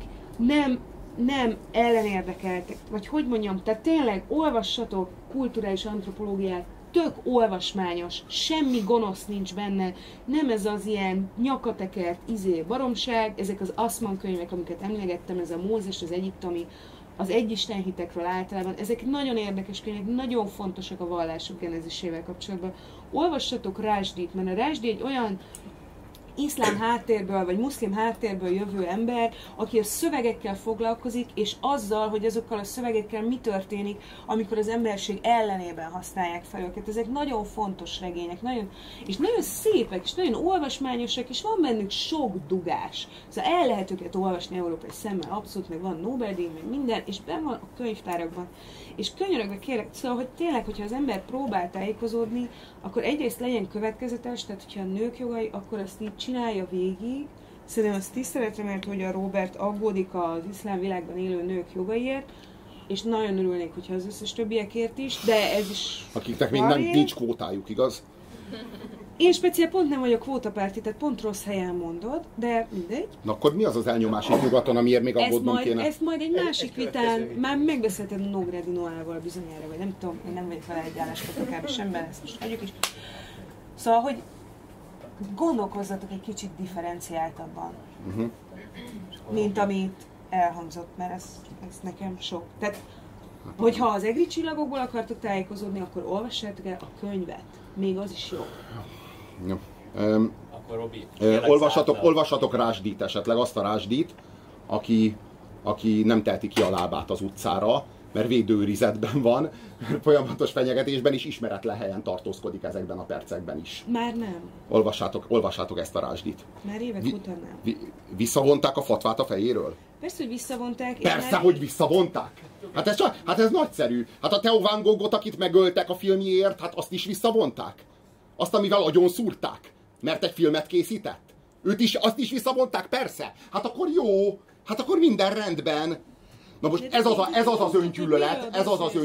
nem ellenérdekeltek, vagy hogy mondjam, tehát tényleg olvassatok kulturális antropológiát, tök olvasmányos, semmi gonosz nincs benne, nem ez az ilyen nyakatekert baromság, ezek az Assman könyvek, amiket emlegettem, ez a Mózes, az egyiptomi, az egyistenhitekről általában, ezek nagyon érdekes könyvek, nagyon fontosak a vallások genezisével kapcsolatban. Olvassatok Rásdit, mert a Rásdi egy olyan iszlám háttérből, vagy muszlim háttérből jövő ember, aki a szövegekkel foglalkozik, és azzal, hogy azokkal a szövegekkel mi történik, amikor az emberiség ellenében használják fel őket. Ezek nagyon fontos regények, nagyon szépek, és nagyon olvasmányosak, és van bennük sok dugás. Szóval el lehet őket olvasni európai szemmel, abszolút, meg van Nobel-díj, meg minden, és benn van a könyvtárakban. És könyörögve kérek, szóval, hogy tényleg, hogyha az ember próbál tájékozódni, akkor egyrészt legyen következetes, tehát hogyha a nők jogai, akkor azt így csinálja végig. Szerintem azt tiszteletre, mert hogy a Robert aggódik az iszlám világban élő nők jogaiért, és nagyon örülnék, hogyha az összes többiekért is, de ez is... Akiknek még nincs kvótájuk, igaz? Én speciál pont nem vagyok kvótapárti, tehát pont rossz helyen mondod, de mindegy. Na akkor mi az az elnyomás itt nyugaton, amiért még aggódnom kéne? Ezt majd egy másik vitán, már megbeszélted Nógrádi Noával bizonyára, vagy nem tudom, én nem vagyok vele egy állásponton, kb. Semben, ezt most hagyjuk is. Szóval, hogy gondolkozzatok egy kicsit differenciáltabban, mint amit elhangzott, mert ez nekem sok. Tehát, hogyha az egri csillagokból akartok tájékozódni, akkor olvassátok el a könyvet. Még az is jó. Ja. Akkor Robi, olvassatok Rásdit, esetleg azt a Rásdit, aki nem teheti ki a lábát az utcára, mert védőőrizetben van, folyamatos fenyegetésben is, ismeretlen helyen tartózkodik ezekben a percekben is. Már nem. Olvassátok ezt a Rásdit. Már évek után nem. Visszavonták a fatvát a fejéről? Persze, hogy visszavonták. Persze, hogy visszavonták. Hát ez nagyszerű. Hát a Theo Van Goghot, akit megöltek a filmjéért, hát azt is visszavonták. Azt, amivel agyon szúrták. Mert egy filmet készített. Azt is visszavonták, persze. Hát akkor jó. Hát akkor minden rendben. Na most ez az az öngyűlölet.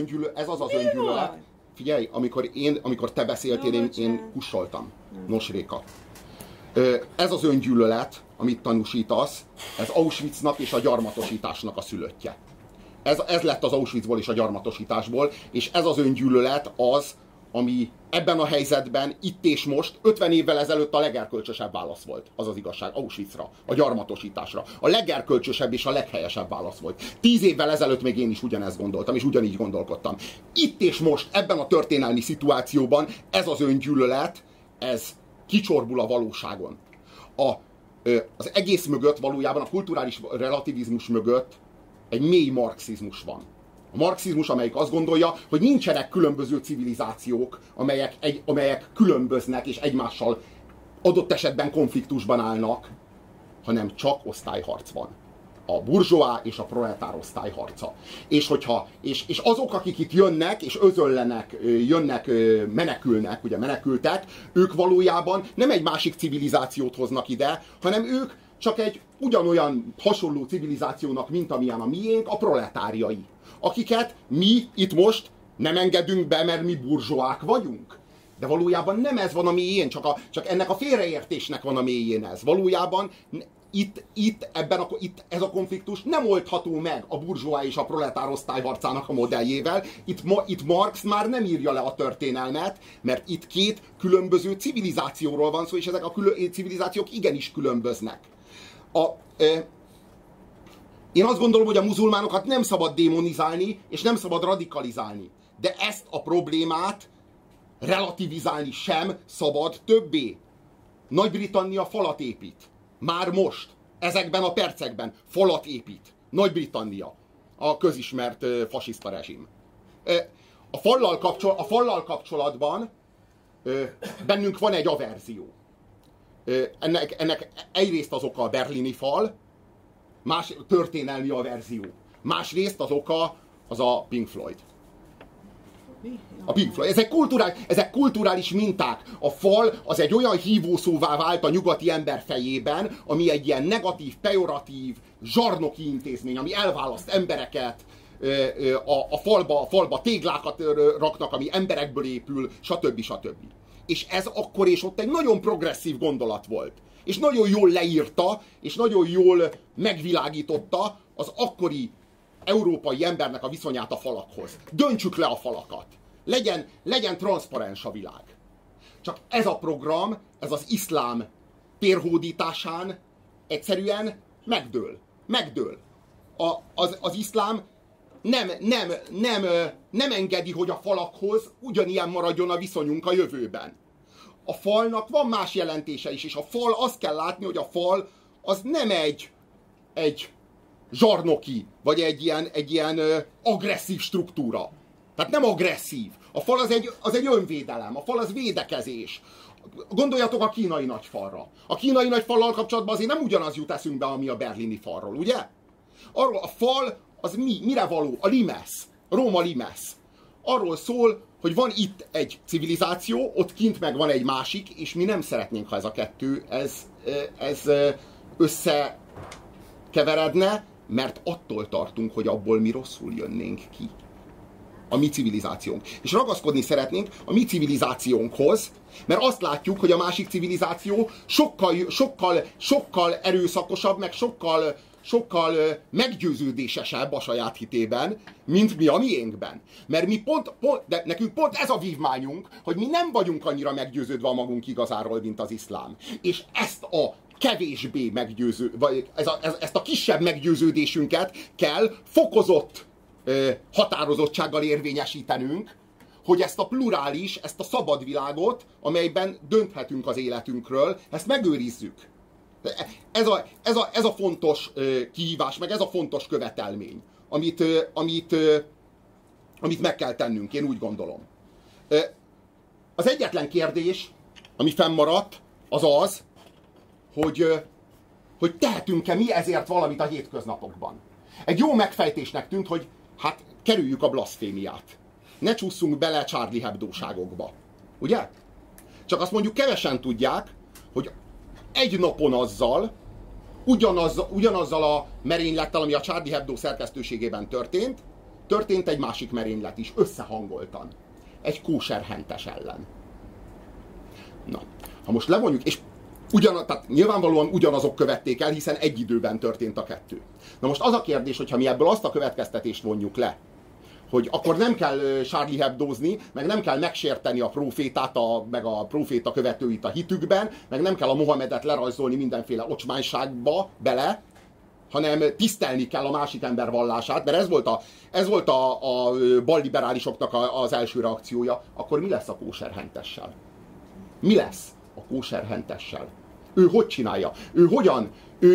Figyelj, amikor te beszéltél, én kussoltam. Nos, Réka. Ez az öngyűlölet, amit tanúsítasz, ez Auschwitznak és a gyarmatosításnak a szülöttje. Ez lett az Auschwitzból és a gyarmatosításból, és ez az öngyűlölet az, ami ebben a helyzetben, itt és most, 50 évvel ezelőtt a legerkölcsösebb válasz volt. Az az igazság, Auschwitzra, a gyarmatosításra. A legerkölcsösebb és a leghelyesebb válasz volt. 10 évvel ezelőtt még én is ugyanezt gondoltam, és ugyanígy gondolkodtam. Itt és most, ebben a történelmi szituációban ez az öngyűlölet, ez kicsorbul a valóságon. Az egész mögött valójában, a kulturális relativizmus mögött egy mély marxizmus van. A marxizmus, amelyik azt gondolja, hogy nincsenek különböző civilizációk, amelyek különböznek és egymással adott esetben konfliktusban állnak, hanem csak osztályharc van. a burzsóá és a proletárosztály harca. És azok, akik itt jönnek, és özöllenek, jönnek, menekülnek, ugye menekültek, ők valójában nem egy másik civilizációt hoznak ide, hanem ők csak egy ugyanolyan hasonló civilizációnak, mint amilyen a miénk, a proletáriai. Akiket mi itt most nem engedünk be, mert mi burzsóák vagyunk. De valójában nem ez van a mélyén, csak ennek a félreértésnek van a mélyén ez. Valójában itt ez a konfliktus nem oldható meg a burzsóá és a proletárosztály harcának a modelljével. Itt Marx már nem írja le a történelmet, mert itt két különböző civilizációról van szó, és ezek a civilizációk igenis különböznek. Én azt gondolom, hogy a muzulmánokat nem szabad démonizálni, és nem szabad radikalizálni. De ezt a problémát relativizálni sem szabad többé. Nagy-Britannia falat épít. Már most, ezekben a percekben falat épít. Nagy-Britannia, a közismert fasiszta rezsim. A fallal kapcsolatban bennünk van egy averzió. Ennek egyrészt az oka a berlini fal, más történelmi averzió. Másrészt az oka az a Pink Floyd. A Pink Floyd. Ezek kulturális minták. A fal az egy olyan hívószóvá vált a nyugati ember fejében, ami egy ilyen negatív, pejoratív, zsarnoki intézmény, ami elválaszt embereket, a falba téglákat raknak, ami emberekből épül, stb. És ez akkor és ott egy nagyon progresszív gondolat volt. És nagyon jól leírta, és nagyon jól megvilágította az akkori európai embernek a viszonyát a falakhoz. Döntsük le a falakat. Legyen transzparens a világ. Csak ez a program, ez az iszlám térhódításán egyszerűen megdől. Az iszlám nem engedi, hogy a falakhoz ugyanilyen maradjon a viszonyunk a jövőben. A falnak van más jelentése is, és a fal, azt kell látni, hogy a fal az nem egy zsarnoki, vagy egy ilyen agresszív struktúra. Tehát nem agresszív. A fal az egy önvédelem, a fal az védekezés. Gondoljatok a kínai nagyfalra. A kínai nagyfallal kapcsolatban azért nem ugyanaz jut eszünkbe, ami a berlini falról, ugye? Arról a fal az mire való? A limes. Róma limes. Arról szól, hogy van itt egy civilizáció, ott kint meg van egy másik, és mi nem szeretnénk, ha ez a kettő ez összekeveredne, mert attól tartunk, hogy abból mi rosszul jönnénk ki. A mi civilizációnk. És ragaszkodni szeretnénk a mi civilizációnkhoz, mert azt látjuk, hogy a másik civilizáció sokkal erőszakosabb, meg sokkal meggyőződésesebb a saját hitében, mint mi a miénkben. Mert mi de nekünk pont ez a vívmányunk, hogy mi nem vagyunk annyira meggyőződve a magunk igazáról, mint az iszlám. És ezt a kevésbé vagy ezt a kisebb meggyőződésünket kell fokozott határozottsággal érvényesítenünk, hogy ezt a plurális, ezt a szabad világot, amelyben dönthetünk az életünkről, ezt megőrizzük. Ez a fontos kihívás, meg ez a fontos követelmény, amit meg kell tennünk, én úgy gondolom. Az egyetlen kérdés, ami fennmaradt, az, hogy tehetünk-e mi ezért valamit a hétköznapokban. Egy jó megfejtésnek tűnt, hogy hát kerüljük a blaszfémiát. Ne csúszunk bele Charlie Hebdo-ságokba. Ugye? Csak azt mondjuk kevesen tudják, hogy egy napon ugyanazzal a merénylettel, ami a Charlie Hebdo szerkesztőségében történt egy másik merénylet is, összehangoltan. Egy kóserhentes ellen. Na, ha most levonjuk, és tehát nyilvánvalóan ugyanazok követték el, hiszen egy időben történt a kettő. Na most az a kérdés, hogyha mi ebből azt a következtetést vonjuk le, hogy akkor nem kell Charlie Hebdozni, meg nem kell megsérteni a prófétát, meg a próféta követőit a hitükben, meg nem kell a Mohamedet lerajzolni mindenféle ocsmányságba bele, hanem tisztelni kell a másik ember vallását, mert ez volt a balliberálisoknak az első reakciója. Akkor mi lesz a kóserhentessel? Mi lesz a kóserhentessel? Ő hogy csinálja? Ő hogyan?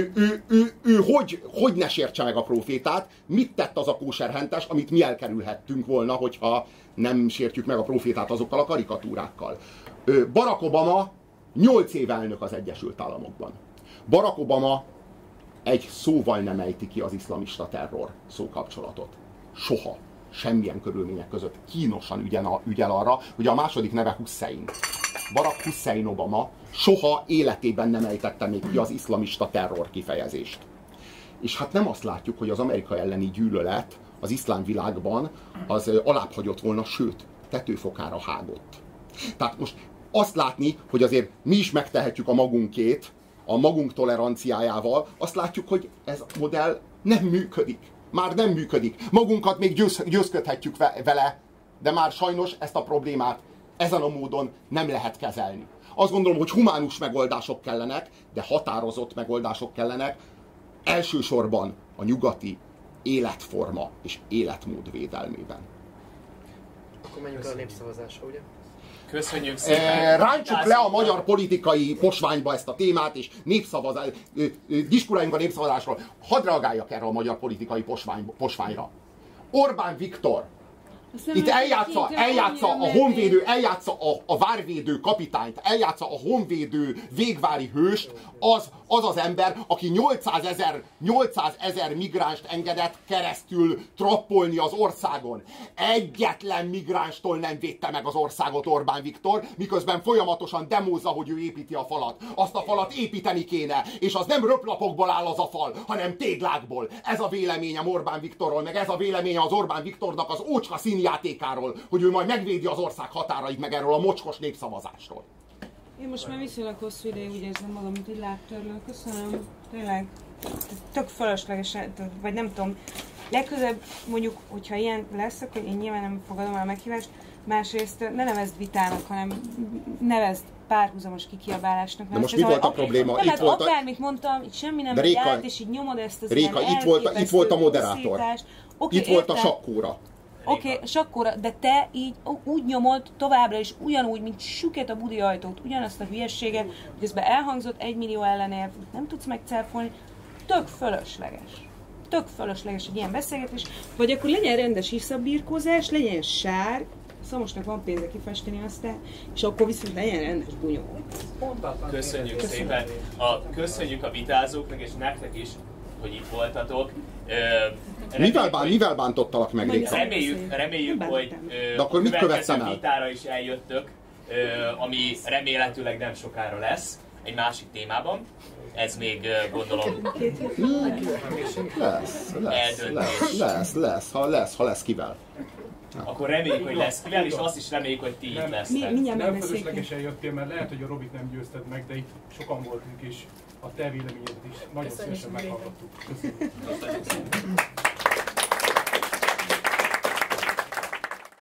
Hogy ne sértse meg a prófétát? Mit tett az a kóserhentes, amit mi elkerülhettünk volna, hogyha nem sértjük meg a prófétát azokkal a karikatúrákkal? Barack Obama 8 év elnök az Egyesült Államokban. Barack Obama egy szóval nem ejti ki az iszlamista terror szókapcsolatot. Soha. Semmilyen körülmények között kínosan ügyel arra, hogy a második neve Hussein. Barack Hussein Obama soha életében nem ejtette még ki az iszlamista terror kifejezést. És hát nem azt látjuk, hogy az Amerika elleni gyűlölet az iszlám világban az alábbhagyott volna, sőt, tetőfokára hágott. Tehát most azt látni, hogy azért mi is megtehetjük a magunkét, a magunk toleranciájával, azt látjuk, hogy ez a modell nem működik. Már nem működik. Magunkat még győzködhetjük vele, de már sajnos ezt a problémát ezen a módon nem lehet kezelni. Azt gondolom, hogy humánus megoldások kellenek, de határozott megoldások kellenek, elsősorban a nyugati életforma és életmód védelmében. Akkor menjünk a népszavazásra, ugye? Köszönjük szépen! Ráncsuk le a magyar politikai posványba ezt a témát, és diskuráljunk a népszavazásról. Hadd reagáljak erre a magyar politikai posványra. Orbán Viktor itt eljátsza a honvédő, eljátsza a várvédő kapitányt, eljátsza a honvédő végvári hőst, az ember, aki 800 000 migránst engedett keresztül trappolni az országon. Egyetlen migránstól nem védte meg az országot Orbán Viktor, miközben folyamatosan demózza, hogy ő építi a falat. Azt a falat építeni kéne, és az nem röplapokból áll az a fal, hanem téglákból. Ez a véleményem Orbán Viktorról, meg ez a véleménye az Orbán Viktornak az ócska színjátékáról, hogy ő majd megvédi az ország határait, meg erről a mocskos népszavazásról. Én most már viszonylag hosszú ideig úgy érzem magam, mint egy lábtörlő. Köszönöm. Tényleg tök fölösleges, vagy nem tudom. Legközelebb mondjuk, hogyha ilyen lesz, akkor én nyilván nem fogadom el a meghívást. Másrészt ne nevezd vitának, hanem nevezd párhuzamos kikiabálásnak. De most mi volt a probléma? Nem, hát akármit mondtam, itt semmi nem megy át, és így nyomod ezt az Réka, itt volt a moderátor. Itt volt a sakkóra. Oké, sakkóra, de te így úgy nyomod továbbra is ugyanúgy, mint süket a budi ajtót, ugyanazt a hülyességet, hogy ezben elhangzott 1 millió ellenérv, nem tudsz megcáfolni, tök fölösleges. Tök fölösleges egy ilyen beszélgetés, vagy akkor legyen rendes iszabbirkózás, legyen sár, Szamosnak van pénze kifesteni aztán, és akkor viszont legyen rendes bunyó. Köszönjük szépen. Köszönjük a vitázóknak, és nektek is, hogy itt voltatok. Mivel bántottalak meg, Réka? Reméljük, hogy következő vitára is eljöttök, ami remélhetőleg nem sokára lesz, egy másik témában. Ez még gondolom ha lesz kivel. Akkor reméljük, hogy lesz kivel, és azt is reméljük, hogy ti itt lesztek. Nem fölöslegesen jöttél, mert lehet, hogy a Robit nem győzted meg, de itt sokan voltunk, és a te véleményedet is nagyon szívesen meghallgattuk. Köszönjük.